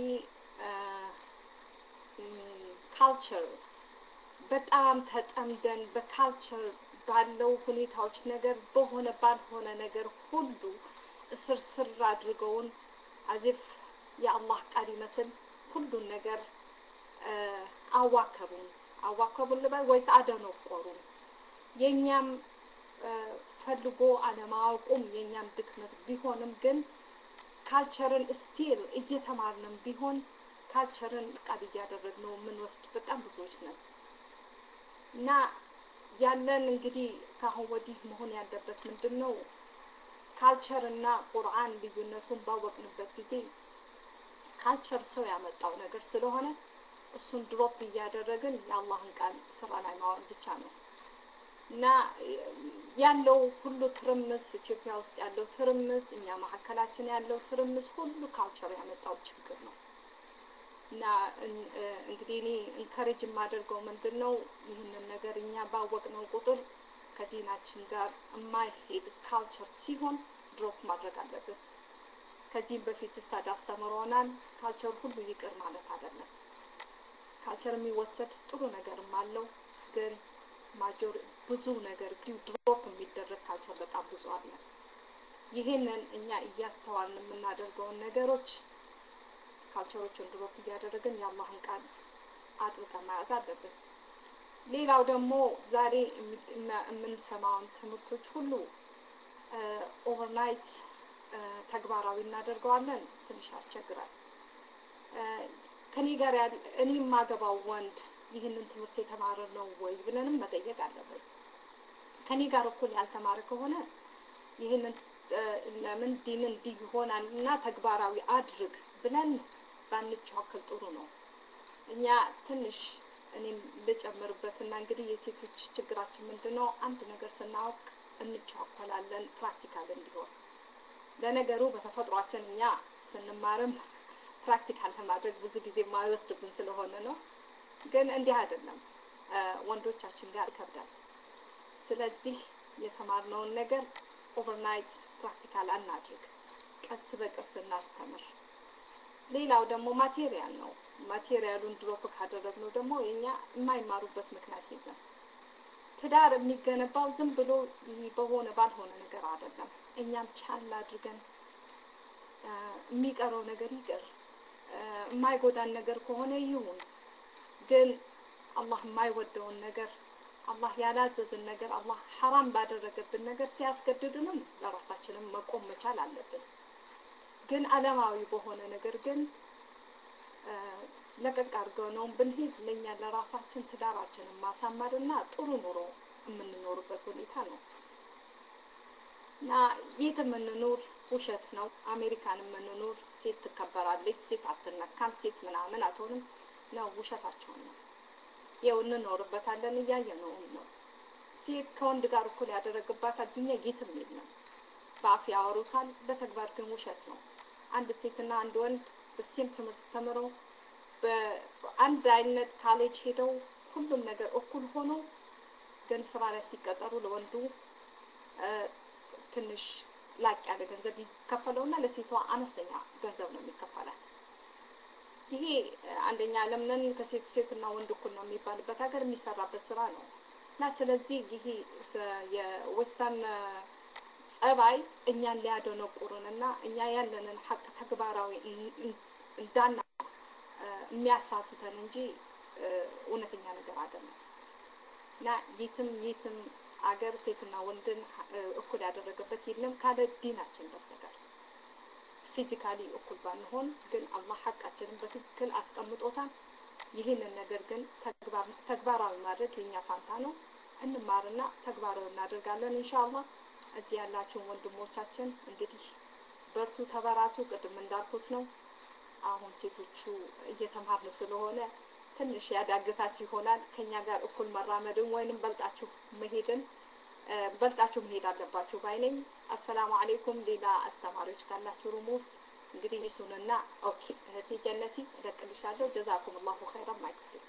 ካልቸር በጣም ተጠምደን በካልቸር ባለው ሁኔታዎች ነገር በሆነ ባልሆነ ነገር ሁሉ እስር ስር አድርገውን አዚፍ የአላህ ቃል ይመስል ሁሉን ነገር አዋከቡን አዋከቡን ልበል ወይስ አደነቆሩ የኛም ፈልጎ አለማወቁም የኛም ድክመት ቢሆንም ግን ካልቸርን ስቲል እየተማርንም ቢሆን ካልቸርን ቃል እያደረግነው ምን ወስድ በጣም ብዙዎች ነን እና ያለን እንግዲህ ካሁን ወዲህ መሆን ያለበት ምንድነው ካልቸር እና ቁርአን ልዩነቱን ባወቅንበት ጊዜ ካልቸር ሰው ያመጣው ነገር ስለሆነ እሱን ድሮፕ እያደረግን የአላህን ቃል ስራ ላይ ማዋል ብቻ ነው እና ያለው ሁሉ ትርምስ ኢትዮጵያ ውስጥ ያለው ትርምስ እኛ መሐከላችን ያለው ትርምስ ሁሉ ካልቸር ያመጣው ችግር ነው እና እንግዲህ እኔ ኢንካሬጅ የማደርገው ምንድነው ይህንን ነገር እኛ ባወቅነው ቁጥር ከዲናችን ጋር የማይሄድ ካልቸር ሲሆን ድሮፕ ማድረግ አለብን ከዚህ በፊት ስታድ አስተምሮናል ካልቸር ሁሉ ይቅር ማለት አይደለም ካልቸር የሚወሰድ ጥሩ ነገርም አለው ግን ማጆር ብዙ ነገር ድሮፕ የሚደረግ ካልቸር በጣም ብዙ አለ ይሄንን እኛ እያስተዋልን የምናደርገው ነገሮች ካልቸሮችን ድሮፕ እያደረግን የአላህን ቃል አጥብቀን መያዝ አለብን ሌላው ደግሞ ዛሬ የምንሰማውን ትምህርቶች ሁሉ ኦቨርናይት ተግባራዊ እናደርገዋለን ትንሽ ያስቸግራል ከኔ ጋር እኔ ማገባው ወንድ ይህንን ትምህርት የተማረ ነው ወይ ብለንም መጠየቅ አለብን ከኔ ጋር እኩል ያልተማረ ከሆነ ይህንን ለምን ዲንን ዲሆናልና ተግባራዊ አድርግ ብለን ባንቻከል ጥሩ ነው እኛ ትንሽ እኔም ልጨምርበትና እንግዲህ የሴቶች ችግራችን ምንድነው አንድ ነገር ስናውቅ እንቻከላለን ፕራክቲካል እንዲሆን ለነገሩ በተፈጥሯችን እኛ ስንማርም ፕራክቲካል ለማድረግ ብዙ ጊዜ ማይወስድብን ስለሆነ ነው ግን እንዲህ አይደለም ወንዶቻችን ጋር ይከብዳል ስለዚህ የተማርነውን ነገር ኦቨርናይት ፕራክቲካል አናድርግ ቀስ በቀስ እናስተምር ሌላው ደግሞ ማቴሪያል ነው ማቴሪያሉን ድሮፕ ካደረግነው ደግሞ የኛ የማይማሩበት ምክንያት የለም ትዳር የሚገነባው ዝም ብሎ በሆነ ባልሆነ ነገር አይደለም እኛም ቻል አድርገን የሚቀረው ነገር ይቀር የማይጎዳን ነገር ከሆነ ይሁን ግን አላህ የማይወደውን ነገር አላህ ያላዘዘን ነገር አላህ حرام ባደረገብን ነገር ሲያስገድድንም ለራሳችንም መቆም መቻል አለብን ግን ዓለማዊ በሆነ ነገር ግን ለቀቅ አድርገው ነው ብንሄድ ለኛ ለራሳችን ትዳራችንን ማሳመርና ጥሩ ኑሮ የምንኖርበት ሁኔታ ነው እና የትም እንኖር ውሸት ነው አሜሪካን የምንኖር ሴት ትከበራለች ሴት አትነካም ሴት ምናምን አትሆንም ነው ውሸታቸው ነው ይኸው እንኖርበታለን እያየነው ነው ሴት ከወንድ ጋር እኩል ያደረገባት አዱኛ የትም የለም በአፍ ያወሩታል በተግባር ግን ውሸት ነው አንድ ሴትና አንድ ወንድ በሴም ትምህርት ተምረው በአንድ አይነት ካሌጅ ሄደው ሁሉም ነገር እኩል ሆኖ ግን ስራ ላይ ሲቀጠሩ ለወንዱ ትንሽ ላቅ ያለ ገንዘብ ይከፈለውና ለሴቷ አነስተኛ ገንዘብ ነው የሚከፈላት። ይሄ አንደኛ ለምን ከሴት ሴትና ወንድ እኩል ነው የሚባልበት ሀገር የሚሰራበት ስራ ነው እና ስለዚህ ይሄ የወስተርን ጸባይ እኛን ሊያደነቁሩንና እኛ ያለንን ሀቅ ተግባራዊ እንዳና የሚያሳስተን እንጂ እውነተኛ ነገር አይደለም። እና የትም የትም አገር ሴትና ወንድን እኩል ያደረገበት የለም ካለ ዲናችን በስተቀር። ፊዚካሊ እኩል ባንሆን ግን አላህ ሐቃችንን በትክክል አስቀምጦታል። ይህንን ነገር ግን ተግባራዊ ማድረግ የኛ ፋንታ ነው። እንማርና ተግባራዊ እናደርጋለን ኢንሻአላህ። እዚህ ያላችሁ ወንድሞቻችን እንግዲህ በርቱ፣ ተበራቱ። ቅድም እንዳልኩት ነው አሁን ሴቶቹ እየተማርን ስለሆነ ትንሽ ያዳግታችሁ ይሆናል። ከኛ ጋር እኩል መራመድን ወይንም በልጣችሁ መሄድን በልጣችሁ መሄድ አለባችሁ ባይነኝ። አሰላሙ አለይኩም። ሌላ አስተማሪዎች ካላችሁ ሩም ውስጥ እንግዲህ ይሱንና ኦኬ እህቴ ጀነቲ እደቅልሻለሁ። ጀዛኩም አላሁ ኸይራን ማይክፍል።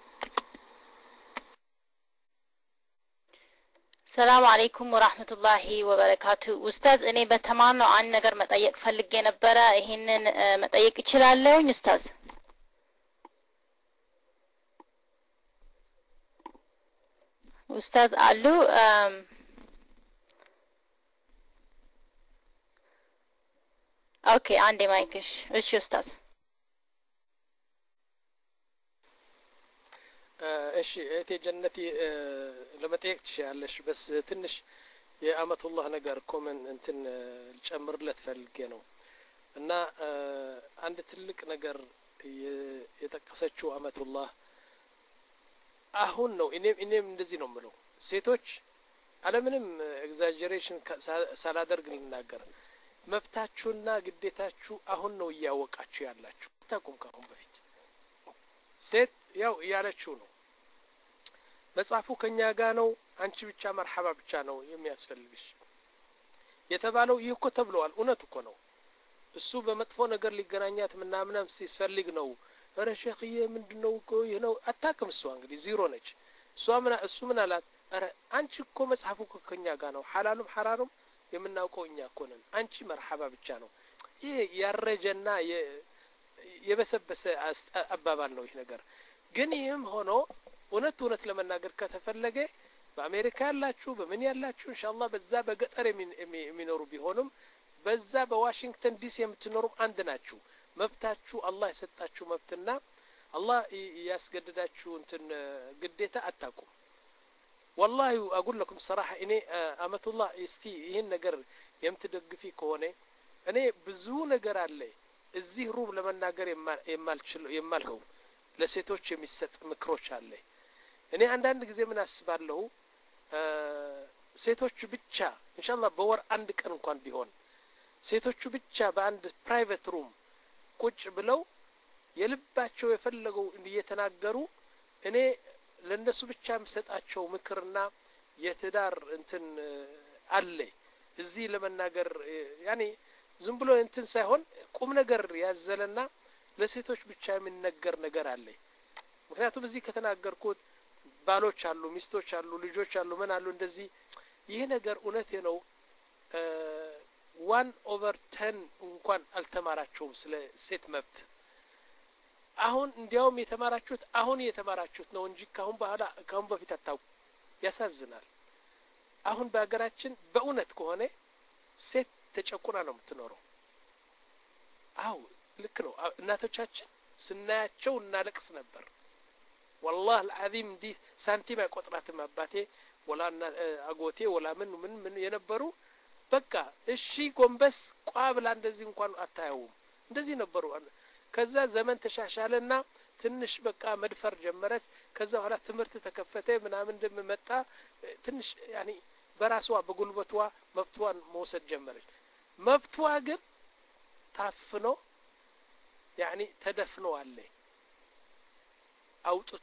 ሰላም አለይኩም ወራህመቱላሂ ወበረካቱ። ኡስታዝ እኔ በተማርነው አንድ ነገር መጠየቅ ፈልጌ ነበረ። ይሄንን መጠየቅ እችላለሁኝ ኡስታዝ? ኡስታዝ አሉ? ኦኬ አንዴ ማይክሽ። እሺ ኡስታዝ። እሺ እህቴ ጀነቲ ለመጠየቅ ትችያለሽ። በስ ትንሽ የአመቱላህ ነገር ኮመን እንትን ልጨምርለት ፈልጌ ነው እና አንድ ትልቅ ነገር የጠቀሰችው አመቱላህ አሁን ነው። እኔም እኔም እንደዚህ ነው የምለው ሴቶች አለምንም ኤግዛጀሬሽን ሳላደርግ ልናገር መብታችሁና ግዴታችሁ አሁን ነው እያወቃችሁ ያላችሁ። ታቁም ካሁን በፊት ሴት ያው ያለችው ነው መጽሐፉ ከኛ ጋር ነው። አንቺ ብቻ መርሐባ ብቻ ነው የሚያስፈልግሽ የተባለው ይህ እኮ ተብሏል። እውነት እኮ ነው። እሱ በመጥፎ ነገር ሊገናኛት ምናምናም ሲፈልግ ነው። እረ ሼኽዬ ምንድነው እኮ ይሄ ነው አታውቅም። እሷ እንግዲህ ዚሮ ነች። እሷ ምን እሱ ምን አላት? እረ አንቺ እኮ መጽሐፉ እኮ ከኛ ጋር ነው። ሐላሉም ሐራሩም የምናውቀው እኛ እኮ ነን። አንቺ መርሐባ ብቻ ነው። ይሄ ያረጀና የበሰበሰ አባባል ነው ይሄ ነገር። ግን ይህም ሆኖ እውነት እውነት ለመናገር ከተፈለገ በአሜሪካ ያላችሁ በምን ያላችሁ ኢንሻአላህ በዛ በገጠር የሚኖሩ ቢሆንም በዛ በዋሽንግተን ዲሲ የምትኖሩ አንድ ናችሁ። መብታችሁ አላህ የሰጣችሁ መብትና አላህ ያስገድዳችሁ እንትን ግዴታ አታውቁም። والله اقول لكم صراحه እኔ አመቱላህ እስቲ ይሄን ነገር የምትደግፊ ከሆነ እኔ ብዙ ነገር አለ እዚህ ሩብ ለመናገር የማልችለው የማልከው ለሴቶች የሚሰጥ ምክሮች አለ። እኔ አንዳንድ ጊዜ ምን አስባለሁ ሴቶች ብቻ ኢንሻአላህ በወር አንድ ቀን እንኳን ቢሆን ሴቶቹ ብቻ በአንድ ፕራይቬት ሩም ቁጭ ብለው የልባቸው የፈለገው እየተናገሩ እኔ ለነሱ ብቻ የምሰጣቸው ምክርና የትዳር እንትን አለ እዚህ ለመናገር ያኔ ዝም ብሎ እንትን ሳይሆን ቁም ነገር ያዘለና ለሴቶች ብቻ የሚነገር ነገር አለ። ምክንያቱም እዚህ ከተናገርኩት ባሎች አሉ፣ ሚስቶች አሉ፣ ልጆች አሉ፣ ምን አሉ እንደዚህ ይሄ ነገር እውነቴ ነው ዋን ኦቨር ቴን እንኳን አልተማራቸውም ስለ ሴት መብት። አሁን እንዲያውም የተማራችሁት አሁን የተማራችሁት ነው እንጂ ካሁን በኋላ ካሁን በፊት አታውቁ። ያሳዝናል። አሁን በአገራችን በእውነት ከሆነ ሴት ተጨቁና ነው የምትኖረው። አው ልክ ነው። እናቶቻችን ስናያቸው እናለቅስ ነበር። والله العظيم ዲ ሳንቲም አይቆጥራትም አባቴ ወላ አጎቴ ወላ ምን ምን ምን የነበሩ በቃ እሺ ጎንበስ ቋብላ እንደዚህ እንኳን አታየውም። እንደዚህ ነበሩ። ከዛ ዘመን ተሻሻለና ትንሽ በቃ መድፈር ጀመረች። ከዛ በኋላ ትምህርት ተከፈተ ምናምን እንደመጣ ትንሽ ያኒ በራሷ በጉልበቷ መብቷን መውሰድ ጀመረች። መብቷ ግን ታፍኖ ያኒ ተደፍኖ አለ አውጥቶ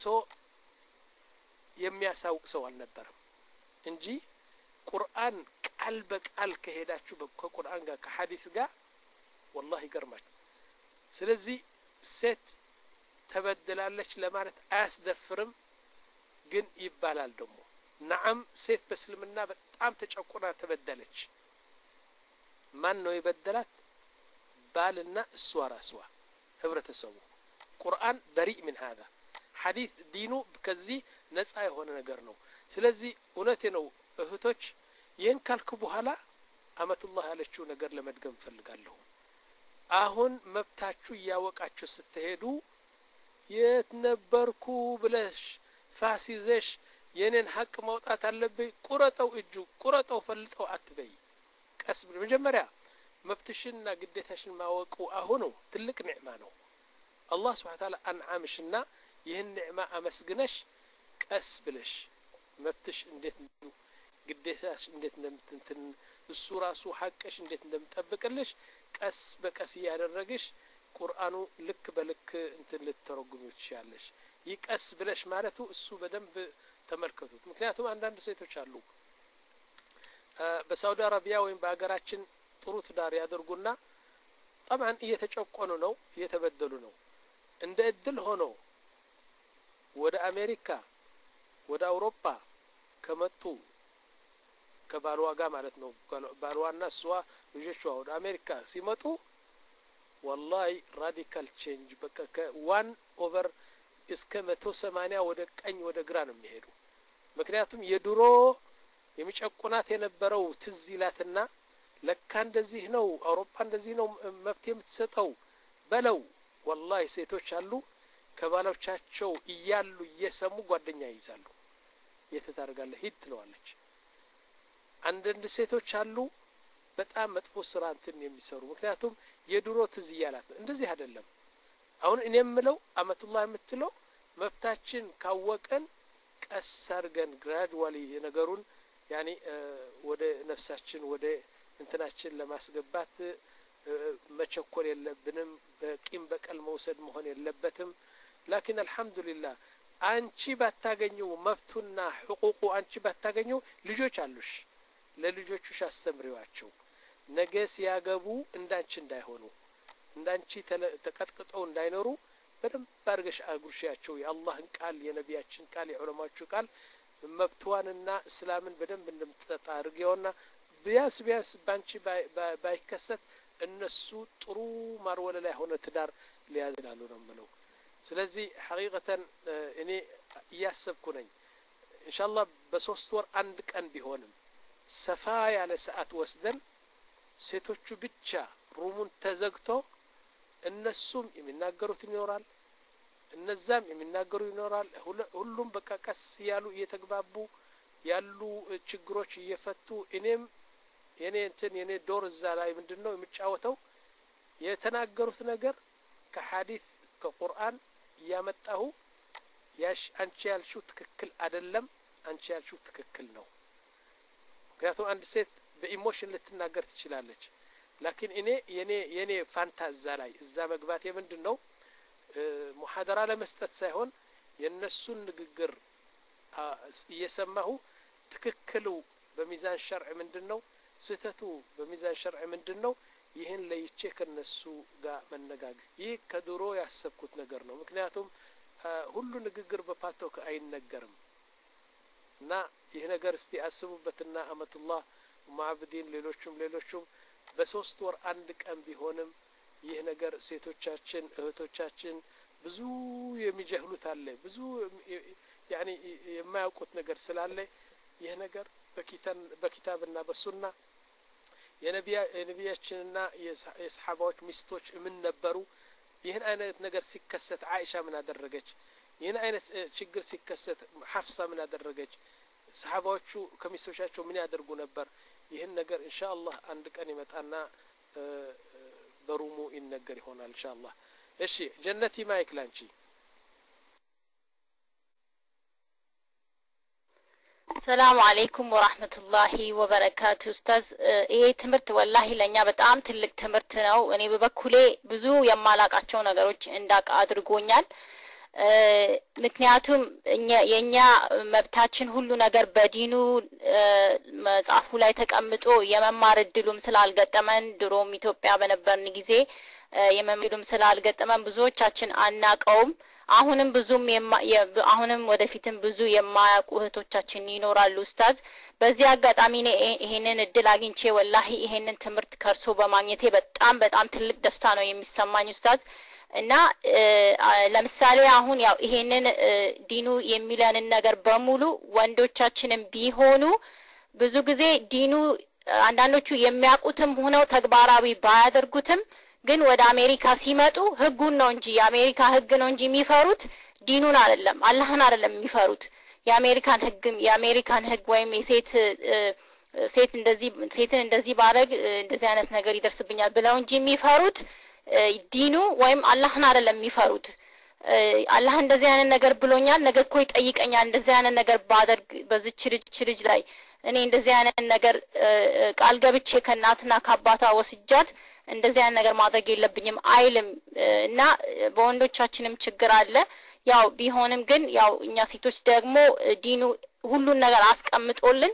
የሚያሳውቅ ሰው አልነበረም እንጂ ቁርአን ቃል በቃል ከሄዳችሁ ከቁርአን ጋር ከሐዲስ ጋር والله ይገርማል። ስለዚህ ሴት ተበደላለች ለማለት አያስደፍርም ግን ይባላል ደግሞ نعم ሴት በእስልምና በጣም ተጨቁና ተበደለች ማን ነው የበደላት ባልና እሷ ራስዋ ህብረተሰቡ ቁርአን በሪእ من هذا ሐዲስ ዲኑ ከዚህ ነፃ የሆነ ነገር ነው ስለዚህ እውነቴ ነው እህቶች ይህን ካልኩ በኋላ አመቱላህ ያለችው ነገር ለመድገም ፈልጋለሁ አሁን መብታችሁ ያወቃችሁ ስትሄዱ የት ነበርኩ ብለሽ ፋሲዘሽ የኔን ሐቅ ማውጣት አለብኝ ቁረጠው እጁ ቁረጠው ፈልጠው አትበይ ቀስ በመጀመሪያ መብትሽና ግዴታሽን ማወቁ አሁን ትልቅ ኒዕማ ነው አላህ Subhanahu Ta'ala አንዓምሽና ይህን ኒዕማ አመስግነሽ ቀስ ብለሽ መብትሽ እንዴት ግዴታሽ እንዴት እንደምትንትን እሱ ራሱ ሐቅሽ እንዴት እንደምጠብቅልሽ ቀስ በቀስ ያደረግሽ ቁርአኑ ልክ በልክ እንትን ልትተረጉሙ ይችላልሽ ይቀስ ብለሽ ማለቱ እሱ በደንብ ተመልከቱት ምክንያቱም አንዳንድ ሴቶች አሉ በሳውዲ አረቢያ ወይም በአገራችን ጥሩ ትዳር ያደርጉና طبعا እየተጨቆኑ ነው እየተበደሉ ነው እንደ እድል ሆኖ ወደ አሜሪካ ወደ አውሮፓ ከመጡ ከባልዋ ጋር ማለት ነው ባልዋና እሷ ልጆቿ ወደ አሜሪካ ሲመጡ والله radical change በቃ ከ1 ኦቨር እስከ መቶ ሰማንያ ወደ ቀኝ ወደ ግራ ነው የሚሄዱ ምክንያቱም የድሮ የሚጨቁናት የነበረው ትዝይላትና ለካ እንደዚህ ነው አውሮፓ እንደዚህ ነው መፍት የምትሰጠው በለው والله ሴቶች አሉ ከባሎቻቸው እያሉ እየሰሙ ጓደኛ ይይዛሉ የተታርጋለ ሂድ ትለዋለች አንዳንድ ሴቶች አሉ በጣም መጥፎ ስራ እንትን የሚሰሩ ምክንያቱም የድሮ ትዝያላት እንደዚህ አይደለም አሁን እኔ የምለው አመቱላህ የምትለው መብታችን ካወቀን ቀስ አድርገን ግራጁዋሊ የነገሩን ያኒ ወደ ነፍሳችን ወደ እንትናችን ለማስገባት መቸኮል የለብንም በቂም በቀል መውሰድ መሆን የለበትም لكن الحمد لله አንቺ ባታገኙ መብቱና حقوقu አንቺ ባታገኙ ልጆች አሉሽ ለልጆቹሽ አስተምሪዋቸው ነገ ሲያገቡ እንዳንቺ እንዳይሆኑ እንዳንቺ ተቀጥቅጠው እንዳይኖሩ በደንብ አድርገሽ አጉርሻቸው የአላህን ቃል የነቢያችን ቃል የዑለማዎቹ ቃል መብቷንና እስላምን በደንብ እንደምትጠጣ አድርገውና ቢያንስ ቢያንስ ባንቺ ባይከሰት እነሱ ጥሩ ማርወለ ላይ ሆነ ትዳር ሊያዝላሉ ነው ማለት ስለዚህ ሐቂቀተን እኔ ያሰብኩ ነኝ ኢንሻአላህ በሶስት ወር አንድ ቀን ቢሆንም ሰፋ ያለ ሰዓት ወስደን ሴቶቹ ብቻ ሩሙን ተዘግቶ እነሱም የሚናገሩት ይኖራል እነዛም የሚናገሩ ይኖራል ሁሉም በቃ ቀስ ያሉ እየተግባቡ ያሉ ችግሮች እየፈቱ እኔም የኔ እንትን የኔ ዶር እዛ ላይ ምንድነው የሚጫወተው የተናገሩት ነገር ከሐዲስ ከቁርአን ያመጣው ያሽ አንቺ ያልሽው ትክክል አይደለም አንቺ ያልሽው ትክክል ነው ምክንያቱም አንድ ሴት በኢሞሽን ልትናገር ትችላለች لكن እኔ የኔ የኔ ፋንታዛ ላይ እዛ መግባት የምንድነው ሙሐደራ ለመስጠት ሳይሆን የነሱን ንግግር እየሰማሁ ትክክሉ በሚዛን ሸርዕ ምንድነው ስተቱ በሚዛን ሸርዕ ምንድነው ይሄን ለይቼ ከነሱ ጋር መነጋገር ይህ ከድሮ ያሰብኩት ነገር ነው ምክንያቱም ሁሉ ንግግር በፓቶክ አይነገርም እና ይሄ ነገር እስቲ አስቡበትና አመቱላህ ሙአብዲን ሌሎችም ሌሎችም በሶስት ወር አንድ ቀን ቢሆንም ይህ ነገር ሴቶቻችን እህቶቻችን ብዙ የሚጀህሉት አለ ብዙ ያኒ የማያውቁት ነገር ስላለ ይህ ነገር በኪታን በኪታብና በሱና የነቢያ የነቢያችንና የሰሃባዎች ሚስቶች ምን ነበሩ ይህን አይነት ነገር ሲከሰት አይሻ ምን አደረገች ይህን አይነት ችግር ሲከሰት ሐፍሳ ምን አደረገች ሰሃባዎቹ ከሚስቶቻቸው ምን ያደርጉ ነበር ይህን ነገር ኢንሻአላህ አንድ ቀን ይመጣና በሩሙ ይነገር ይሆናል ኢንሻአላህ እሺ ጀነቲ ማይክ ላንቺ ሰላም አለይኩም ወራህመቱላሂ ወበረካቱ ኡስታዝ ይሄ ትምህርት ወላሂ ለኛ በጣም ትልቅ ትምህርት ነው እኔ በበኩሌ ብዙ የማላቃቸው ነገሮች እንዳቅ አድርጎኛል ምክንያቱም የኛ መብታችን ሁሉ ነገር በዲኑ መጽሐፉ ላይ ተቀምጦ የመማር እድሉም ስላልገጠመን ድሮም ኢትዮጵያ በነበርን ጊዜ የመምዱም ስላልገጠመን ብዙዎቻችን አናቀውም አሁንም ብዙም አሁንም ወደፊትም ብዙ የማያውቁ እህቶቻችን ይኖራሉ ኡስታዝ በዚህ አጋጣሚ ነው ይሄንን እድል አግኝቼ ወላሂ ይሄንን ትምህርት ከርሶ በማግኘቴ በጣም በጣም ትልቅ ደስታ ነው የሚሰማኝ ኡስታዝ እና ለምሳሌ አሁን ያው ይሄንን ዲኑ የሚለንን ነገር በሙሉ ወንዶቻችንም ቢሆኑ ብዙ ጊዜ ዲኑ አንዳንዶቹ የሚያውቁትም ሆነው ተግባራዊ ባያደርጉትም ግን ወደ አሜሪካ ሲመጡ ህጉን ነው እንጂ የአሜሪካ ህግ ነው እንጂ የሚፈሩት ዲኑን አይደለም አላህን አይደለም የሚፈሩት የአሜሪካን ህግ የአሜሪካን ህግ ወይም የሴት ሴት እንደዚህ ሴትን እንደዚህ ባረግ እንደዚህ አይነት ነገር ይደርስብኛል ብለው እንጂ የሚፈሩት ዲኑ ወይም አላህን አይደለም የሚፈሩት አላህ እንደዚህ አይነት ነገር ብሎኛል ነገ እኮ ይጠይቀኛል እንደዚህ አይነት ነገር ባደርግ በዚች ልጅ ልጅ ላይ እኔ እንደዚህ አይነት ነገር ቃል ገብቼ ከናትና ከአባቷ ወስጃት እንደዚህ አይነት ነገር ማድረግ የለብኝም አይልም እና በወንዶቻችንም ችግር አለ ያው ቢሆንም ግን ያው እኛ ሴቶች ደግሞ ዲኑ ሁሉን ነገር አስቀምጦልን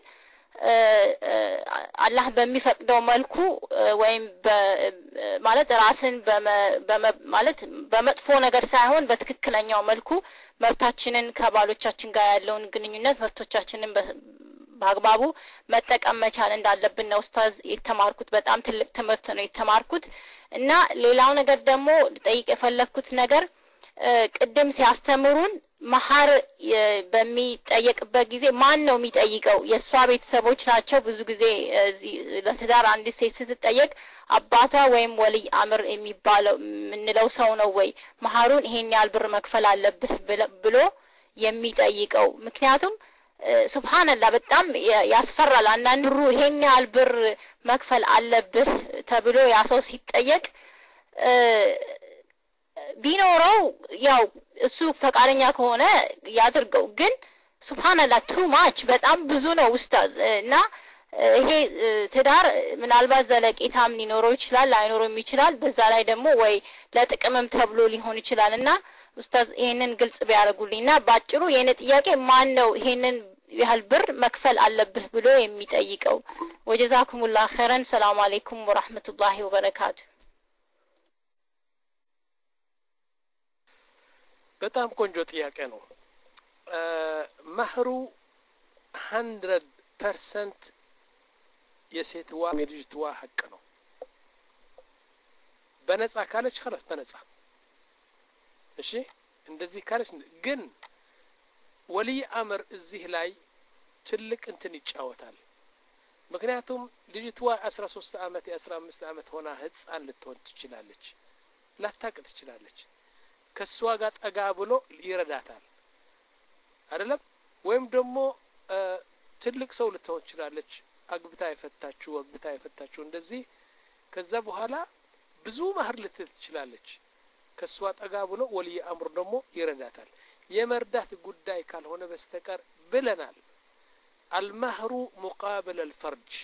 አላህ በሚፈቅደው መልኩ ወይም ማለት ራስን ማለት በመጥፎ ነገር ሳይሆን በትክክለኛው መልኩ መብታችንን ከባሎቻችን ጋር ያለውን ግንኙነት መብቶቻችንን በአግባቡ መጠቀም መቻል እንዳለብን ነው ኡስታዝ የተማርኩት በጣም ትልቅ ትምህርት ነው የተማርኩት እና ሌላው ነገር ደግሞ ጠይቅ የፈለኩት ነገር ቅድም ሲያስተምሩን መሐር በሚጠየቅበት ጊዜ ማን ነው የሚጠይቀው የሷ ቤተሰቦች ናቸው ብዙ ጊዜ ለትዳር አንድ ሴት ስትጠየቅ አባቷ ወይም ወልይ አምር የሚባለው ምንለው ሰው ነው ወይ መሐሩን ይሄን ያህል ብር መክፈል አለብህ ብሎ የሚጠይቀው ምክንያቱም ሱብሃንአላህ በጣም ያስፈራል አንዳንድ ብሩ ይሄን ያህል ብር መክፈል አለብህ ተብሎ ያ ሰው ሲጠየቅ ቢኖረው ያው እሱ ፈቃደኛ ከሆነ ያድርገው ግን ሱብሃንአላህ ቱ ማች በጣም ብዙ ነው ኡስታዝ እና ይሄ ትዳር ምናልባት ዘለቄታም ሊኖረው ይችላል ላይኖረውም ይችላል በዛ ላይ ደግሞ ወይ ለጥቅምም ተብሎ ሊሆን ይችላልና ኡስታዝ ይሄንን ግልጽ ቢያደርጉልኝና ባጭሩ የኔ ጥያቄ ማን ነው ይሄንን ያህል ብር መክፈል አለብህ ብሎ የሚጠይቀው ወጀዛኩሙላህ ኸይራን ሰላም አለይኩም ወራህመቱላሂ ወበረካቱ በጣም ቆንጆ ጥያቄ ነው መህሩ one hundred percent የሴትዋ የልጅቷ ሐቅ ነው በነፃ ካለች خلاص በነፃ እሺ እንደዚህ ካለች ግን ወልይ አምር እዚህ ላይ ትልቅ እንትን ይጫወታል ምክንያቱም ልጅቷ አስራ ሶስት አመት አስራ አምስት አመት ሆና ህፃን ልትሆን ትችላለች ላታቅ ትችላለች ከሷ ጋር ጠጋ ብሎ ይረዳታል አይደለም ወይም ደግሞ ትልቅ ሰው ልትሆን ትችላለች አግብታ የፈታችው አግብታ የፈታችው እንደዚህ ከዛ በኋላ ብዙ ማህር ልትል ትችላለች ከሷ ጠጋ ብሎ ወልይ አምር ደግሞ ይረዳታል የመርዳት ጉዳይ ካልሆነ በስተቀር ብለናል المهر مقابل الفرج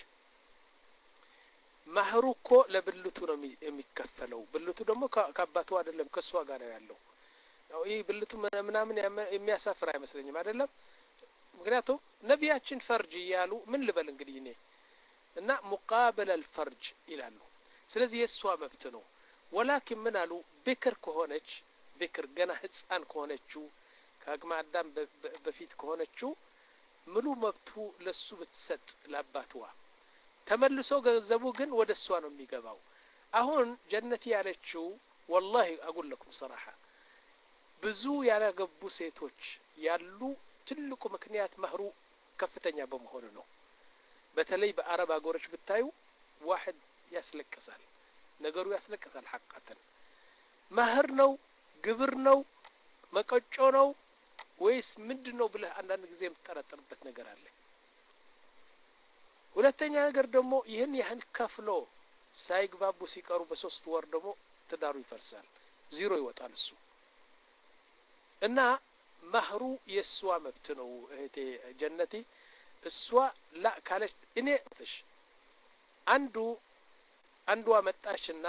ማህሩ እኮ ለብልቱ ነው የሚከፈለው ብልቱ ደግሞ ከአባቱ አይደለም ከሷ ጋር ነው ያለው ያው ይሄ ብልቱ ምናምን የሚያሳፍር አይመስለኝም አይደለም ምክንያቱም ነቢያችን ፈርጅ ይያሉ ምን ልበል እንግዲህ እኔ እና ሙቃበል الفرج ይላሉ ስለዚህ የሷ መብት ነው ወላኪን ምን አሉ ቢክር ከሆነች ቢክር ገና ህፃን ከሆነችው ከአቅመ አዳም በፊት ከሆነችው ሙሉ መብቱ ለሱ ብትሰጥ ለአባቷ ተመልሶ ገንዘቡ ግን ወደሷ ነው የሚገባው አሁን ጀነት ያለችው والله اقول لكم صراحه ብዙ ያላገቡ ሴቶች ያሉ ትልቁ ምክንያት መህሩ ከፍተኛ በመሆኑ ነው በተለይ በአረብ አገሮች ብታዩ واحد ያስለቅሳል ነገሩ ያስለቅሳል ሐቀተን መህር ነው ግብር ነው መቀጮ ነው ወይስ ምንድነው ብለህ አንዳንድ ጊዜ የምትጠረጥርበት ነገር አለ ሁለተኛ ነገር ደግሞ ይሄን ያህል ከፍሎ ሳይግባቡ ሲቀሩ በሶስት ወር ደግሞ ትዳሩ ይፈርሳል ዜሮ ይወጣል እሱ እና መህሩ የሷ መብት ነው እህቴ ጀነቲ እሷ ላ ካለች እኔ እትሽ አንዱ አንዱ አመጣችና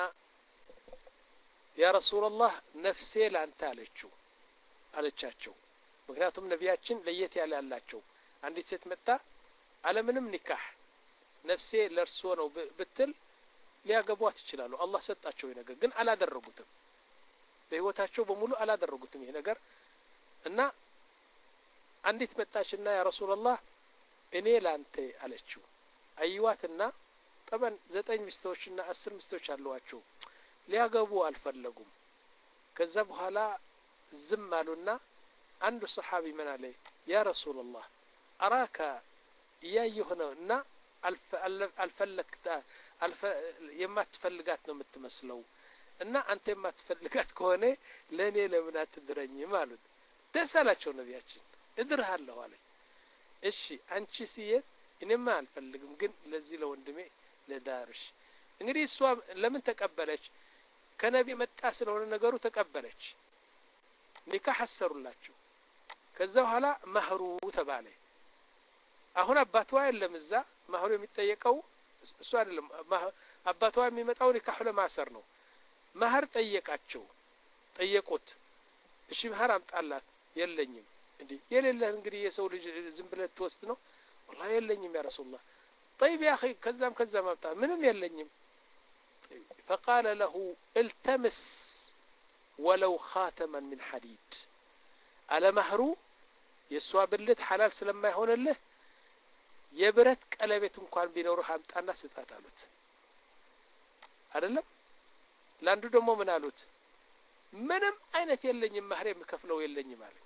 ያ ረሱላህ ነፍሴ ላንተ አለችው አለቻቸው ምክንያቱም ነቢያችን ለየት ያለ ያላቸው አንዲት ሴት መጣ አለምንም ኒካህ ነፍሴ ለርሶ ነው ብትል ሊያገቧት ይችላሉ አላህ ሰጣቸው ነገር ግን አላደረጉትም በህይወታቸው በሙሉ አላደረጉትም ይሄ ነገር እና አንዲት መጣችና ያ ረሱላህ እኔ ላንተ አለችው አይዋትና ጠበን ዘጠኝ ሚስቶችና አስር ሚስቶች አሏቸው ሊያገቡ አልፈለጉም ከዛ በኋላ ዝም አሉና አንዱ ሰሃቢ ምን አለ ያ ረሱላህ አራካ ያየሆነና አልፈለክታ የማትፈልጋት ነው የምትመስለው እና አንተ የማትፈልጋት ከሆነ ለኔ ለምን አትድረኝም አሉት ተሰላቸው ነቢያችን እድርሃለሁ አለ እሺ አንቺ ሲየት እኔማ አልፈልግም ግን ለዚህ ለወንድሜ ለዳርሽ እንግዲህ እሷ ለምን ተቀበለች ከነቢ መጣ ስለሆነ ነገሩ ተቀበለች ኒካህ አሰሩላቸው ከዛ በኋላ ማህሩ ተባለ አሁን አባቷ የለም እዛ ማህሩ የሚጠየቀው እሱ አይደለም አባቷ የሚመጣው ኒካህ ለማሰር ነው ማህር ጠየቃቸው ጠየቁት እሺ ማህር አምጣላት የለኝም እንዴ የሌለህ እንግዲህ የሰው ልጅ ዝም ብለህ ተወስድ ነው والله የለኝም ያ ረሱላህ طيب يا اخي ከዛም ከዛም አምጣ ምንም የለኝም فقال له التمس ولو خاتما من حديد على مهرو የሷ ብልት ሐላል ስለማይሆንልህ የብረት ቀለበት እንኳን ቢኖርህ አምጣና ስጣት አሉት አይደለም ላንዱ ደግሞ ምን አሉት ምንም አይነት የለኝም ማህር የምከፍለው የለኝም አለ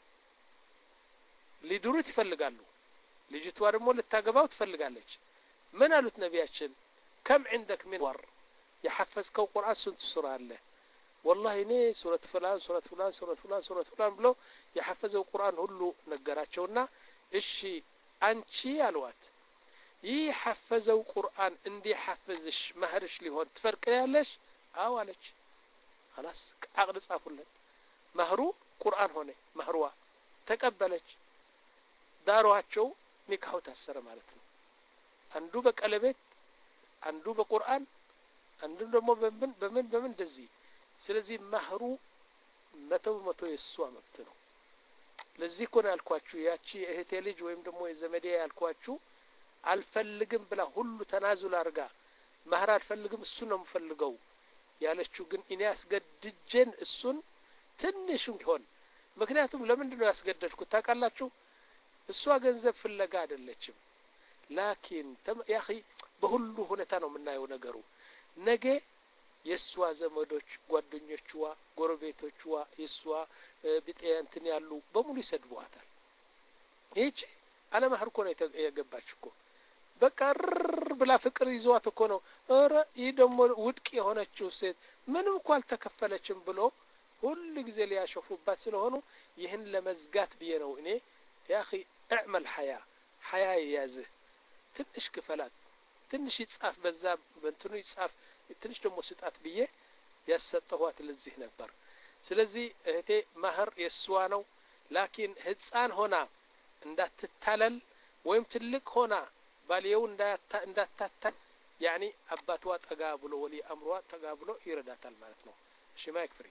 ሊድሩት ይፈልጋሉ ልጅቷ ደግሞ ልታገባው ትፈልጋለች ምን አሉት ነቢያችን كم عندك من ور يحفظكው ቁርአን ስንት ሱራ አለ والله እኔ ሱረት ፍላን ሱረት ፍላን ሱረት ፍላን ሱረት ፍላን ብሎ የሐፈዘው ቁርአን ሁሉ ነገራቸውና እሺ አንቺ አልዋት ይህ ሐፈዘው ቁርአን እንዲ ሐፈዝሽ ማህርሽ ሊሆን ትፈርቅያለሽ አው አለች خلاص አቅድ ጻፉልን ማህሩ ቁርአን ሆነ ማህሩዋ ተቀበለች ዳሯቸው ኒካሁ ታሰረ ማለት ነው አንዱ በቀለበት አንዱ በቁርአን አንዱ ደግሞ በምን በምን በምን እንደዚህ ስለዚህ ማህሩ መተው መቶ የሷ መብት ነው ለዚህ ኮን ያልኳችሁ ያቺ እህቴ ልጅ ወይም ደግሞ የዘመዴ ያልኳችሁ አልፈልግም ብላ ሁሉ ተናዙል አርጋ ማህር አልፈልግም እሱ ነው የምፈልገው ያለችው ግን እኔ ያስገድጀን እሱን ትንሽ እንኳን ምክንያቱም ለምንድን ነው ያስገደድኩት ታውቃላችሁ እሷ ገንዘብ ፍለጋ አይደለችም ላኪን ያ اخي በሁሉ ሁኔታ ነው የምናየው ነገሩ ነገ የሷ ዘመዶች ጓደኞችዋ ጎረቤቶችዋ የሷ ቢጤንትን ያሉ በሙሉ ይሰድቧታል እቺ አለ ማህር ኮነ የገባች እኮ በቃ ብላ ፍቅር ይዟት እኮ ነው ኧረ ይህ ደግሞ ውድቅ የሆነችው ሴት ምንም እኮ አልተከፈለችም ብሎ ሁሉ ጊዜ ሊያሾፉባት ስለሆኑ ይህን ለመዝጋት ብዬ ነው እኔ يا اخي اعمل حياة حياة يازه ትንሽ ክፈላት ትንሽ ይጻፍ በዛ በእንትኑ ይጻፍ ትንሽ ደግሞ ስጣት ብዬ ያሰጠኋት ለዚህ ነበር ስለዚህ እህቴ ማህር የሷ ነው ላኪን ህፃን ሆና እንዳትታለል ወይም ትልቅ ሆና ባልየው እንዳታ እንዳታታ ያኒ አባቷ ጠጋ ብሎ ወሊ አምሯ ጠጋ ብሎ ይረዳታል ማለት ነው እሺ ማይክ ፍሪ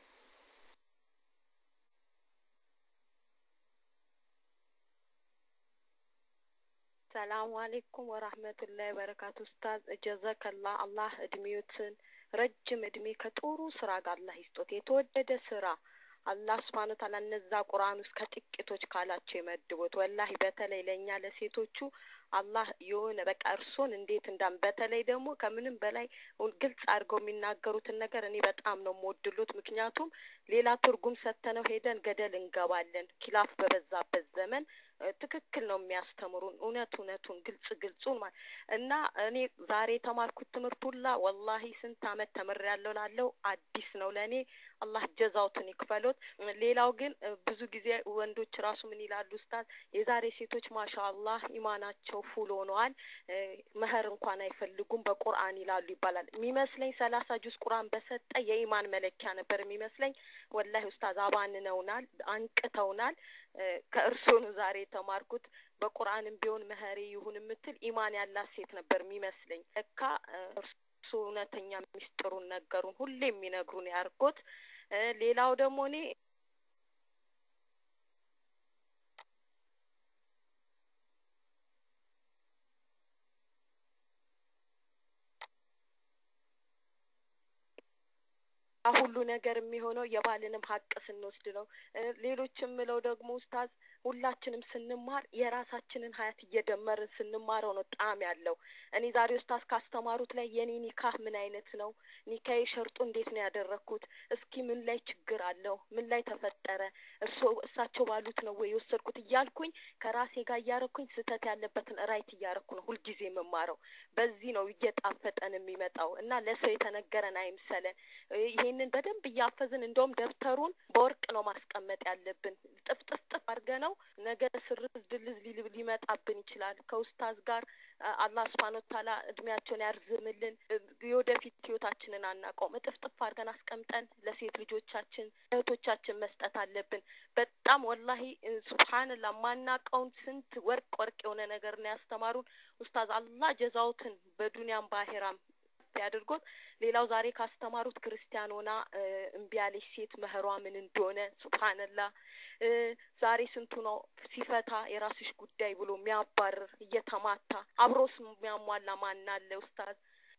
ሰላም አለይኩም ወራህመቱላሂ ወበረካቱ ኡስታዝ ጀዛከላህ አላህ እድሜዎትን ረጅም እድሜ ከጥሩ ስራ ጋር አላህ ይስጦት የተወደደ ስራ አላህ Subhanahu Wa Ta'ala እነዛ ቁርአን ውስጥ ከጥቂቶች ካላቸው የመድቦት ወላሂ በተለይ ለኛ ለሴቶቹ አላህ የሆነ በቃ እርሶን እንዴት እንዳም በተለይ ደግሞ ከምንም በላይ ግልጽ አድርገው የሚናገሩትን ነገር እኔ በጣም ነው የምወድሉት ምክንያቱም ሌላ ትርጉም ሰተነው ሄደን ገደል እንገባለን ኪላፍ በበዛበት ዘመን ትክክል ነው የሚያስተምሩን እውነት እውነቱን ግልጽ ግልጹን እና እኔ ዛሬ ተማርኩት ትምህርት ሁላ ወላሂ ስንት አመት ተመርያለሁ ላለው አዲስ ነው ለኔ አላህ ጀዛውትን ይክፈሎት ሌላው ግን ብዙ ጊዜ ወንዶች ራሱ ምን ይላሉ ኡስታዝ የዛሬ ሴቶች ማሻአላህ ኢማናቸው ፉል ሆነዋል መህር እንኳን አይፈልጉም በቁርአን ይላሉ ይባላል የሚመስለኝ ሰላሳ ጁዝ ቁርአን በሰጠ የኢማን መለኪያ ነበር የሚመስለኝ ወላሂ ኡስታዝ አባንነውናል አንቅተውናል ከእርሱ ነው ዛሬ ተማርኩት በቁርአንም ቢሆን መህሪ ይሁን ምትል ኢማን ያላት ሴት ነበር የሚመስለኝ እካ እርሱ እውነተኛ ሚስጥሩን ነገሩን ሁሌ የሚነግሩን ያርጎት ሌላው ደግሞ እኔ ሁሉ ነገር የሚሆነው የባልንም ሀቅ ስንወስድ ነው። ሌሎችም ምለው ደግሞ ኡስታዝ ሁላችንም ስንማር የራሳችንን ሀያት እየደመርን ስንማረው ነው ጣም ያለው። እኔ ዛሬ ኡስታዝ ካስተማሩት ላይ የኔ ኒካህ ምን አይነት ነው፣ ኒካዬ ሸርጡ እንዴት ነው ያደረኩት፣ እስኪ ምን ላይ ችግር አለው፣ ምን ላይ ተፈጠረ፣ እርሶ እሳቸው ባሉት ነው ወይ ወሰድኩት እያልኩኝ ከራሴ ጋር እያረኩኝ ስተት ያለበትን ራይት እያረኩ ነው ሁልጊዜ የምማረው። በዚህ ነው እየጣፈጠን የሚመጣው እና ለሰው የተነገረን አይምሰለን። ይሄንን በደንብ እያፈዝን እንደውም ደብተሩን በወርቅ ነው ማስቀመጥ ያለብን። ጥፍጥፍጥፍ አድርገነው ነገ ስርዝ ድልዝ ሊመጣብን ይችላል። ከኡስታዝ ጋር አላህ Subhanahu Wa Ta'ala እድሜያቸውን ያርዝምልን። የወደፊት ህይወታችንን አናውቀውም። ጥፍጥፍ አድርገን አስቀምጠን ለሴት ልጆቻችን እህቶቻችን መስጠት አለብን። በጣም ወላሂ ሱብሃንአላህ ማናውቀውን ስንት ወርቅ ወርቅ የሆነ ነገር ነው ያስተማሩን ኡስታዝ። አላህ ጀዛውትን በዱንያም በአኺራም ያድርጎት። ሌላው ዛሬ ካስተማሩት ክርስቲያኖና እምቢ ያለች ሴት መህሯ ምን እንደሆነ ሱብሃንአላህ። ዛሬ ስንቱ ነው ሲፈታ የራስሽ ጉዳይ ብሎ የሚያባርር እየተማታ አብሮስ የሚያሟላ ማን አለ ኡስታዝ?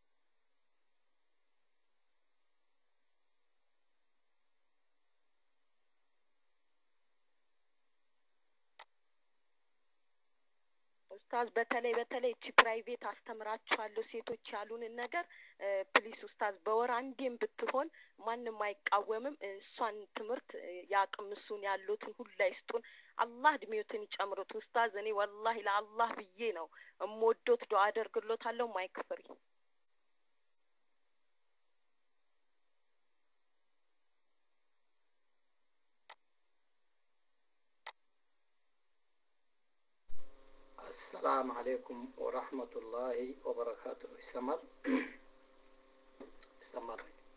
ኡስታዝ በተለይ በተለይ እቺ ፕራይቬት አስተምራችኋለሁ ሴቶች ያሉንን ነገር ፕሊስ ኡስታዝ በወር አንዴም ብትሆን ማንንም አይቃወምም። እሷን ትምህርት ያቅምሱን ያሉትን ሁሉ ይስጡን። አላህ እድሜዎትን ይጨምሩት ኡስታዝ። እኔ ወላሂ ለአላህ ብዬ ነው እምወዶት ዱዓ አደርግሎታለሁ። ማይክፍሪ السلام عليكم ورحمة الله وبركاته. استمر استمر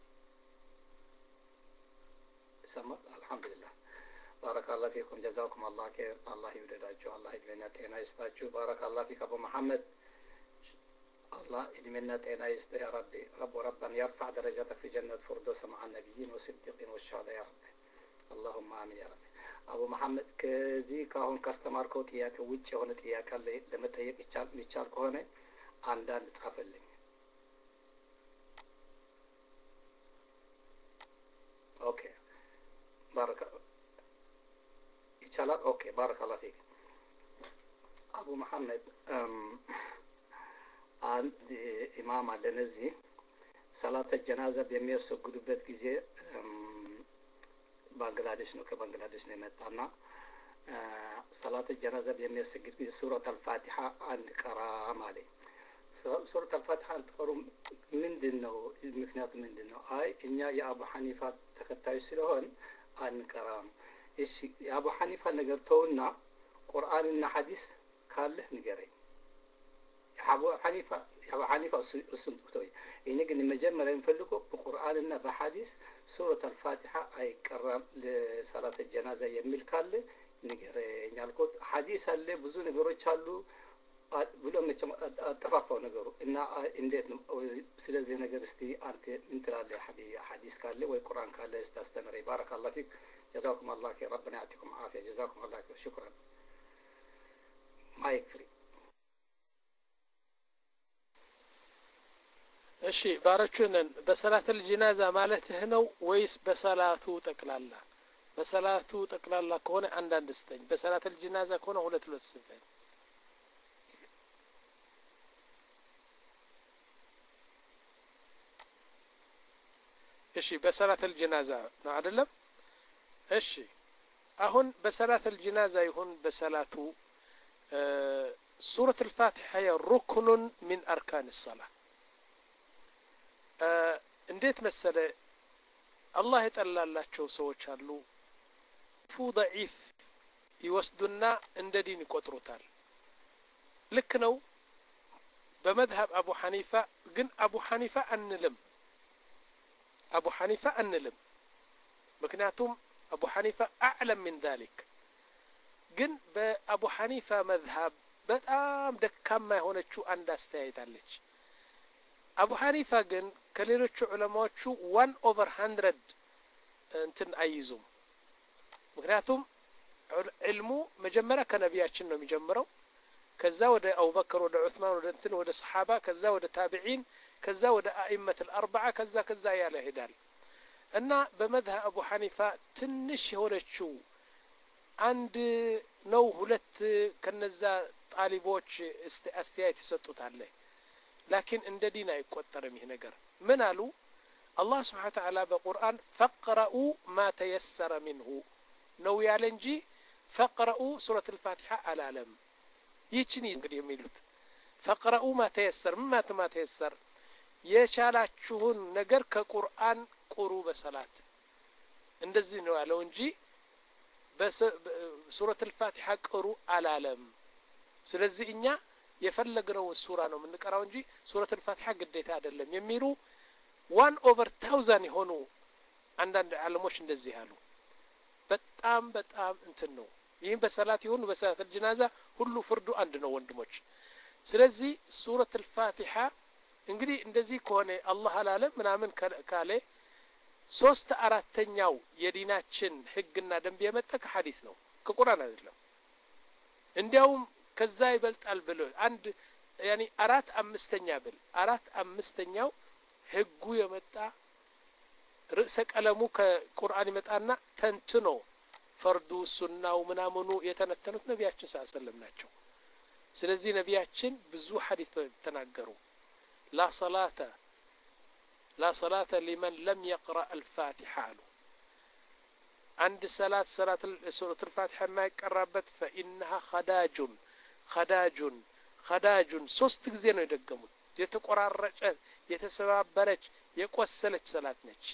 استمر الحمد لله. بارك الله فيكم جزاكم الله خير. الله يودداችሁ الله እድሜና ጤና ይስጣችሁ። بارك الله فيك أبو محمد. الله እድሜና ጤና ይስጥ يا ربي. رب ربنا يرفع درجتك في جنة فردوس مع النبيين والصديقين والشهداء يا رب. اللهم آمين يا رب. አቡ መሐመድ ከዚህ ካሁን ካስተማርከው ጥያቄ ውጭ የሆነ ጥያቄ አለ ለመጠየቅ ይቻል ይቻል ከሆነ አንዳንድ ጻፈልኝ። ኦኬ ባረከ ይቻላል። ኦኬ ባረከላሁ ፊክ አቡ መሐመድ። አንድ ኢማም አለ እዚህ ሰላተ ጀናዛ በሚያሰግዱበት ጊዜ ባንግላዴሽ ነው ከባንግላዴሽ ነው የመጣና ሰላተ ጀናዛ በሚያሰግድ ጊዜ ሱረት አልፋቲሃ አንድ ቀራ ማለት ሱረት አልፋቲሃ አንተቀሩም ምንድነው ምክንያቱ ምንድነው? አይ እኛ የአቡ ሐኒፋ ተከታዮች ስለሆን አንቀራም። እሺ የአቡ ሐኒፋ ነገር ተውና ቁርአንና ሐዲስ ካለ ንገረኝ። የአቡ ሐኒፋ የአቡ ሐኒፋ እሱን ተውይ። እኔ ግን መጀመሪያ የምፈልገው በቁርአንና በሐዲስ ሱረት አልፋቲሃ አይቀራም ለሰላተ ጀናዛ የሚል ካለ ንገረኝ አልኩት። ሐዲስ አለ ብዙ ነገሮች አሉ ብሎ መቼም አጠፋፋው ነገሩ እና እንዴት ነው? ስለዚህ ነገር እስቲ አንተ ምን ትላለህ ሐቢቢ? ሐዲስ ካለ ወይ ቁርአን ካለ እስቲ አስተምረኝ። ባረከላሁ ፊክ ጀዛኩም አላህ ኸይር። ረበና ያዕጢኩም ዓፊያ ጀዛኩም አላህ ኸይር። ሽክራን ማይክ ፍሪ። እሺ ባረቹነን በሰላተል ጀናዛ ማለትህ ነው ወይስ በሰላቱ ጠቅላላ? በሰላቱ ጠቅላላ ከሆነ አንዳንድ ስተኝ፣ በሰላተል ጀናዛ ከሆነ ሁለት ሁለት ስተኝ። እሺ በሰላተል ጀናዛ ነው አይደለም? እሺ አሁን በሰላተል ጀናዛ ይሁን በሰላቱ ሱረት አልፋቲሃ ሩክኑን ሚን አርካን الصلاة እንዴት መሰለ አላህ የጠላላቸው ሰዎች አሉ ፉ ضعيف ይወስዱና እንደ ዲን ይቆጥሩታል። ልክ ነው በመذهب አቡ ሐኒፋ ግን አቡ ሐኒፋ አንልም አቡ ሐኒፋ አንልም ምክንያቱም አቡ ሐኒፋ አዕለም من ذلك ግን በአቡ ሐኒፋ መذهب በጣም ደካማ የሆነችው አንድ አስተያየት አለች። አቡ ሐኒፋ ግን ከሌሎቹ ዑለማዎቹ one over one hundred እንትን አይዙም። ምክንያቱም ዕልሙ መጀመሪያ ከነቢያችን ነው የሚጀምረው፣ ከዛ ወደ አቡበከር ወደ ዑስማን ወደ እንትን ወደ ሰሃባ፣ ከዛ ወደ ታቢዒን፣ ከዛ ወደ አኢመት الاربعه፣ ከዛ ከዛ ያለ ይሄዳል እና በመዝሀብ አቡ ሐኒፋ ትንሽ የሆነችው አንድ ነው ሁለት ከነዛ ጣሊቦች አስተያየት ይሰጡታል ላኪን እንደ ዲን አይቆጠርም ይሄ ነገር ምን አሉ አላህ Subhanahu Wa Ta'ala በቁርአን فقرؤوا ما تيسر منه ነው ያለ እንጂ فقرؤوا سورة الفاتحة አላለም ይቺን እንግዲህ የሚሉት فقرؤوا ما تيسر ما ما تيسر የቻላችሁን ነገር ከቁርአን ቁሩ በሰላት እንደዚህ ነው ያለው እንጂ በሱረቱ الفاتحة ቁሩ አላለም ስለዚህ እኛ የፈለግነው ሱራ ነው የምንቀራው እንጂ ሱረቱ الفاتحة ግዴታ አይደለም የሚሉ one over thousand የሆኑ አንዳንድ ዓለሞች እንደዚህ ያሉ በጣም በጣም እንትን ነው ይሄን በሰላት ይሁን በሰላት الجنازة ሁሉ ፍርዱ አንድ ነው ወንድሞች ስለዚህ ሱረቱ الفاتحة እንግዲህ እንደዚህ ከሆነ አላህ አላለም ምናምን ካለ ሶስት አራተኛው የዲናችን ህግና ደንብ የመጣ ከሐዲስ ነው ከቁርአን አይደለም እንዲያውም ከዛ ይበልጣል ብሎ አንድ ያኒ አራት አምስተኛ ብል አራት አምስተኛው ህጉ የመጣ ርዕሰ ቀለሙ ከቁርአን ይመጣና ተንትኖ ፈርዱ ሱናው ምናምኑ የተነተኑት ነቢያችን ሰለላሁ ዐለይሂ ወሰለም ናቸው ስለዚህ ነቢያችን ብዙ ሐዲስ ተናገሩ لا صلاة لا صلاة لمن لم يقرأ الفاتحة عند صلاة صلاة سورة الفاتحة ما يقرأبت فإنها خداج خداج خداج ሶስት ጊዜ ነው የደገሙት የተቆራረጨ የተሰባበረች የቆሰለች ሰላት ነች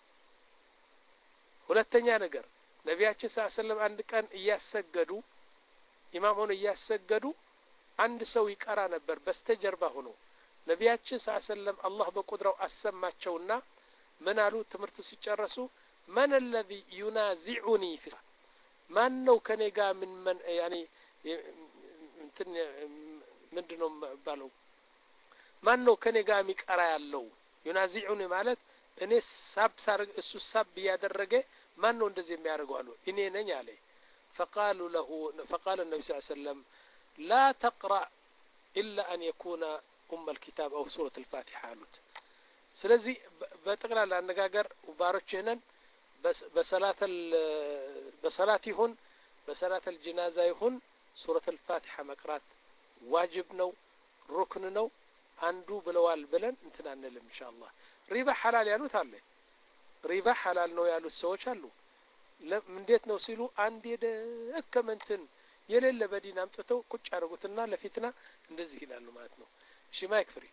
ሁለተኛ ነገር ነቢያችን ሰለላሁ ዐለይሂ ወሰለም አንድ ቀን እያሰገዱ ኢማም ሆነው እያሰገዱ አንድ ሰው ይቀራ ነበር በስተጀርባ ሆኖ ነቢያችን ሰለላሁ ዐለይሂ ወሰለም አላህ በቁድራው አሰማቸውና ምን አሉ ትምርቱ ሲጨርሱ ማን الذي ينازعني في ማን ነው ከኔ ጋር ምን ምን ያኒ እንትን ምንድነው ባለው ማን ነው ከኔ ጋር የሚቀራ ያለው ينازعني ማለት እኔ ሳብ ሳርግ እሱ ሳብ ያደረገ ማን ነው እንደዚህ የሚያደርገው አሉ እኔ ነኝ አለ فقالوا له فقال النبي صلى الله عليه وسلم لا تقرأ إلا أن يكون أم الكتاب أو سورة الفاتحة አሉት ስለዚህ በጠቅላላ አነጋገር ባሮችህነን በሰላት በሰላት ይሁን በሰላት الجنازة ይሁን سورة الفاتحة መቅራት ዋጅብ ነው ሩክን ነው አንዱ ብለዋል ብለን እንትን አንልም ኢንሻአላህ ሪባ ሐላል ያሉት አለ ሪባ ሐላል ነው ያሉት ሰዎች አሉ እንዴት ነው ሲሉ አንድ የደከመንትን የሌለ በዲን አምጥተው ቁጭ አድርጉትና ለፊትና እንደዚህ ይላሉ ማለት ነው እሺ ማይክ ፍሪ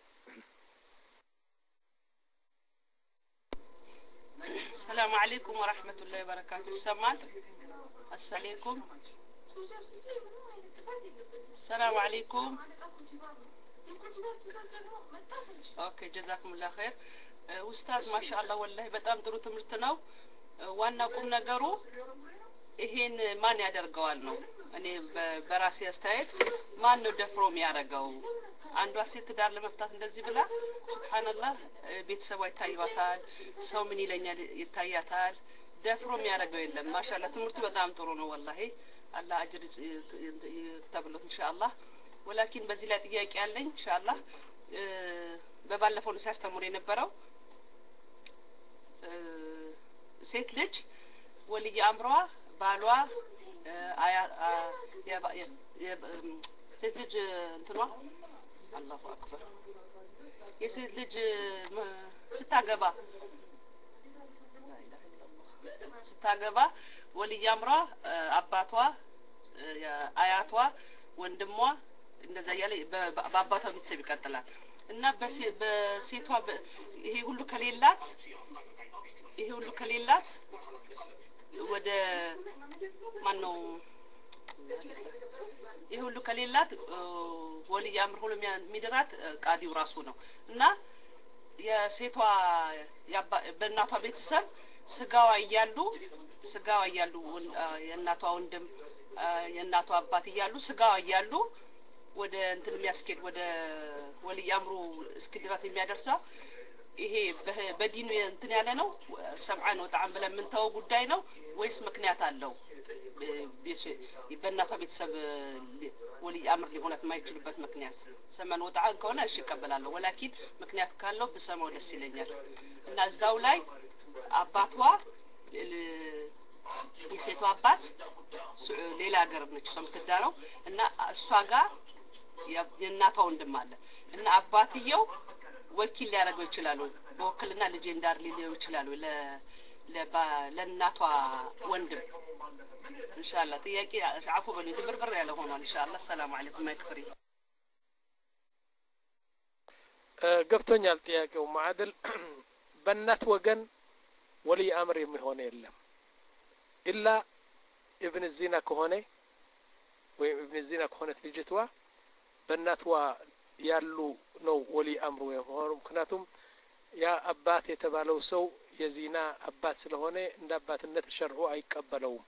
السلام عليكم ورحمة الله وبركاته السلام عليكم السلام عليكم اوكي جزاكم الله خير استاذ ما شاء الله والله በጣም ጥሩ ትምህርት ነው ዋና ቁም ነገሩ ይሄን ማን ያደርገዋል ነው እኔ በራሴ አስተያየት ማን ነው ደፍሮ የሚያደርገው አንዷ ሴት ዳር ለመፍታት እንደዚህ ብላ ሱብሃንአላህ ቤተሰቧ ይታያታል ሰው ምን ይለኛል ይታያታል ደፍሮ የሚያደርገው የለም ማሻአላህ ትምህርቱ በጣም ጥሩ ነው والله አላህ አጅር ይተብሎት ኢንሻአላህ ወላኪን በዚህ ላይ ጥያቄ ያለኝ ኢንሻአላህ በባለፈው ነው ሲያስተምሩ የነበረው ሴት ልጅ ወልይ አምሯ ባሏ አያ ሴት ልጅ እንትኗ አላሁ አክበር የሴት ልጅ ስታገባ ስታገባ ወልይ አምሯ አባቷ አያቷ ወንድሟ እንደዛ ያለ በአባቷ ቤተሰብ ይቀጥላል እና በሴቷ ይሄ ሁሉ ከሌላት ይሄ ሁሉ ከሌላት ወደ ማን ነው ይሄ ሁሉ ከሌላት ወልይ አምር ሁሉ የሚደራት ቃዲው ራሱ ነው እና የሴቷ በእናቷ ቤተሰብ ስጋዋ ይያሉ ስጋዋ ይያሉ የእናቷ ወንድም የእናቷ አባት ይያሉ ስጋዋ ይያሉ ወደ እንትን የሚያስኬድ ወደ ወልይ አምሩ እስክድራት የሚያደርሰው ይሄ በዲኑ እንትን ያለ ነው ሰምዓን ወጣን ብለን ምን ተው ጉዳይ ነው ወይስ ምክንያት አለው በእናቷ ቤተሰብ ወልይ አምር ሊሆናት ማይችልበት ምክንያት ሰማን ወጣን ከሆነ እሺ ይቀበላለሁ ወላኪን ምክንያት ካለው በሰማው ደስ ይለኛል እና እዛው ላይ አባቷ የሴቷ አባት ሌላ ሀገር ነች እሷ የምትዳረው እና እሷ ጋር የእናቷ ወንድም አለ እና አባትየው ወኪል ሊያደርገው ይችላሉ በወክልና ልጄ እንዳር ሊለው ይችላሉ ለ ለእናቷ ወንድም ኢንሻአላህ ጥያቄ አፉ በሉኝ ትብርብር ያለ ሆኗል ኢንሻአላህ ሰላም አለይኩም ማክፍሪ ገብቶኛል ጥያቄው ማዕድል በእናት ወገን ወሊ አምር የሚሆነ የለም ኢላ ኢብን ዚና ከሆነ ወይ ኢብን ዚና ከሆነ ልጅቷ በእናትዋ ያሉ ነው ወሊ አምሩ የሆኑ ምክንያቱም ያ አባት የተባለው ሰው የዚና አባት ስለሆነ እንደ አባትነት ሸርዑ አይቀበለውም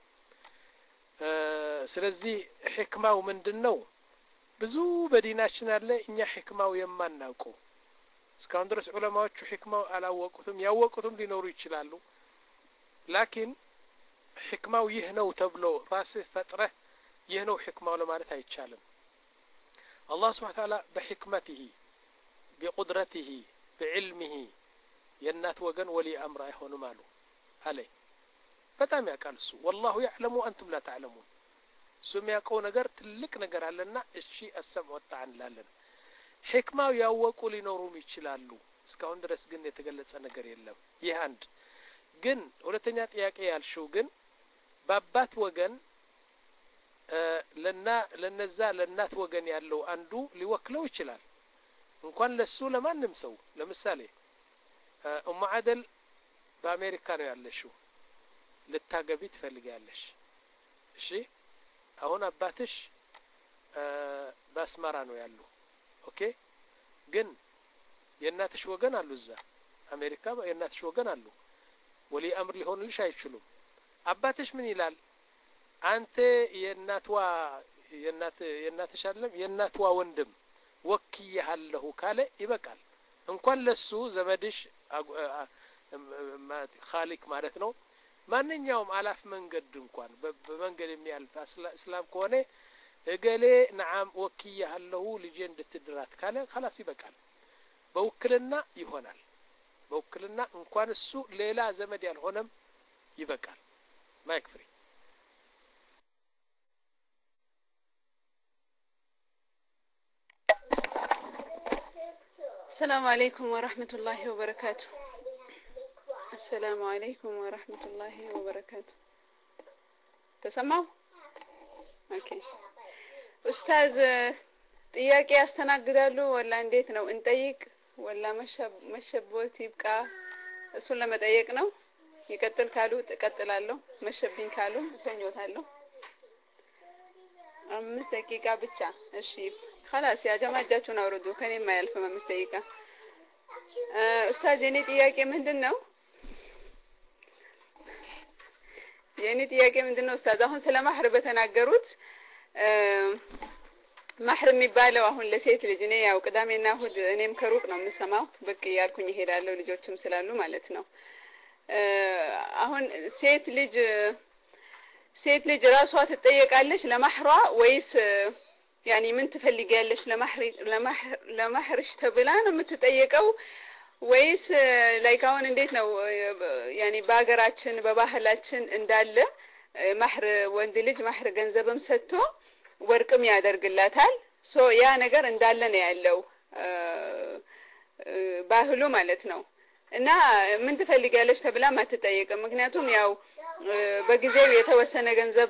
ስለዚህ ህክማው ምንድነው ብዙ በዲናችን አለ እኛ ህክማው የማናውቀው እስካሁን ድረስ ዑለማዎቹ ህክማው አላወቁትም ያወቁትም ሊኖሩ ይችላሉ ላኪን ህክማው ይህ ነው ተብሎ ራስህ ፈጥረህ ይህ ነው ህክማው ለማለት አይቻልም الله سبحانه وتعالى بحكمته بقدرته بعلمه ينات وجن ولي أمر يهون ماله عليه በጣም ያውቃል እሱ والله يعلم وانتم لا تعلمون ሱም ያውቀው ነገር ትልቅ ነገር አለና እሺ አሰብ ወጣን ላለን ህክማው ያወቁ ሊኖሩም ይችላሉ እስካሁን ድረስ ግን የተገለጸ ነገር የለም ይህ አንድ ግን ሁለተኛ ጥያቄ ያልሽው ግን በአባት ወገን ለና ለነዛ ለናት ወገን ያለው አንዱ ሊወክለው ይችላል እንኳን ለሱ ለማንም ሰው ለምሳሌ ኡም አደል በአሜሪካ ነው ያለሽው ልታገቢ ትፈልጊያለሽ እሺ አሁን አባትሽ በአስመራ ነው ያለው ኦኬ ግን የናትሽ ወገን አሉ እዛ አሜሪካ የናትሽ ወገን አሉ ወሊ አምር ሊሆንልሽ አይችሉም አባትሽ ምን ይላል አንተ የናትዋ የናት የናትሽ አይደለም የናትዋ ወንድም ወክየሃለሁ ካለ ይበቃል እንኳን ለሱ ዘመድሽ ኻሊክ ማለት ነው ማንኛውም አላፍ መንገድ እንኳን በመንገድ የሚያልፍ እስላም ከሆነ እገሌ ነዓም ወክየሃለሁ ልጄ እንድትድራት ካለ خلاص ይበቃል በውክልና ይሆናል በውክልና እንኳን እሱ ሌላ ዘመድ ያልሆነም ይበቃል ማይክፍሪ السلام عليكم ورحمة الله وبركاته السلام عليكم ورحمة الله وبركاته تسمعوا؟ اوكي استاذ ጥያቄ ያስተናግዳሉ ወላ እንዴት ነው እንጠይቅ ወላ መሸብ መሸቦት ይብቃ እሱን ለመጠየቅ ነው ይቀጥል ካሉ ተቀጥላለሁ መሸብኝ ካሉ ተኞታለሁ አምስት ደቂቃ ብቻ እሺ خلاص يا جماعه እጃችሁን አውርዱ ከኔ የማያልፍ አምስት ደቂቃ ኡስታዝ የኔ ጥያቄ ምንድነው የኔ ጥያቄ ምንድነው ኡስታዝ አሁን ስለ ማህር በተናገሩት ማህር የሚባለው አሁን ለሴት ልጅ እኔ ያው ቅዳሜና እሁድ እኔም ከሩቅ ነው የምሰማው በቅ ያልኩኝ እሄዳለሁ ልጆችም ስላሉ ማለት ነው አሁን ሴት ልጅ ሴት ልጅ ራሷ ትጠየቃለች ለማህሯ ወይስ يعني ምን ትፈልጊያለሽ ለማህር ለማህር ለማህርሽ ተብላ ነው የምትጠየቀው ወይስ ላይካውን እንዴት ነው يعني በአገራችን በባህላችን እንዳለ ማህር ወንድ ልጅ ማህር ገንዘብም ሰጥቶ ወርቅም ያደርግላታል ሶ ያ ነገር እንዳለ ነው ያለው ባህሉ ማለት ነው እና ምን ትፈልጊያለሽ ተብላ ማትጠየቅም ምክንያቱም ያው በጊዜው የተወሰነ ገንዘብ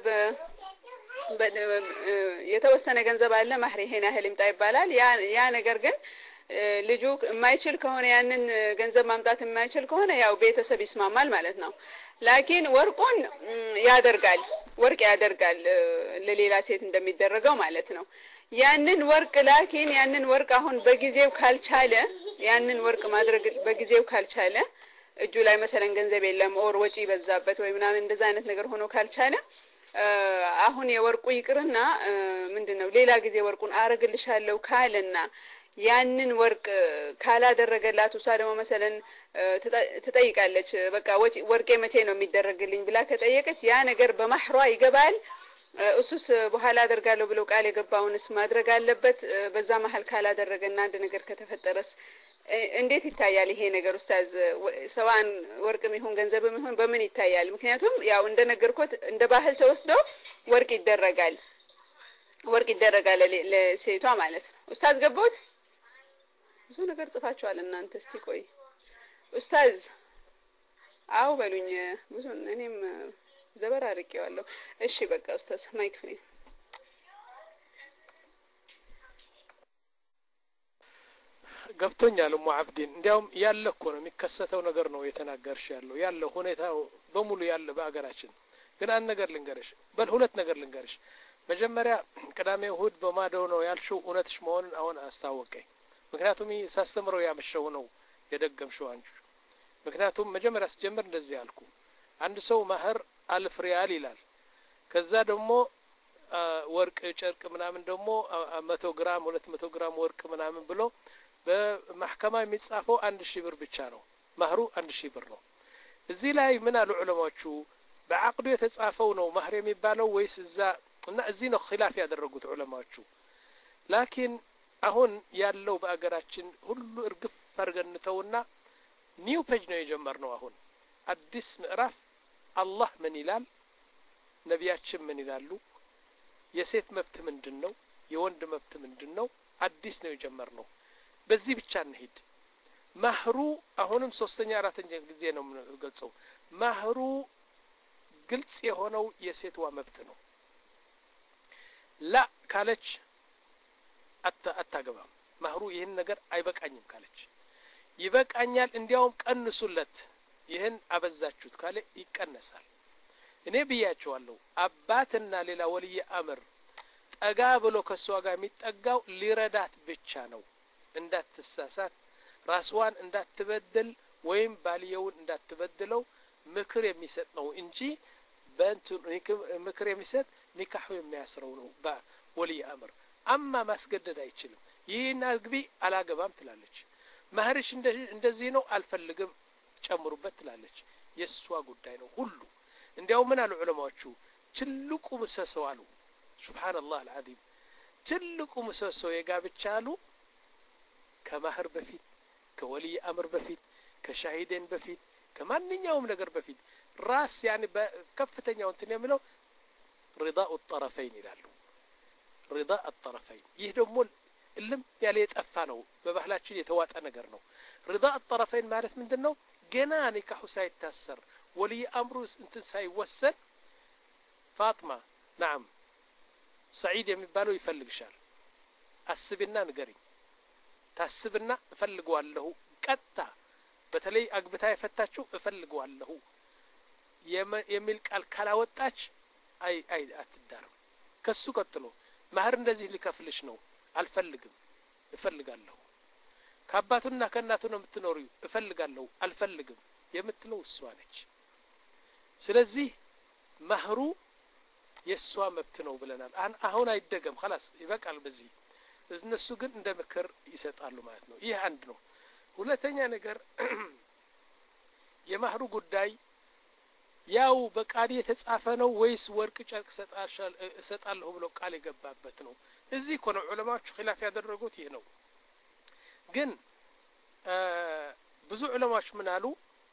የተወሰነ ገንዘብ አለ ማህር ይሄን ያህል ይምጣ ይባላል ያ ያ ነገር ግን ልጁ የማይችል ከሆነ ያንን ገንዘብ ማምጣት የማይችል ከሆነ ያው ቤተሰብ ይስማማል ማለት ነው ላኪን ወርቁን ያደርጋል ወርቅ ያደርጋል ለሌላ ሴት እንደሚደረገው ማለት ነው ያንን ወርቅ ላኪን ያንን ወርቅ አሁን በጊዜው ካልቻለ ያንን ወርቅ ማድረግ በጊዜው ካልቻለ እጁ ላይ መሰለን ገንዘብ የለም ኦር ወጪ በዛበት ወይ ምናምን እንደዛ አይነት ነገር ሆኖ ካልቻለ አሁን የወርቁ ይቅርና ምንድነው ሌላ ጊዜ ወርቁን አረግልሻለሁ ካለና ያንን ወርቅ ካላደረገላት ውሳ ደግሞ መሰለን ትጠይቃለች በቃ ወርቄ መቼ ነው የሚደረግልኝ ብላ ከጠየቀች ያ ነገር በማህሯ ይገባል እሱስ በኋላ አደርጋለሁ ብሎ ቃል የገባውንስ ማድረግ አለበት በዛ መሃል ካላደረገና አንድ ነገር ከተፈጠረስ እንዴት ይታያል ይሄ ነገር ኡስታዝ? ሰዋን ወርቅም ይሁን ገንዘብም ይሁን በምን ይታያል? ምክንያቱም ያው እንደነገርኩት እንደ ባህል ተወስዶ ወርቅ ይደረጋል ወርቅ ይደረጋል ለሴቷ ማለት ነው። ኡስታዝ ገቦት ብዙ ነገር ጽፋችኋል እናንተ። እስቲ ቆይ ኡስታዝ አው በሉኝ ብዙ እኔም ዘበር አርቄዋለሁ። እሺ በቃ ኡስታዝ ማይክ ፍሪ። ገብቶኛል ኡሙ አብዲን። እንዲያውም ያለ እኮ ነው የሚከሰተው ነገር ነው የተናገርሽ ያለው ያለ ሁኔታው በሙሉ ያለ በአገራችን። ግን አንድ ነገር ልንገርሽ፣ በል ሁለት ነገር ልንገርሽ። መጀመሪያ ቅዳሜ እሁድ በማደው ነው ያልሽው እውነትሽ መሆኑን አሁን አስታወቀኝ። ምክንያቱም ሳስተምረው ያመሸው ነው የደገምሽው አንቺ። ምክንያቱም መጀመሪያ ስጀምር እንደዚህ ያልኩ አንድ ሰው ማህር አልፍ ሪያል ይላል። ከዛ ደግሞ ወርቅ ጨርቅ ምናምን ደግሞ መቶ ግራም ሁለት መቶ ግራም ወርቅ ምናምን ብሎ በማህከማ የሚጻፈው አንድ ሺህ ብር ብቻ ነው። ማህሩ አንድ ሺህ ብር ነው። እዚህ ላይ ምን አሉ ዑለማዎቹ? በአቅዱ የተጻፈው ነው ማህር የሚባለው ወይስ እዛ? እና እዚህ ነው ኺላፍ ያደረጉት ዑለማዎቹ። ላኪን አሁን ያለው በአገራችን ሁሉ እርግፍ ፈርገንተውና ኒው ፔጅ ነው የጀመርነው። አሁን አዲስ ምዕራፍ። አላህ ምን ይላል? ነቢያችን ምን ይላሉ? የሴት መብት ምንድነው? የወንድ መብት ምንድነው? አዲስ ነው የጀመርነው። በዚህ ብቻ እንሂድ። ማህሩ አሁንም ሶስተኛ አራተኛ ጊዜ ነው የምንገልጸው። ማህሩ ግልጽ የሆነው የሴትዋ መብት ነው። ላ ካለች አታገባም። ማህሩ ይህን ነገር አይበቃኝም ካለች ይበቃኛል እንዲያውም ቀንሱለት ይህን አበዛችሁት ካለ ይቀነሳል። እኔ ብያቸዋለሁ አባትና ሌላ ወልይ አምር ጠጋ ብሎ ከሷ ጋር የሚጠጋው ሊረዳት ብቻ ነው። እንዳትሳሳት ራስዋን እንዳትበደል ወይም ባልየውን እንዳትበድለው ምክር የሚሰጥ ነው እንጂ በእንቱ ምክር የሚሰጥ ኒካሁ የሚያስረው ነው በወልይ አምር። አማ ማስገደድ አይችልም። ይህን አግቢ አላገባም ትላለች። ማህርሽ እንደዚህ ነው አልፈልግም ጨምሩበት ትላለች። የሷ ጉዳይ ነው ሁሉ። እንዲያው ምን አሉ ዑለማዎቹ? ትልቁ ምሰሶ አሉ ሱብሃንአላህ አልዓዚም ትልቁ ምሰሶ የጋብቻ አሉ ከማህር በፊት ከወልይ አምር በፊት ከሻሂደን በፊት ከማንኛውም ነገር በፊት ራስ ያኒ በከፍተኛው እንትን የሚለው ሪዳኡ الطرفين ይላሉ። ሪዳኡ الطرفين ይህ ደግሞ እልም ያለ የጠፋ ነው። በባህላችን የተዋጠ ነገር ነው። ሪዳኡ الطرفين ማለት ምንድነው? ገና ኒካሁ ሳይታሰር ወልይ አምሩ እንትን ሳይወሰን ፋጥማ ናም ሰዒድ የሚባለው ይፈልግሻል አስብና ንገሪኝ ታስብና እፈልገዋለሁ ቀጣ በተለይ አግብታ የፈታችው እፈልገዋለሁ የሚል ቃል ካላወጣች አይ አይ አትዳርም። ከሱ ቀጥሎ ማህር እንደዚህ ሊከፍልሽ ነው አልፈልግም እፈልጋለሁ። ከአባቱና ከእናቱ ነው የምትኖሪው እፈልጋለሁ አልፈልግም የምትለው እሷ ነች። ስለዚህ ማህሩ የሷ መብት ነው ብለናል። አሁን አይደገም خلاص ይበቃል በዚህ። እነሱ ግን እንደ ምክር ይሰጣሉ ማለት ነው። ይህ አንድ ነው። ሁለተኛ ነገር የማህሩ ጉዳይ ያው በቃል የተጻፈ ነው ወይስ ወርቅ ጨርቅ ሰጣለሁ ብሎ ቃል የገባበት ነው? እዚህ እኮ ነው ዑለማዎች ኺላፍ ያደረጉት ይህ ነው። ግን ብዙ ዑለማዎች ምን አሉ?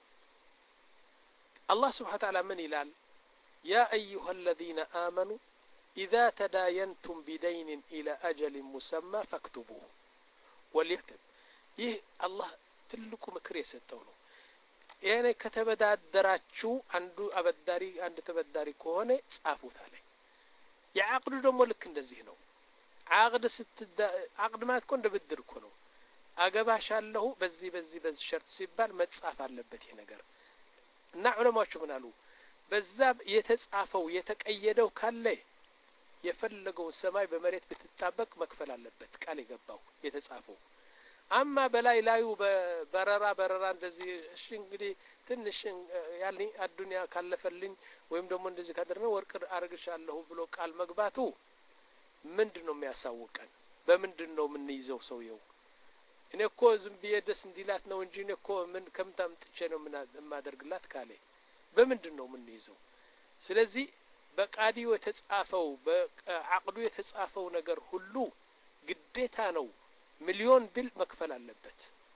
አላህ Subhanahu Wa Ta'ala ምን ይላል? يا أيها الذين آمنوا إذا تداينتم بدين إلى أجل مسمى فاكتبوه وليكتب ይህ አላህ ትልቁ ምክር የሰጠው ነው። ያኔ ከተበዳደራችሁ አንዱ አበዳሪ አንድ ተበዳሪ ከሆነ ጻፉት አለ። የዓቅዱ ደግሞ ልክ እንደዚህ ነው። ዓቅድ ስትዳ ዓቅድ ማለት እኮ እንደ ብድር እኮ ነው። አገባሻለሁ በዚህ በዚህ በዚህ ሸርጥ ሲባል መጻፍ አለበት ይሄ ነገር። እና ዑለማዎቹ ምን አሉ? በዛ የተጻፈው የተቀየደው ካለ የፈለገው ሰማይ በመሬት ብትጣበቅ መክፈል አለበት ቃል የገባው የተጻፈው። አማ በላይ ላዩ በበረራ በረራ እንደዚህ እሺ እንግዲህ ትንሽ ያለኝ አዱንያ ካለፈልኝ ወይም ደግሞ እንደዚህ ካደረነ ወርቅ አርግሻለሁ ብሎ ቃል መግባቱ ምንድነው የሚያሳውቀን? በምንድነው የምንይዘው ሰውየው? እኔ እኮ ዝም ብዬ ደስ እንዲላት ነው እንጂ እኔ እኮ ምን ከምታምጥቼ ነው የማደርግላት ካለ በምንድነው የምንይዘው? ስለዚህ በቃዲው የተጻፈው በዓቅዱ የተጻፈው ነገር ሁሉ ግዴታ ነው። ሚሊዮን ቢል መክፈል አለበት።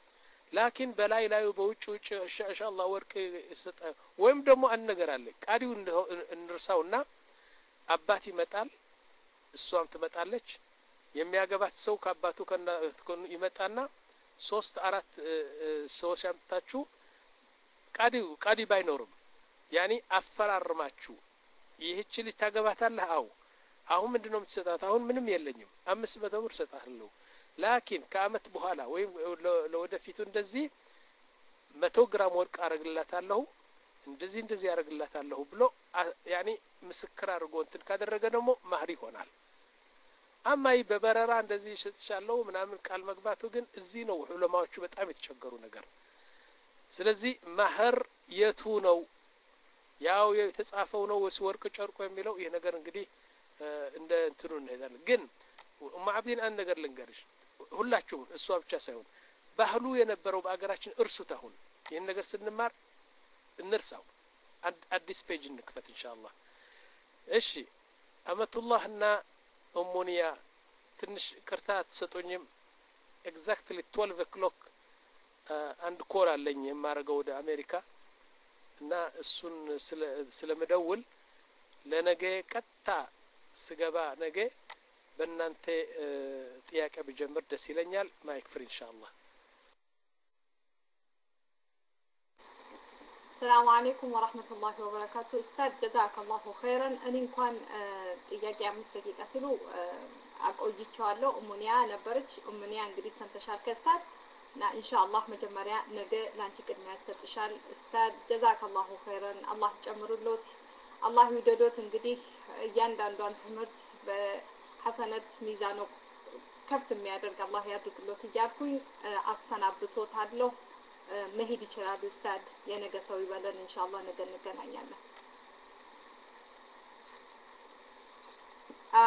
ላኪን በላይ ላይ በውጭ ውጭ ኢንሻአላህ ወርቅ ይሰጣ ወይም ደግሞ አንድ ነገር አለ ቃዲው እንርሳውና አባት ይመጣል እሷም ትመጣለች የሚያገባት ሰው ከአባቱ ከነ ይመጣና ሶስት አራት ሰዎች አምጣችሁ ቃዲው ቃዲ ባይኖርም ያኒ አፈራርማችሁ ይህች ልጅ ታገባታለህ አው አሁን ምንድነው የምትሰጣት አሁን ምንም የለኝም አምስት መቶ ብር ሰጣለሁ ላኪን ከአመት በኋላ ወይም ለወደፊቱ እንደዚህ መቶ ግራም ወርቅ አረግላታለሁ እንደዚህ እንደዚህ አረግላታለሁ ብሎ ያኒ ምስክር አድርጎ እንትን ካደረገ ደግሞ ማህር ይሆናል አማይ በበረራ እንደዚህ ይሽጥሻለሁ ምናምን ቃል መግባቱ ግን እዚህ ነው ዑለማዎቹ በጣም የተቸገሩ ነገር ስለዚህ ማህር የቱ ነው ያው የተጻፈው ነው ወይስ ወርቅ ጨርቆ የሚለው ይሄ ነገር እንግዲህ እንደ እንትኑ እንሄዳለን ግን ማዕብዲን አንድ ነገር ልንገርሽ ሁላችሁም እሷ ብቻ ሳይሆን ባህሉ የነበረው በአገራችን እርሱት አሁን ይሄን ነገር ስንማር እንርሳው አዲስ ፔጅ እንክፈት ኢንሻአላህ እሺ አመቱላህና ኡሙኒያ ትንሽ ቅርታ ተሰጡኝም ኤግዛክትሊ twelve o'clock አንድ ኮል አለኝ የማረገው ወደ አሜሪካ እና እሱን ስለመደውል ለነገ ቀጥታ ስገባ ነገ በእናንተ ጥያቄ ብጀምር ደስ ይለኛል ማይክ ፍሪ ኢንሻአላህ السلام عليكم ورحمة الله وبركاته استاذ جزاك الله خيرا እኔ እንኳን ጥያቄ አምስት ደቂቃ ሲሉ አቆይቻለሁ ኡሙኒያ ነበረች ኡሙኒያ እንግዲህ ሰንተሻል ከስታድ እና ኢንሻአላህ መጀመሪያ ነገ ላንቺ ቅድሚያ ያሰጥሻል استاذ جزاك الله خيرا አላህ ጨምሩልዎት አላህ ይወደዶት እንግዲህ እያንዳንዷን ትምህርት በሐሰነት ሚዛኑ ከፍ የሚያደርግ አላህ ያድርግልዎት እያልኩኝ አሰናብቶታለሁ መሄድ ይችላል ኡስታድ የነገ ሰው ይበለን ኢንሻአላህ ነገ እንገናኛለን አ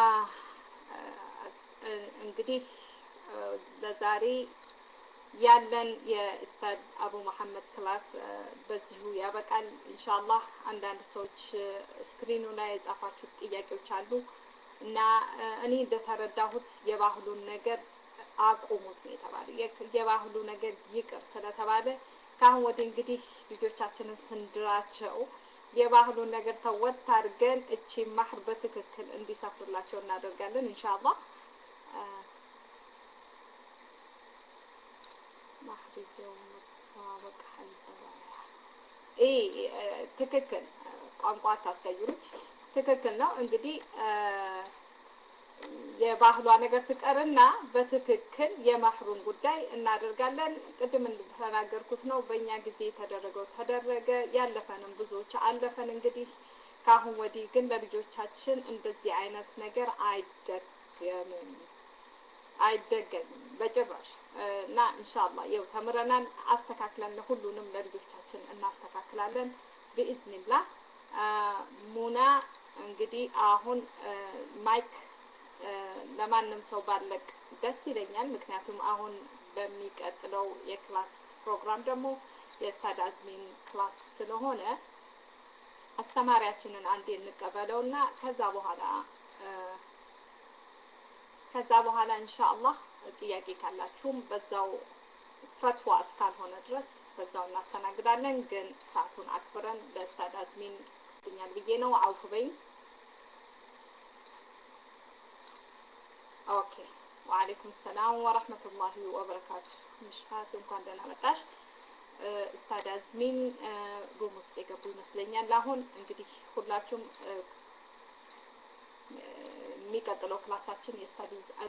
እንግዲህ ለዛሬ ያለን የኡስታድ አቡ መሐመድ ክላስ በዚሁ ያበቃል ኢንሻአላህ አንዳንድ ሰዎች ስክሪኑ ላይ የጻፋችሁት ጥያቄዎች አሉ እና እኔ እንደተረዳሁት የባህሉን ነገር አቆሙት ነው የተባለ የባህሉ ነገር ይቅር ስለተባለ ካሁን ወደ እንግዲህ ልጆቻችንን ስንድራቸው የባህሉን ነገር ተወት አድርገን እቺ ማህር በትክክል እንዲሰፍርላቸው እናደርጋለን ኢንሻአላህ ማህር ይዘው መጣወቅ ሀይባ እ ትክክል ቋንቋ ታስቀይሩ ትክክል ነው እንግዲህ የባህሏ ነገር ትቀርና በትክክል የማህሩን ጉዳይ እናደርጋለን ቅድም እንደተናገርኩት ነው በእኛ ጊዜ ተደረገው ተደረገ ያለፈንም ብዙዎች አለፈን እንግዲህ ካሁን ወዲህ ግን ለልጆቻችን እንደዚህ አይነት ነገር አይደገምም አይደገምም በጭራሽ እና ኢንሻአላህ ይው ተምረናል አስተካክለን ሁሉንም ለልጆቻችን እናስተካክላለን በኢዝኒላህ ሙና እንግዲህ አሁን ማይክ ለማንም ሰው ባለቅ ደስ ይለኛል ምክንያቱም አሁን በሚቀጥለው የክላስ ፕሮግራም ደግሞ የኡስታድ አዝሚን ክላስ ስለሆነ አስተማሪያችንን አንዴ እንቀበለውና ከዛ በኋላ ከዛ በኋላ ኢንሻአላህ ጥያቄ ካላችሁም በዛው ፈትዋ እስካልሆነ ድረስ በዛው እናስተናግዳለን ግን ሰዓቱን አክብረን ለኡስታድ አዝሚን ድኛል ብዬ ነው አውፍ በይ اوكي وعليكم السلام ورحمة الله وبركاته مشفات እንኳን ደህና መጣሽ استاذ አዝሚን ሩም ውስጥ የገቡ ይመስለኛል አሁን እንግዲህ ሁላችሁም የሚቀጥለው ክላሳችን የስታዲዝ